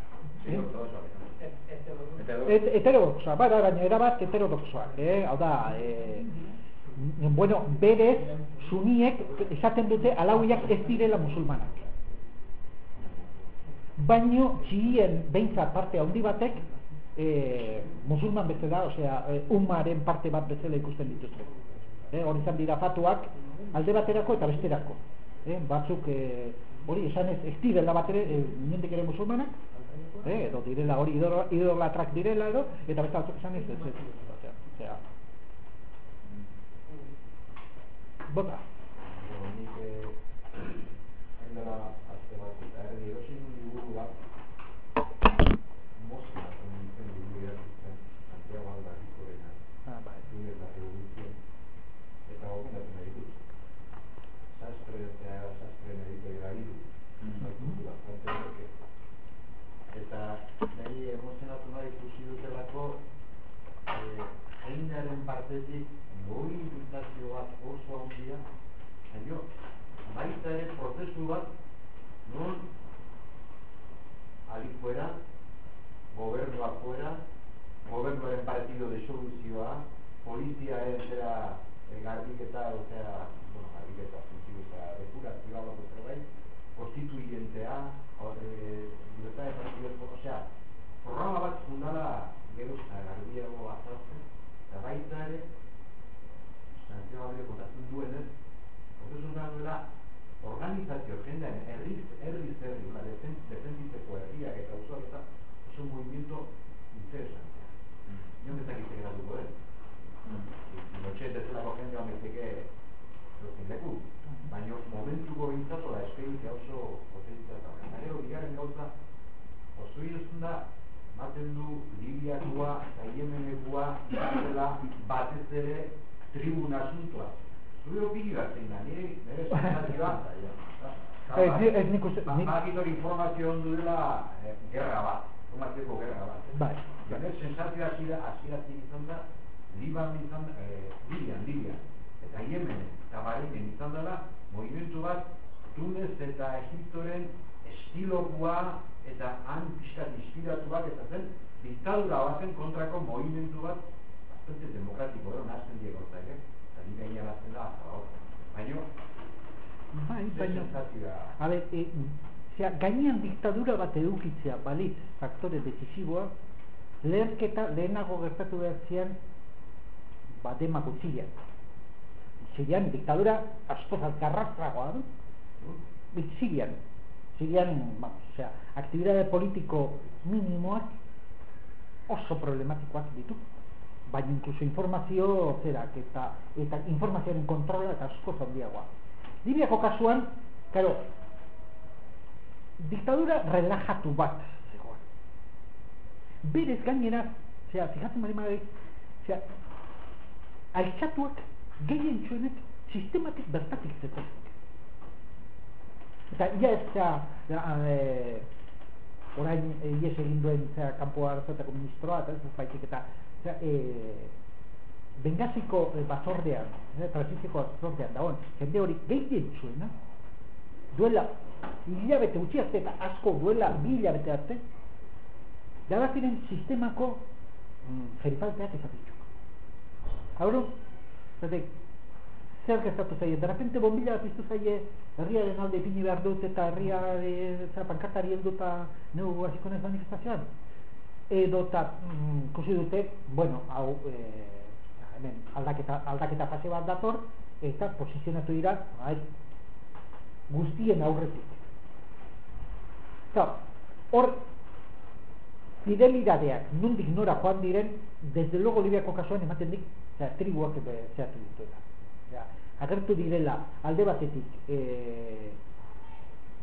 Heterodoxoa, bada, baina erabat heterodoxoa. Eh? Hau da, eh, bueno, berez, suniek esaten dute alauiak ez direla musulmanak. Baino, txien behintzat parte handi batek, eh, musulman bezala, osea, eh, umaren parte bat bezala ikusten dituzte. Eh, hori izan dira fatuak alde baterako eta besterako. Eh, batzuk eh, hori esan ez, ez direla bat ere, eh, nientek ere musulmanak, eh, edo direla hori idolatrak direla edo, eta beste batzuk esan ez, ez, ez, osea, osea. Bota. Nik hain dela azte bat eta erdi erosin liburu bat mozia zen liburu irakurtzen Santiago Aldarrikorena. Ah, bai. Lunes la revolución. Eta gomendatzen nahi dut. Sastre, sastre mediko iragidu. Bastante eke. Eta nahi emozionatu nahi ikusi dutelako einaren partetik mobilizazio bat oso handia, baina baita ere prozesu bat non ali fuera, gobernua fuera, gobernuaren partido de soluzioa, poliziaren zera eh, garbiketa, osea, bueno, garbiketa, funtzioa, depurazioa bat zerbait, konstituyentea, eh, libertad de partido, osea, programa bat fundala geroz garbiago azaltzen, eta baita ere, Santiago Gabriel kontatzen duenez, prozesu duela organizazio jendean, herriz, herriz, herri, una defenditzeko herriak eta usuak eta oso un movimiento interesantea. Nion ezakitze geratuko den. Notxe bezalako jendea meteke erokin leku, baina momentuko bintzatola esperientzia oso potentzia eta eta gero, bigarren gauza, oso iruzun da, ematen du Libiakua eta Yemenekua izatela batez ere tribun asuntoa. Zure opini bat zein da, nire sensazioa. Ez nik uste... Bakit hori informazio ondu dela gerra bat, informazioko gerra bat. Bai. Nire sensazioa aziratik izan da, Liban izan, Libian, Libian, eta Yemen, eta Bahreinen izan dela, movimentu bat, Tunes eta Egiptoren estilokoa eta han pixkat inspiratuak eta zen diktadura baten kontrako movimentu bat bastante demokratiko, ero nazten diego zaik, eta ni gaina nazten da baino bai, baino a ber, e, zera, gainean diktadura bat edukitzea balitz faktore decisiboa leherketa lehenago gertatu behar zian bademako Sirian Sirian diktadura askoz alkarrastragoa du Sirian Sirian, vamos, o sea, aktibitate politiko minimoak oso problematikoak ditu. Baina inkluso informazio zerak eta eta informazioaren kontrola eta asko handiagoa. Libiako kasuan, claro, diktadura relajatu bat zegoen. Berez gainera, osea, fijatzen bali madai, osea, altxatuak gehien txuenek sistematik bertatik zetzen. Eta ia ez zera, e, orain ies egin duen zera kanpo arazoetako ministroa, eta ez baitik eta zera, e, Bengaziko e, batzordean, e, transiziko batzordean dagoen, jende hori gehien zuena, duela hilabete utzi arte eta asko duela bi hilabete arte, gara ziren sistemako mm, gerifalteak ezatik. Hauro, zatek, zer gertatu zaie, de repente bombilla bat iztu zaie herriaren alde ipini behar dut eta herria e, pankartari heldu eta neu hasiko naiz manifestazioan edo eta mm, ikusi dute, bueno, hau e, hemen aldaketa, aldaketa fase bat dator eta posizionatu dira ai, guztien aurretik eta hor fidelitateak nondik nora joan diren desde luego Libiako kasuan ematen dik zera, tribuak zehatu dituela. Ja, agertu direla alde batetik e,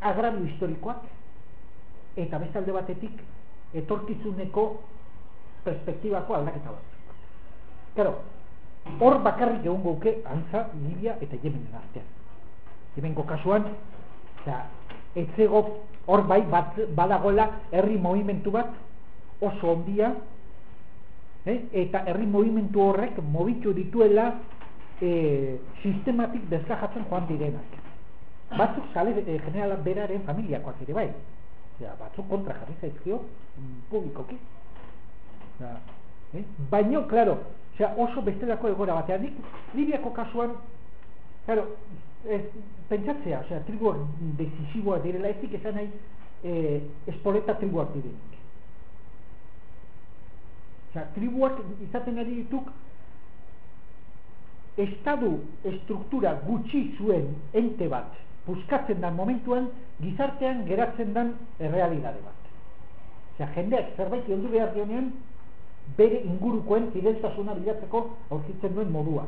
agrabio historikoak, eta beste alde batetik etorkizuneko perspektibako aldaketa bat. Claro, hor bakarrik egun gauke antza Libia eta Yemenen artean. Yemengo kasuan, etzego hor bai bat, badagoela herri movimentu bat oso ondia, eh? Eta herri movimentu horrek mobitu dituela eh, sistematik desgajatzen joan direnak. Batzuk sale eh, generala beraren familiakoak ere bai. Osea, batzuk kontra jarri zaizkio publikoki. Osea, eh? Baino, claro, osea, oso bestelako egora batean. Nik Libiako kasuan, claro, ez, pentsatzea, osea, tribuak decisiboak direla, ezik esan nahi eh, espoleta tribuak direnik. Osea, tribuak izaten ari dituk estadu estruktura gutxi zuen ente bat buskatzen dan momentuan gizartean geratzen dan errealidade bat. Osea, jendeak zerbait heldu behar dionean bere ingurukoen fideltasuna bilatzeko aurkitzen duen modua.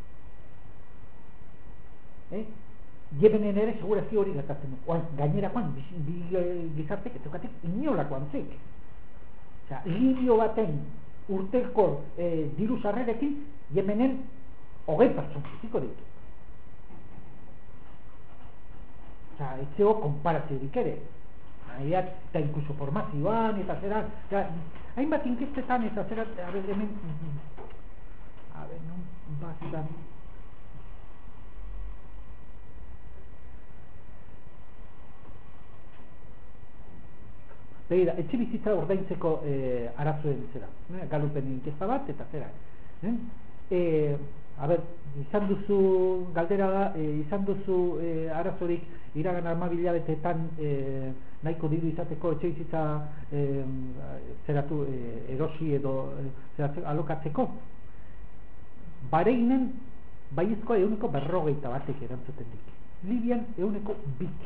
Eh? Yemenen ere segurazio hori gertatzen du. Oan, gainerakoan gizartek etukatik inolako antzik. Osea, Libio baten urteko eh, diru sarrerekin Yemenen hogei pertsona biziko ditu. Osea, etzeo konparaziorik ere. Aiat, eta inkluso formazioan, eta zera, ja, hainbat inkestetan, eta zera, a ber, hemen, a ber, non, bastan, begira, etxe bizitza ordaintzeko eh, arazoen zera, eh, galupen inkesta bat, eta zera, eh? Eh, a ber, izan duzu, galdera da, eh, izan duzu eh, arazorik iragan armabilabetetan eh, nahiko diru izateko etxe bizitza eh, zeratu eh, erosi edo eh, zeratzeko, alokatzeko. Bareinen baiezkoa euneko berrogeita batek erantzuten dik. Libian euneko bik.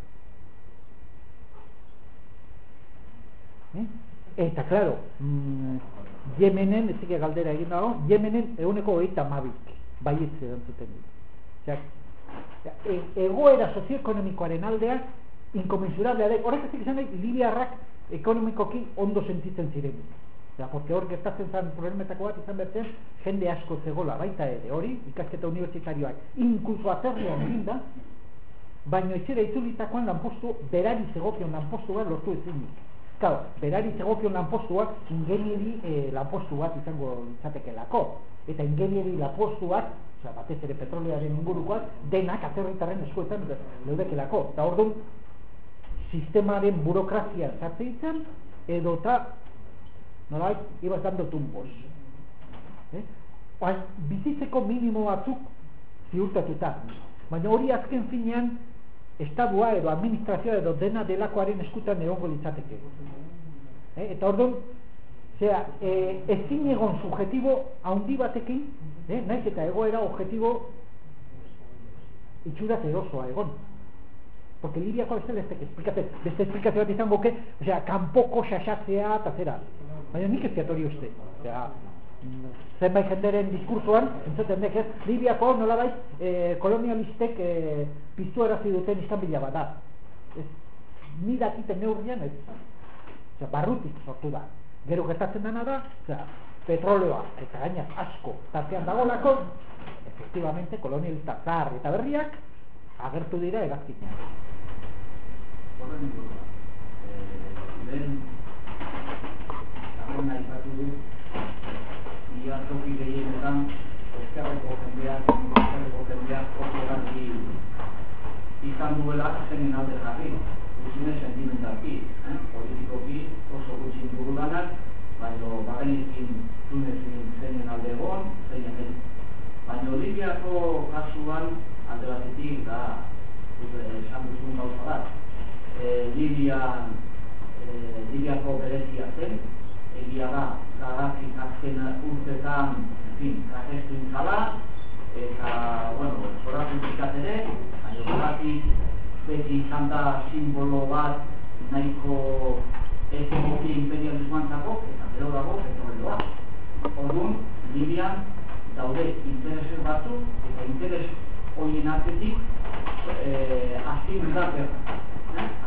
Eh? Eta, claro, mm, Yemenen, ez zike galdera egin dago, Yemenen euneko hogeita hamabik baiez erantzuten dik. Osea, e, egoera sozioekonomikoaren aldea inkomensurable da. Horrek ezik izan nahi, Libiarrak ekonomikoki ondo sentitzen zirenik. Osea, porque hor gertatzen zen problemetako bat izan bertzen, jende asko zegola baita ere, hori, ikasketa unibertsitarioak, inkluso atzerrian egin da, baino etxera itzulitakoan lanpostu, berari zegokion lanpostu bat lortu ezinik. Claro, berari zegokion lanpostuak ingenieri eh, lanpostu bat izango litzatekelako. Eta ingenieri lanpostu bat, osea, batez ere petrolearen ingurukoak, denak atzerritarren eskuetan leudekelako. Eta orduan, sistemaren burokrazia zartzen edo eta nolabait, ibas dando tumbos. Eh? Oan, bizitzeko minimo batzuk ziurtatuta. Baina hori azken finean estadua edo administrazioa edo dena delakoaren eskutan egongo litzateke. Eh? Eta orduan, zera, eh, ezin egon subjetibo haundi batekin, eh? Naiz eta egoera objetibo itxuraz erosoa egon. Porque Libiako beste beste beste esplikazio bat izango ke, osea, kanpoko xaxatzea eta zera. Baina nik ez ziat hori uste. Osea, zenbait jenderen diskursoan, entzuten dek ez, Libiako nolabait eh, kolonialistek eh, piztuarazi duten istanbila bat da. Ez, ni dakiten neurrian ez. Osea, barrutik sortu da. Gero gertatzen dena da, osea, petroleoa eta gainaz asko tartean dagolako, efectivamente kolonialista zahar eta berriak agertu dira egazkinean. Horren inguruan, lehen zagoen aipatu du, ia toki gehienetan ezkerreko jendeak, ezkerreko jendeak oso garbi izan duela zenen alde jarri, guztine sentimentalki, eh? Politikoki oso gutxin dugulanak, baina bagenekin Tunezin zenen alde egon, zeinen den. Baina Libiako kasuan alde batetik da, esan duzun gauza bat, e, Libian, e, Libiako berezia zen, egia da, Gaddafi azken urtetan, en fin, tragestu intzala, eta, bueno, zoratu zikatere, baina Gaddafi beti izan da simbolo bat nahiko ezegoki imperialismoantzako, eta gero dago petroleoa. Orduan, Libian daude intereses batzuk, eta interes horien artetik eh, azkin da berra. Eh?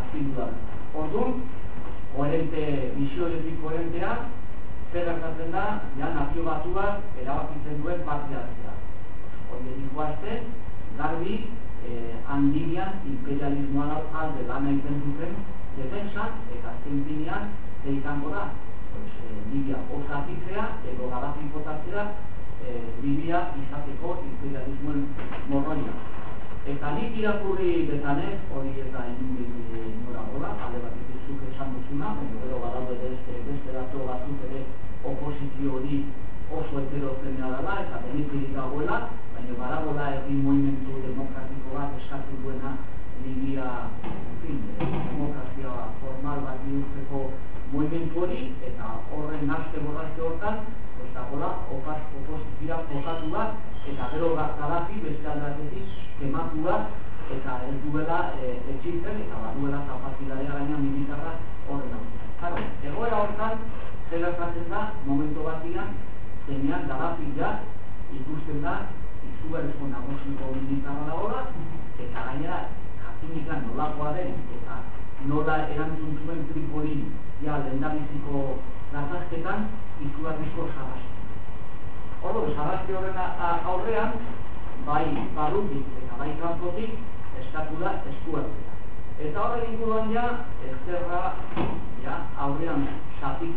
Orduan, koherente, misioetik koherentea, zer gertatzen da, ja nazio batuak erabakitzen duen parte hartzea. Horietik guazten, garbi, eh, handian imperialismoa alde lan egiten duten defensa, eta azken finean, ze izango da, pues, eh, Libia osatitzea, edo Gaddafi botatzea, eh, Libia izateko imperialismoen morroia. Eta nik irakurri betanez, hori eta egin nora gola, alde bat dituzuk esan duzuna, baina gero badaude beste datu batzuk ere oposizio hori oso heterogenea dela eta benefirik dagoela, baina badagoela egin movimentu demokratiko bat eskatu duena Libia, en fin, demokrazia formal bat bihurtzeko movimentu hori, eta horren naste borraste hortan, pues dagoela oposizioa jokatu bat, eta gero Gaddafi beste aldatetik kematu bat, eta ez duela e, etxitzen, eta baduela kapazitatea gaina militarra horren hau. Claro, egoera hortan, zer gertatzen da, momentu batian, zenean Gaddafi ja ikusten da, izugarrizko nagusiko militarra dagoela, eta gainera jakinikan nolakoa den, eta nola erantzun zuen Tripoli ja lehendabiziko gatazketan, izugarrizko sarraski. Ordo, sarraski horren aurrean, bai barrutik eta bai kanpotik eskatu da eskuartea. Eta horren inguruan ja, ezkerra ja, aurrean jatik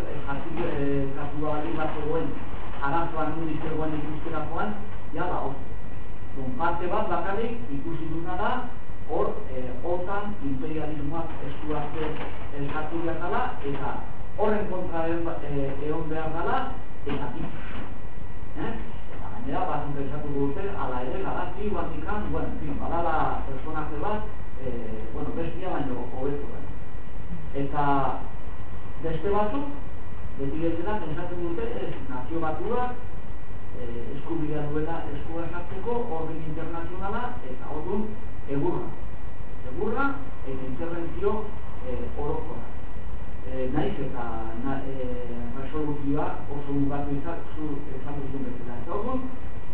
katu bali bat egoen, arazoan nudik egoen ikusterakoan, ja da hor. Parte bat bakarrik ikusi duna da, hor eh, otan imperialismoak eskuarte eskatu behar dela, eta horren kontra egon behar dela, eta hitz. Eh? Gainera, bat interesatu dute, ala ere, Gaddafi, Vatikan, bueno, en fin, badala personaje bat, eh, bueno, bestia baino hobetu da. Eta beste batzuk, beti bezala, pensatzen dute, ez, nazio batuak, eh, eskubidea duela eskua sartzeko, orden internazionala, eta orduan, egurra. Egurra, eta interventzio eh, orokora. Eh, naiz eta na, eh, resoluzioa oso mugatu izan duzun bezala. Eta orduan,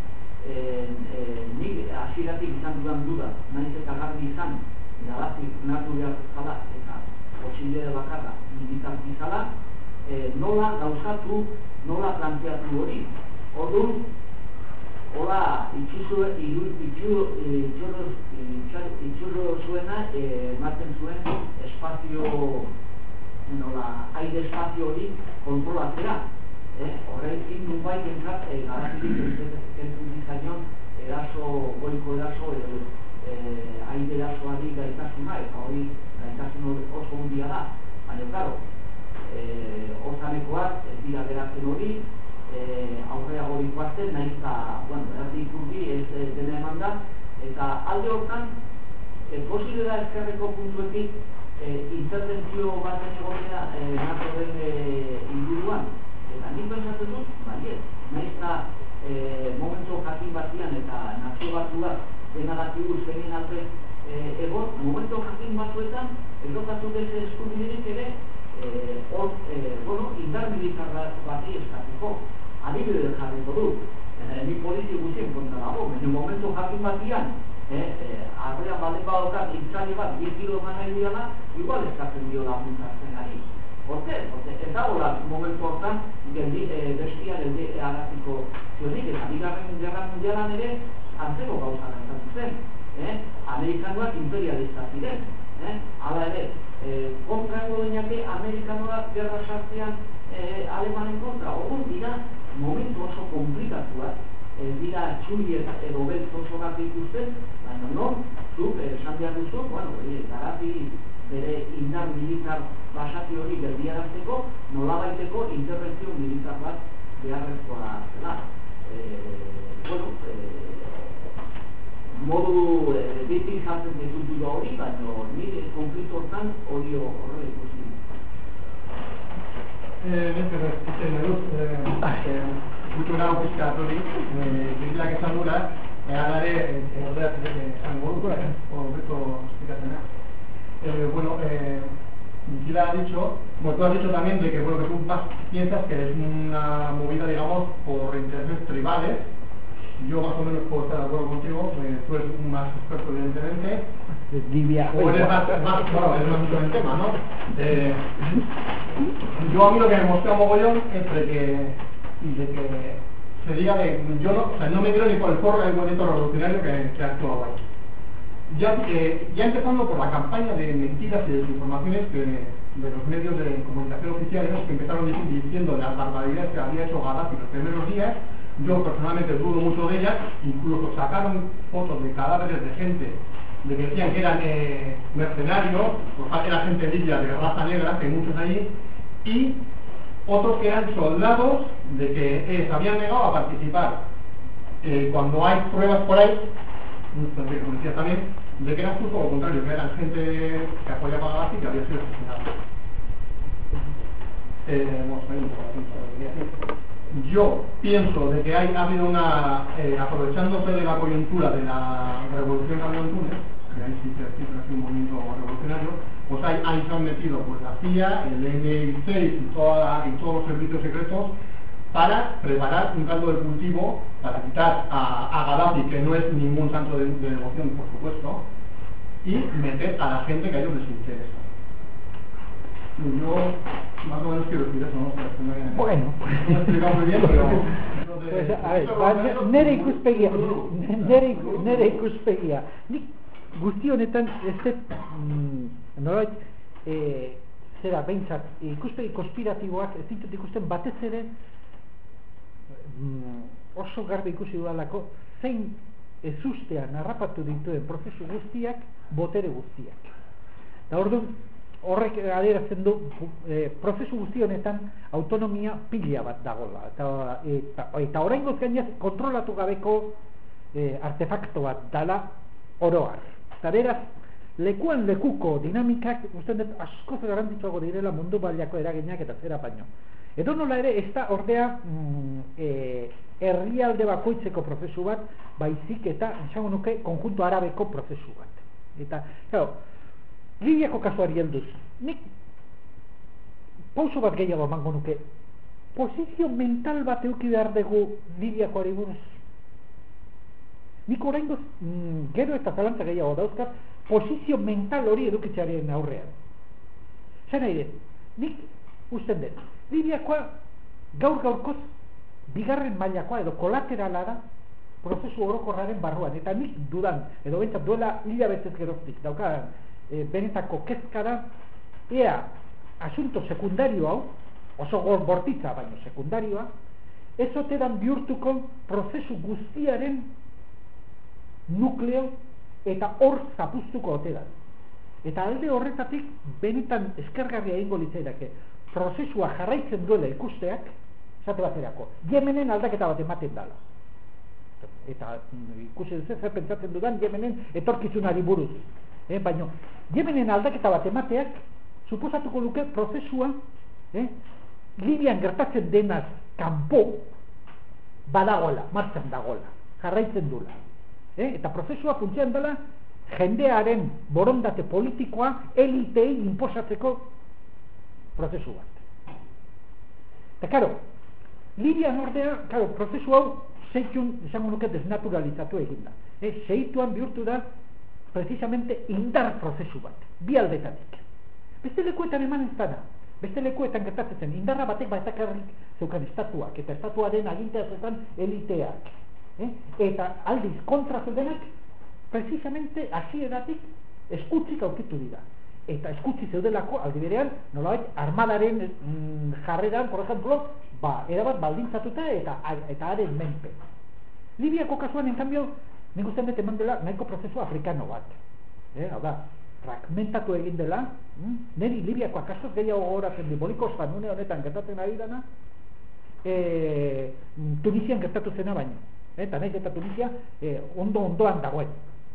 eh, eh, nik hasieratik izan dudan duda, naiz eta garbi izan, Gaddafi nartu behar zala, eta posible bakarra militarki zala, eh, nola gauzatu, nola planteatu hori. Orduan, hola, itxurro zuena, ematen zuen espazio, nola, aire espazio hori kontrolatzea. Horrekin nun bai entzat, Gaddafirik entzun dizaion eraso, goiko eraso, aire erasoari gaitasuna, eta hori gaitasun oso hundia da. Baina, klaro, hortanekoak ez dira beratzen hori, aurrea hori guazten, nahiz eta, bueno, erdi ikurdi ez dena eman da, eta alde hortan, posible da ezkerreko puntuetik interventzio baten egotea nato den inguruan, eta nik pentsatzen dut, baiet, nahiz eta momentu jakin batian eta nazio batuak dena dakigu zeinen alde egon, momentu jakin batuetan ez dokatu dese eskubiderik ere hor, bueno, indar militar bati eskatuko, adibide jarriko du, ni polizio guztien kontra dago, baina momentu jakin batian, arrean balen badokat itzali bat, diez kilo eman nahi duela, igual eskatzen dio laguntzartzen ari. Horte, ez dagoela momentu hortan, bestia geldi araziko zionik, eta bigarren gerra mundialan ere, antzeko gauza gertatu zen. Amerikanoak imperialista ziren. Hala ere, kontra ego deinake, Amerikanoak gerra sartzean alemanen kontra, orduan dira momentu oso komplikatuak, dira txuriet edo beltz oso bat ikusten, baina non, zuk, esan behar duzu, bueno, Gaddafi bere indar militar basati hori geldiarazteko, nolabaiteko interventzio militar bat beharrezkoa zela. Bueno, modu beti jartzen ditutu da hori, baina nire konflikto hortan hori horre ikusi. Beste berzitzen eduz, kultura pizkat hori, bizilak esan gura, agare, ordeatzen esan godu, horreto esplikatena. Bueno, Gila ha dicho, bueno, tú has dicho también de que, bueno, que tú más piensas que es una movida, digamos, por intereses tribales, yo más o menos puedo estar de acuerdo contigo, eh, tú eres un más experto evidentemente, Libia, o eres más, más, bueno, eres más en el tema, ¿no? Eh, yo a mí lo que me mostró mogollón es de que, de que se diga de, yo no, o sea, no me quiero ni por el forro del movimiento revolucionario que, que ha actuado ahí. Ya, eh, ya empezando por la campaña de mentiras y desinformaciones que, de los medios de comunicación oficiales que empezaron diciendo las barbaridades que había hecho Gaddafi los primeros días. Yo personalmente dudo mucho de ellas, incluso sacaron fotos de cadáveres de gente de que decían que eran eh, mercenarios, pues era gente libia de raza negra, que hay muchos allí, y otros que eran soldados de que eh, se habían negado a participar. Eh, cuando hay pruebas por ahí, como decía también, de que eran justo lo contrario, que eran gente que apoyaba a Gaddafi y que había sido asesinada. Eh, bueno, hay un poco de tiempo, lo quería decir. Yo pienso de que hay, ha habido una, eh, aprovechándose de la coyuntura de la revolución que había en Túnez, que ahí sí que siempre ha sido un movimiento revolucionario, pues ahí, ahí se han metido pues, la C I A, el N I seis y, toda, y todos los servicios secretos para preparar un caldo de cultivo para quitar a, a Gaddafi, que no es ningún santo de, de devoción, por supuesto, y meter a la gente que a ellos les interesa. Yo más o menos quiero decir eso, ¿no? Pero me, bueno, no me he explicado muy bien, pero... De, pues, a ver, ba, nere ikuspegia, nere, nere ikuspegia. Nik guzti honetan, ez dut, mm, nolait, e, zera, behintzat, ikuspegi konspiratiboak ez ditut ikusten batez ere mm, oso garbi ikusi dudalako zein ezustean harrapatu dituen prozesu guztiak, botere guztiak. Eta orduan, horrek adierazten du e, prozesu guzti honetan autonomia pila bat dagoela eta, eta, eta oraingoz gainez kontrolatu gabeko e, artefakto bat dala oroar. Eta beraz, lekuan lekuko dinamikak usten dut askoz garrantzitsuago direla mundu mailako eraginak eta zera baino. Edo nola ere, ez da ordea mm, e, herrialde bakoitzeko prozesu bat, baizik eta, esango nuke, konjunto arabeko prozesu bat. Eta, claro, Libiako kasuari helduz, nik pauso bat gehiago emango nuke, posizio mental bat eduki behar dugu Libiakoari buruz. Nik oraingoz mm, gero eta zalantza gehiago dauzkat, posizio mental hori edukitzearen aurrean. Zer nahi dut, nik usten dut, Libiakoa gaur gaurkoz bigarren mailakoa edo kolaterala da prozesu orokorraren barruan, eta nik dudan, edo bentsat duela hilabetez geroztik dauka E, benetako kezkara, ea asunto sekundario hau, oso bortitza baino sekundarioa, ez otedan bihurtuko prozesu guztiaren nukleo eta hor zapuztuko otedan. Eta alde horretatik benetan eskergarria egingo litzaidake prozesua jarraitzen duela ikusteak, esate baterako, Yemenen aldaketa bat ematen dala. Eta ikusi dut zer pentsatzen dudan Yemenen etorkizunari buruz. Eh, baina, Yemenen aldaketa bat emateak, suposatuko luke prozesua, eh, Libian gertatzen denaz kanpo, badagola, martxan dagola, jarraitzen dula. Eh, eta prozesua funtzioan dela, jendearen borondate politikoa elitei inposatzeko prozesu bat. Eta, karo, Libian ordea, karo, prozesu hau, seitun, esango nuke, desnaturalizatu eginda. Eh, seituan bihurtu da, precisamente indar prozesu bat, bi aldetatik. Beste lekuetan eman ez dana, beste lekuetan gertatzen, indarra batek baitakarrik zeukan estatuak, eta estatuaren agintea zeukan eliteak. Eh? Eta aldiz kontra zeudenak, precisamente hasieratik eskutzik aurkitu dira. Eta eskutzi zeudelako, aldi berean, nolabait, armadaren mm, jarreran, por ejemplo, ba, erabat baldintzatuta eta, eta haren menpe. Libiako kasuan, en cambio, nik ustean dut eman dela nahiko prozesu afrikano bat. Eh, hau da, fragmentatu egin dela, hm? Neri Libiakoa kasoz gehiago gogoratzen di, Boliko Sanune honetan gertatzen ari dana, e, Tunisian gertatu zena baino. Eh, eta nahiz eta Tunisia e, ondo ondoan dagoen.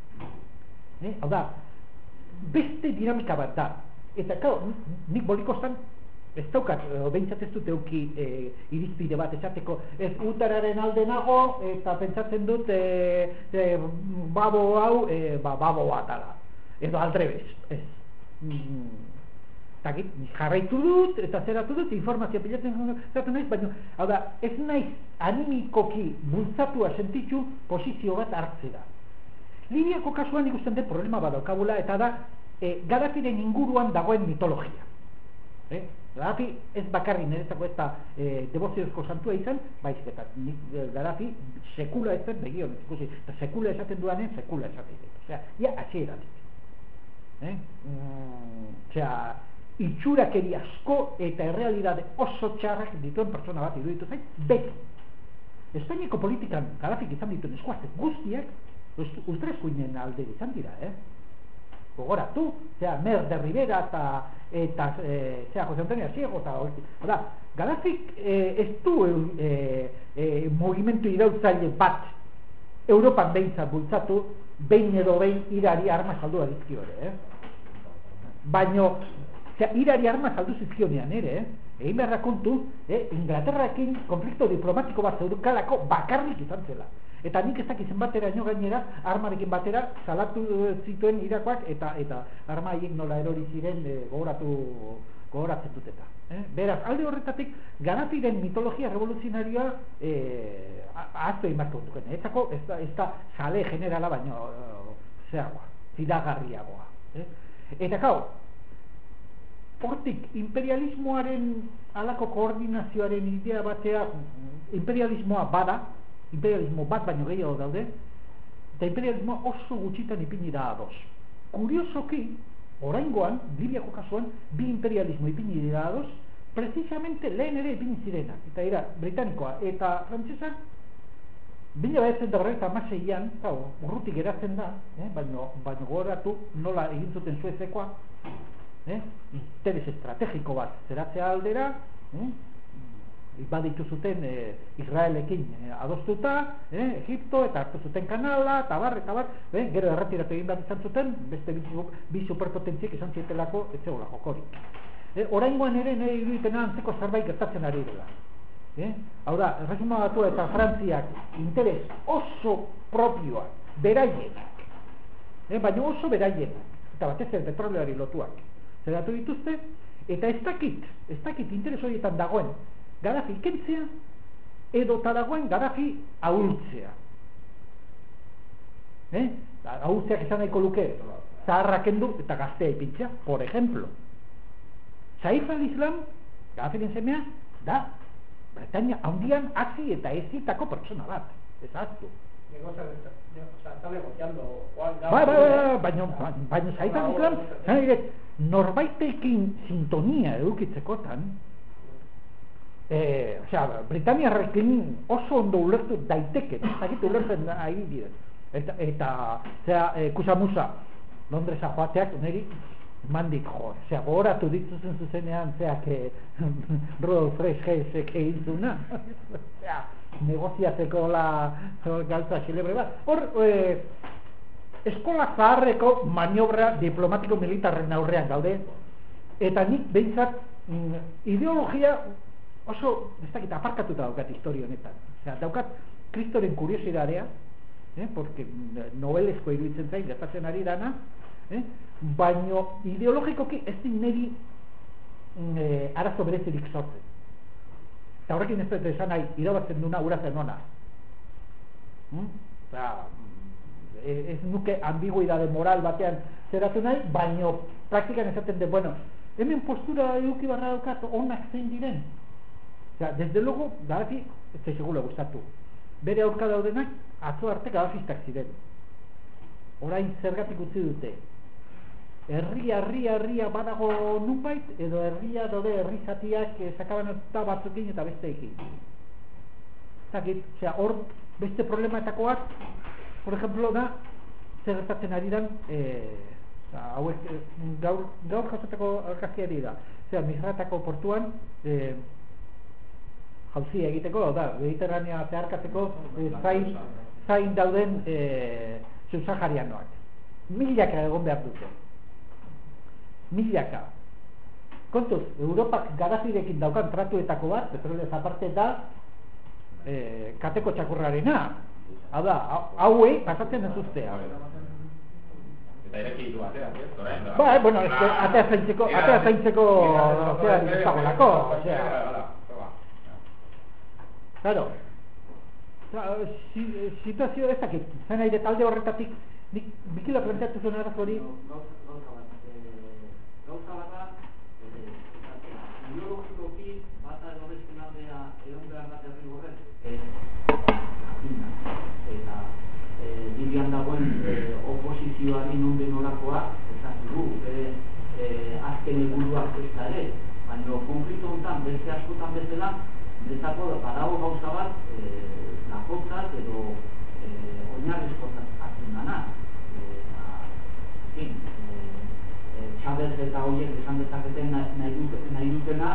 Eh, hau da, beste dinamika bat da. Eta, claro, nik Boliko San ez daukat, behintzat ez dut euki e, irizpide bat esateko ez utararen alde nago eta pentsatzen dut e, e, babo hau e, ba, babo bat ala edo aldrebez ez. Mm. Zagit, jarraitu dut, eta zeratu dut, informazioa pilatzen zeratu naiz, baina, hau da, ez naiz animikoki bultzatua sentitu posizio bat hartzera. Libiako kasuan ikusten den problema badaukagula, eta da, e, Gaddafiren inguruan dagoen mitologia. Eh? Gaddafi ez bakarri niretzako ez da e, devoziozko santua izan, baizik eta Gaddafi sekula ez zen, begion, ikusi, eta sekula esaten duanen, sekula esaten dut. Osea, ia atxeratik. Eh? Mm, osea, itxurakeri asko eta errealidade oso txarrak dituen pertsona bat iruditu zain, beti. Espainiako politikan Gaddafik izan dituen eskuazte guztiak ultraeskuinen alde izan dira, eh? Gogoratu, zera, Mer de Rivera eta, eta e, zera, Jose Antonio Asiego eta hori. Gaddafik e, ez du e, e, movimentu irautzaile bat Europan behintzat bultzatu, behin edo behin irari arma saldu adizkio ere, eh? Baino, zera, irari arma saldu zizkionean ere, eh? Egin beharra kontu, eh? Inglaterrarekin konflikto diplomatiko bat zeudukalako bakarrik izan zela. Eta nik ez dakizen batera ino gainera, armarekin batera salatu zituen Irakoak eta eta arma haiek nola erori ziren e, gogoratu gogoratzen dut eta. Eh? Beraz, alde horretatik, Gaddafiren mitologia revoluzionarioa eh, ahaztu egin barko duken. Ezako, ez da, ez da sale generala baino uh, zeragoa, fidagarriagoa. Eh? Eta gau, hortik imperialismoaren alako koordinazioaren idea batea, imperialismoa bada, imperialismo bat baino gehiago daude, eta imperialismoa oso gutxitan ipini da ados. Kuriosoki, oraingoan, Libiako kasuan, bi imperialismo ipini dira ados, precisamente lehen ere ipini zirenak. Eta era, britanikoa eta frantsesa, bila behatzen da horreta amaseian, urrutik geratzen da, eh? baino, baino gogoratu nola egin zuten Suezekoa, eh? interes estrategiko bat zeratzea aldera, eh? baditu zuten eh, Israelekin eh, adostuta, eh, Egipto, eta hartu zuten kanala, eta bar, eta bar, eh, gero erretiratu egin bat izan zuten, beste bi, bi superpotentziek izan zietelako ez zegoela jokorik. Eh, oraingoan ere nire iruditena antzeko zerbait gertatzen ari dela. Eh? Hau da, Erresuma Batua eta Frantziak interes oso propioak, beraienak, eh, baina oso beraienak, eta batez ere petroleari lotuak, zeratu dituzte, eta ez dakit, ez dakit interes horietan dagoen, Gaddafi kentzea, edo dagoen Gaddafi ahultzea. Eh? Ahultzeak esan nahiko luke, zaharra kendu eta gaztea ipintzea, por ejemplo. Saif al-Islam, Gaddafiren semea, da Bretaña handian hasi eta ezitako pertsona bat, ez haztu. Está negociando Juan Bai, bai, bai, baina, baina Saif al-Islam, norbaitekin sintonia edukitzekotan, Eh, o sea, Britaniarrekin oso ondo ulertu daiteke, ez dakit ulertzen ari diren. Eta, eta zera, e, kusamusa, Londresa joateak, niri, mandik jo, zera, gogoratu dituzen zuzenean, zera, que Rudolf Fresh egin zuna, zera, negoziatzeko la galtza xelebre bat. Hor, e, eskola zaharreko maniobra diplomatiko militarren aurrean gaude, eta nik behintzat mm, ideologia oso, ez dakit, aparkatuta daukat historia honetan. Osea, daukat kristoren kuriosidadea, eh, porque nobelezko iruditzen zain, gertatzen ari dana, eh, baino ideologikoki ez din niri eh, arazo berezirik sortzen. Eta horrekin ez dut esan nahi, irabatzen duna uratzen ona. Hmm? Osea, ez nuke ambiguidade moral batean zeratu nahi, baino praktikan esaten de, bueno, hemen postura eduki barra daukat onak zein diren. O sea, desde luego, Gaddafi, ez da segula gustatu. Bere aurka daudenak, atzo arte Gaddafistak ziren. Orain zergatik utzi dute. Herria, herria, herria badago nunbait, edo herria dode herri zatiak sakaban eta batzukin eta besteekin. Zakit, osea, hor beste problematako bat, por ejemplo, da, zer gertatzen ari dan, eh, hauek, gaur, gaur jasotako alkazia dira. Osea, Misratako portuan, eh, jauzia egiteko, da, Mediterranea zeharkatzeko eh, zain, zain dauden eh, subsaharianoak. Milaka egon behar dute. Milaka. Kontuz, Europak Gaddafirekin daukan tratuetako bat, petrolez aparte da, eh, kateko txakurrarena. Hau da, hauei pasatzen ez ustea. eta ireki ditu ateak, ez? Orain da. Ba, bueno, es que atea zaintzeko, atea zaintzeko, osea, ez dagoelako, osea. Claro. Situazio ez dakit, zen aire talde horretatik, nik bikila planteatu zuen arazo hori. Gauza bat, gauza bat da, ideologikoki bata edo beste aldea egon behar bat herri horrek, eta Libian dagoen oposizioari non norakoa, esan du, azken helburuak ez da ere, baina konflikto honetan beste askotan bezala, bezako badago gauza bat, lakotzat edo oinarrizkotzat hartzen dana. Chavez eta horiek esan dezaketen nahi dutena,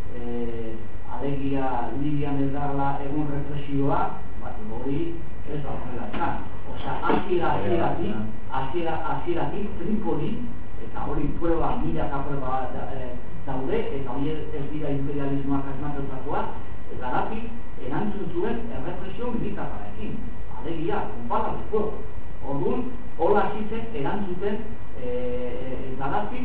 alegia Libian ez dara egun represioa, bat hori ez da horrela esan. Osa, hasiera hasieratik, hasiera hasieratik Tripoli, eta hori prueba, milaka prueba daude, eta hori ez dira imperialismoak asmatutakoak, Gaddafi erantzun zuen errepresio militarrarekin, alegia, konpara bezko. Orduan, hola zitzen erantzuten Gaddafi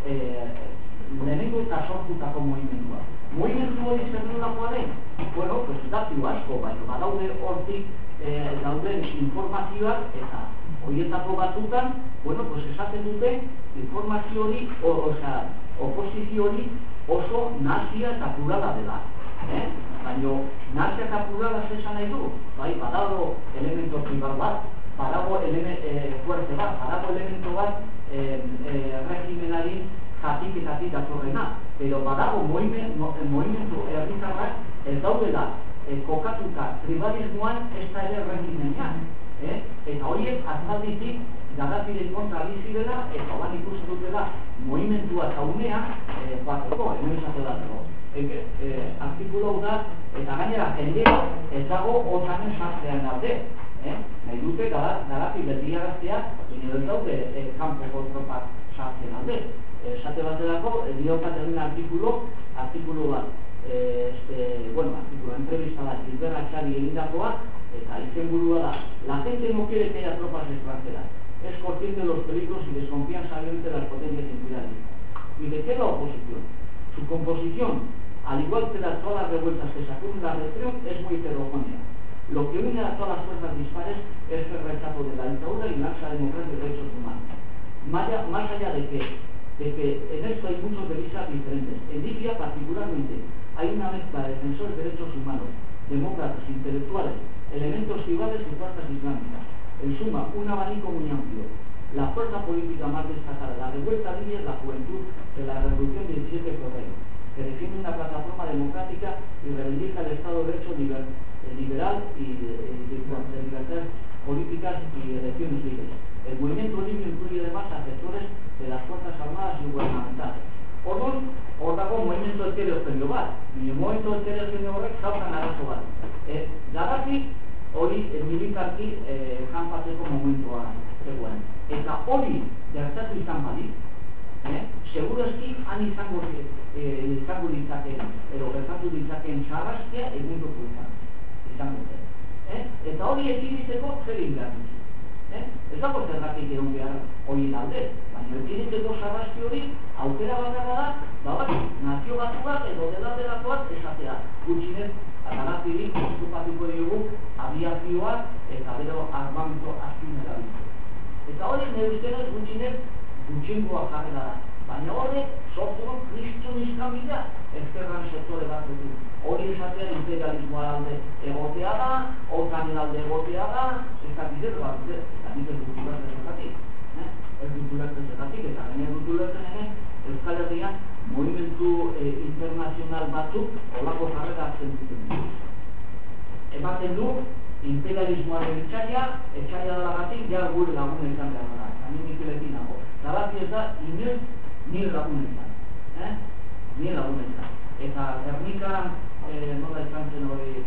lehenengo eta sortutako movimendua. Movimendu hori zer nolakoa den? Bueno, pues datu asko, baina badaude hortik dauden informazioak eta horietako batzutan, bueno, pues esaten dute informazio hori, osea, oposizio hori oso nazia eta plurala dela. Eh? Baina nazia eta plurala zesan nahi du, bai, badago elemento tribal bat, badago fuerte bat, badago elemento bat regimenari jatiketatik datorrena, pero badago movimentu herritarrak ez daudela kokatuta tribalismoan ez da ere regimenean, eta horiek azalditik Gaddafiren kontra bizi dela, eta holan ikusi dutela movimentua eta unea bateko, hemen esate dateko. Artikulo da, eta gainera jendea ez dago otanen sartzean alde. Nahi dute Gaddafi berdiaraztea, baina ez daude kanpoko tropak sartzen alde. Esate baterako, diokat egin artikulo, artikulo bat, bueno, artikulo, entrevista da, Gilbert Achari egindakoa, eta izenburua da, la gente no quiere que haya tropas extranjeras, es consciente de los peligros y desconfían sabiamente de las potencias imperialistas. ¿Y de qué la oposición? Su composición, al igual que las todas las revueltas que sacuden la represión, es muy heterogénea. Lo que une a todas las fuerzas dispares es el rechazo de la dictadura y la ansia democrática de derechos humanos. Más allá, más allá de, que, de que en esto hay muchos devisas diferentes. En Libia, particularmente, hay una mezcla de defensores de derechos humanos, demócratas, intelectuales, elementos tribales y fuerzas islámicas. En suma, un abanico muy amplio. La fuerza política más destacada de la revuelta libia es la juventud de la Revolución diecisiete de febrero, que defiende una plataforma democrática y reivindica el Estado de Derecho liber, liberal y de, de, de libertades políticas y elecciones libres. El movimiento libio incluye además a sectores de las Fuerzas Armadas y gubernamentales. Orduan, hor dago movimiento heterogéneo bat, y el movimiento heterogéneo horrek zaukan arazo bat. Eh, Gaddafi hori militarki janpatzeko momentua zegoen. Eta hori gertatu izan badi, segurazki han izango izango ditzakeen, edo gertatu ditzakeen sarraskia egungo izango zen. Eta hori ekiditeko zer egin behar duzu. Ez dago zergatik egon behar hori alde, baina ekiditeko sarraski hori aukera bakarra da, da hori, nazio batuak edo delaterakoak esatea. Gutxinez, Gaddafirik eskupatuko diogu abiazioa eta bero armamento azkin erabiltzen. Eta hori nire ustenez gutxinez gutxingoa jarrera da. Baina horrek sortu kristioniskan bidea ezkerran sektore bat dutu. Hori esatea imperialismoa alde egotea da, otanen alde egotea da, ez da bidetu bat dute, eta nik ez dutu lertzen zergatik. Ez dutu lertzen zergatik, eta gaine dutu lertzen ere, Euskal Herrian movimentu internazional batzuk olako jarrera hartzen duten. Ematen du, imperialismoaren etxaila, etxaila dalagatik, ja gure lagun izan behar da. Ani Mikelekin nago. Gaddafi ez da, inoiz, nire lagun izan. Nire lagun izan. Eta Gernikan, nola izan zen hori,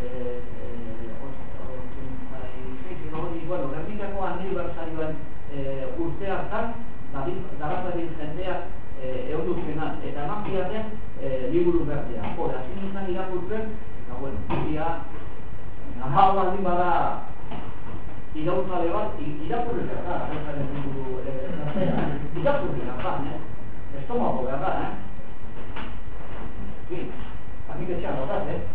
bueno, Gernikako aniversarioan urte hartan, Gaddafiren jendeak egon duzkenan, eta eman piaten liburu berdea. Hore, hasi nintzen irakurtzen, eta bueno, dia, hau baldin bada iraultzale bat, irakurri behar da, arrezaren inguru zertzea, irakurri behar da, eh? Estomago behar da, eh? Sí, hanik etxean dotaz, eh?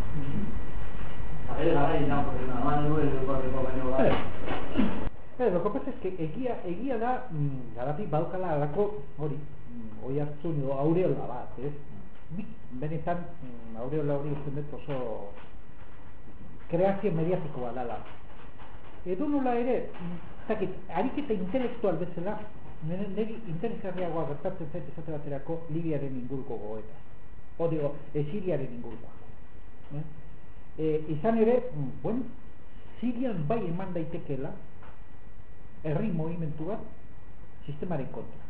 Bere gara irakurri nada, baina nuen irakurriko baino gara. Eh, lo que pasa es que egia, egia da, mm, garatik badukala alako hori, mm, oi hartzun edo aureola bat, ez? Nik benetan mm, aureola hori usten dut oso kreazio mediatiko bat dala. Edo nola ere, zakit, ariketa intelektual bezala, niri interesgarriagoa gertatzen zait esate baterako Libiaren inguruko gogoeta. O digo, e, Siriaren inguruko. Eh? E, izan ere, mm, bueno, Sirian bai eman daitekeela herri movimentu bat sistemaren kontra.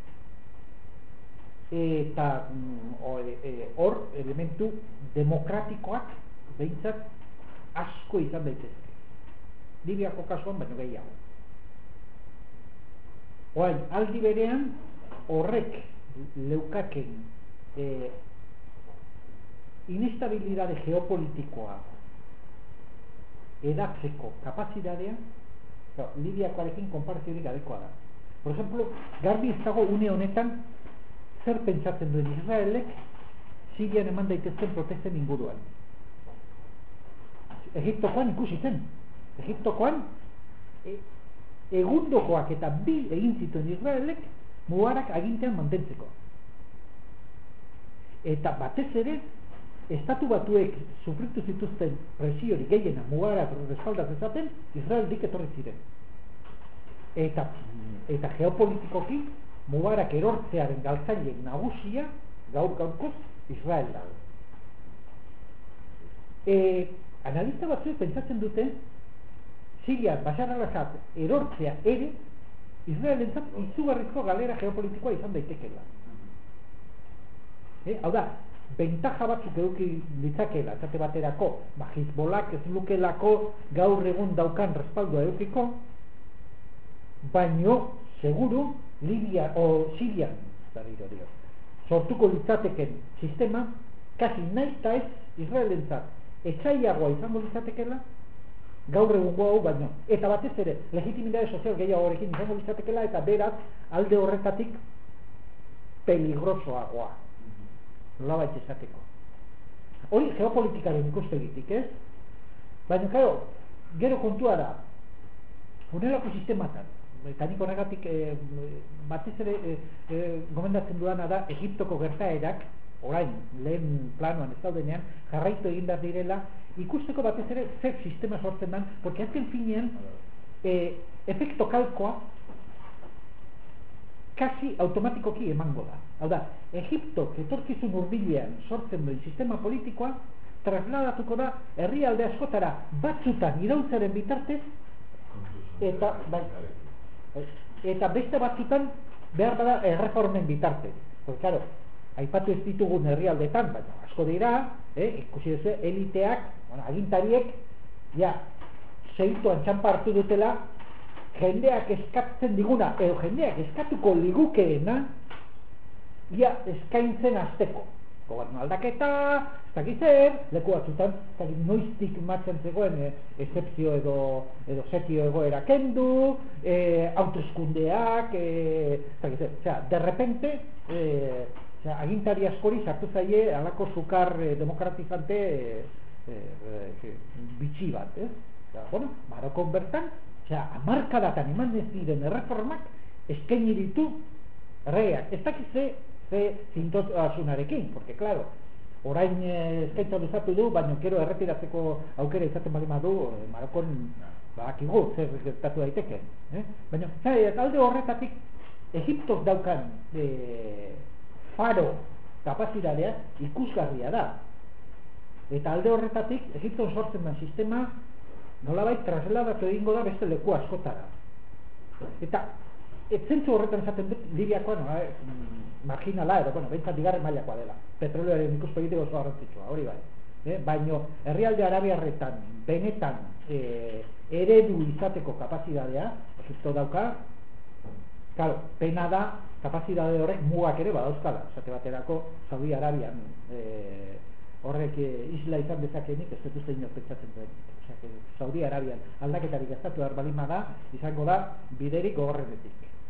Eta hor mm, e, elementu demokratikoak behintzat asko izan daitezke. Libiako kasuan baino gehiago. Oain, aldi berean horrek leukaken e, inestabilidade geopolitikoa edatzeko kapazitatea, Libiakoarekin konparaziorik gabekoa da. Por ejemplo, garbi ez dago une honetan zer pentsatzen duen Israelek Sirian eman daitezken protesten inguruan. Egiptokoan ikusi zen. Egiptokoan e, egundokoak eta bi egin zituen Israelek Mubarak agintean mantentzeko. Eta batez ere Estatu Batuek sufritu zituzten presiori gehiena Mubarak respaldaz ezaten Israeldik etorri ziren. Eta, eta geopolitikoki Mubarak erortzearen galtzaile nagusia gaur gaurkoz Israel da. E, analista batzuek pentsatzen dute Sirian Bashar al-Assad erortzea ere Israelentzat izugarrizko galera geopolitikoa izan daitekeela. E, hau da, bentaja batzuk eduki ditzakeela, esate baterako, ba, Hizbolak ez lukelako gaur egun daukan respaldua edukiko, baino, seguru, Libia o Sirian, sortuko litzateken sistema, kasi nahi eta ez Israelentzat etxaiagoa izango litzatekeela, gaur egun hau baino, eta batez ere, legitimidade sozial gehiagorekin izango litzatekeela, eta beraz, alde horretatik peligrosoagoa. Nolabait esateko. Hori geopolitikaren ikuspegitik, ez? Baina, claro, gero kontua da, honelako sistematan, eta nik horregatik e, batez ere e, e, gomendatzen duana da Egiptoko gertaerak, orain, lehen planoan ez daudenean, jarraitu egin behar direla, ikusteko batez ere zer sistema sortzen dan, porque azken finean, e, efekto kalkoa kasi automatikoki emango da. Hau da, Egiptok etorkizun hurbilean sortzen duen sistema politikoa trasladatuko da herrialde askotara batzutan iraultzaren bitartez eta bai, eta beste batzutan behar bada erreformen bitartez. Porque, claro, aipatu ez ditugun herrialdetan, baina asko dira, eh, ikusi duzu, eliteak, bueno, agintariek, ja, segituan txampa hartu dutela, jendeak eskatzen diguna, edo jendeak eskatuko ligukeena, ia eskaintzen azteko. Gobernu aldaketa, ez dakit zer, leku batzutan, ez dakit noiztik martxan zegoen e, excepzio edo, edo setio egoera kendu, e, autoeskundeak, e, ez dakit zer, osea, de repente, e, osea, agintari askori sartu zaie alako sukar e, demokratizante e, e, e, bitxi bat, ez? Osea, bueno, Marokon bertan, osea, hamarkadatan eman ez diren erreformak eskaini ditu erregeak. Ez dakit ze ze zintotasunarekin, porque, claro, orain eh, eskaintza luzatu du, baina kero erretiratzeko aukera izaten bali madu, eh, Marokon badakigu zer gertatu daiteke. Eh? Baina, alde horretatik, Egiptok daukan eh, faro kapazitatea ikusgarria da. Eta alde horretatik, Egipton sortzen den sistema nolabait trasladatu egingo da beste leku askotara. Eta, etzentzu horretan esaten dut, Libiakoa, no, eh, marginala, edo, bueno, behintzat bigarren mailakoa dela. Petroleoaren ikuspegitik oso garrantzitsua, hori bai. Eh, baino, herrialde arabiarretan, benetan, eh, eredu izateko kapazitatea, Egipto dauka, claro, pena da, kapazidade horrek mugak ere badauzkala. Esate baterako, Saudi Arabian, eh, horrek isla izan dezakenik ez dut uste inor pentsatzen duen. Osea, Saudi Arabian aldaketarik gertatu behar balin bada, izango da biderik gogorrenetik.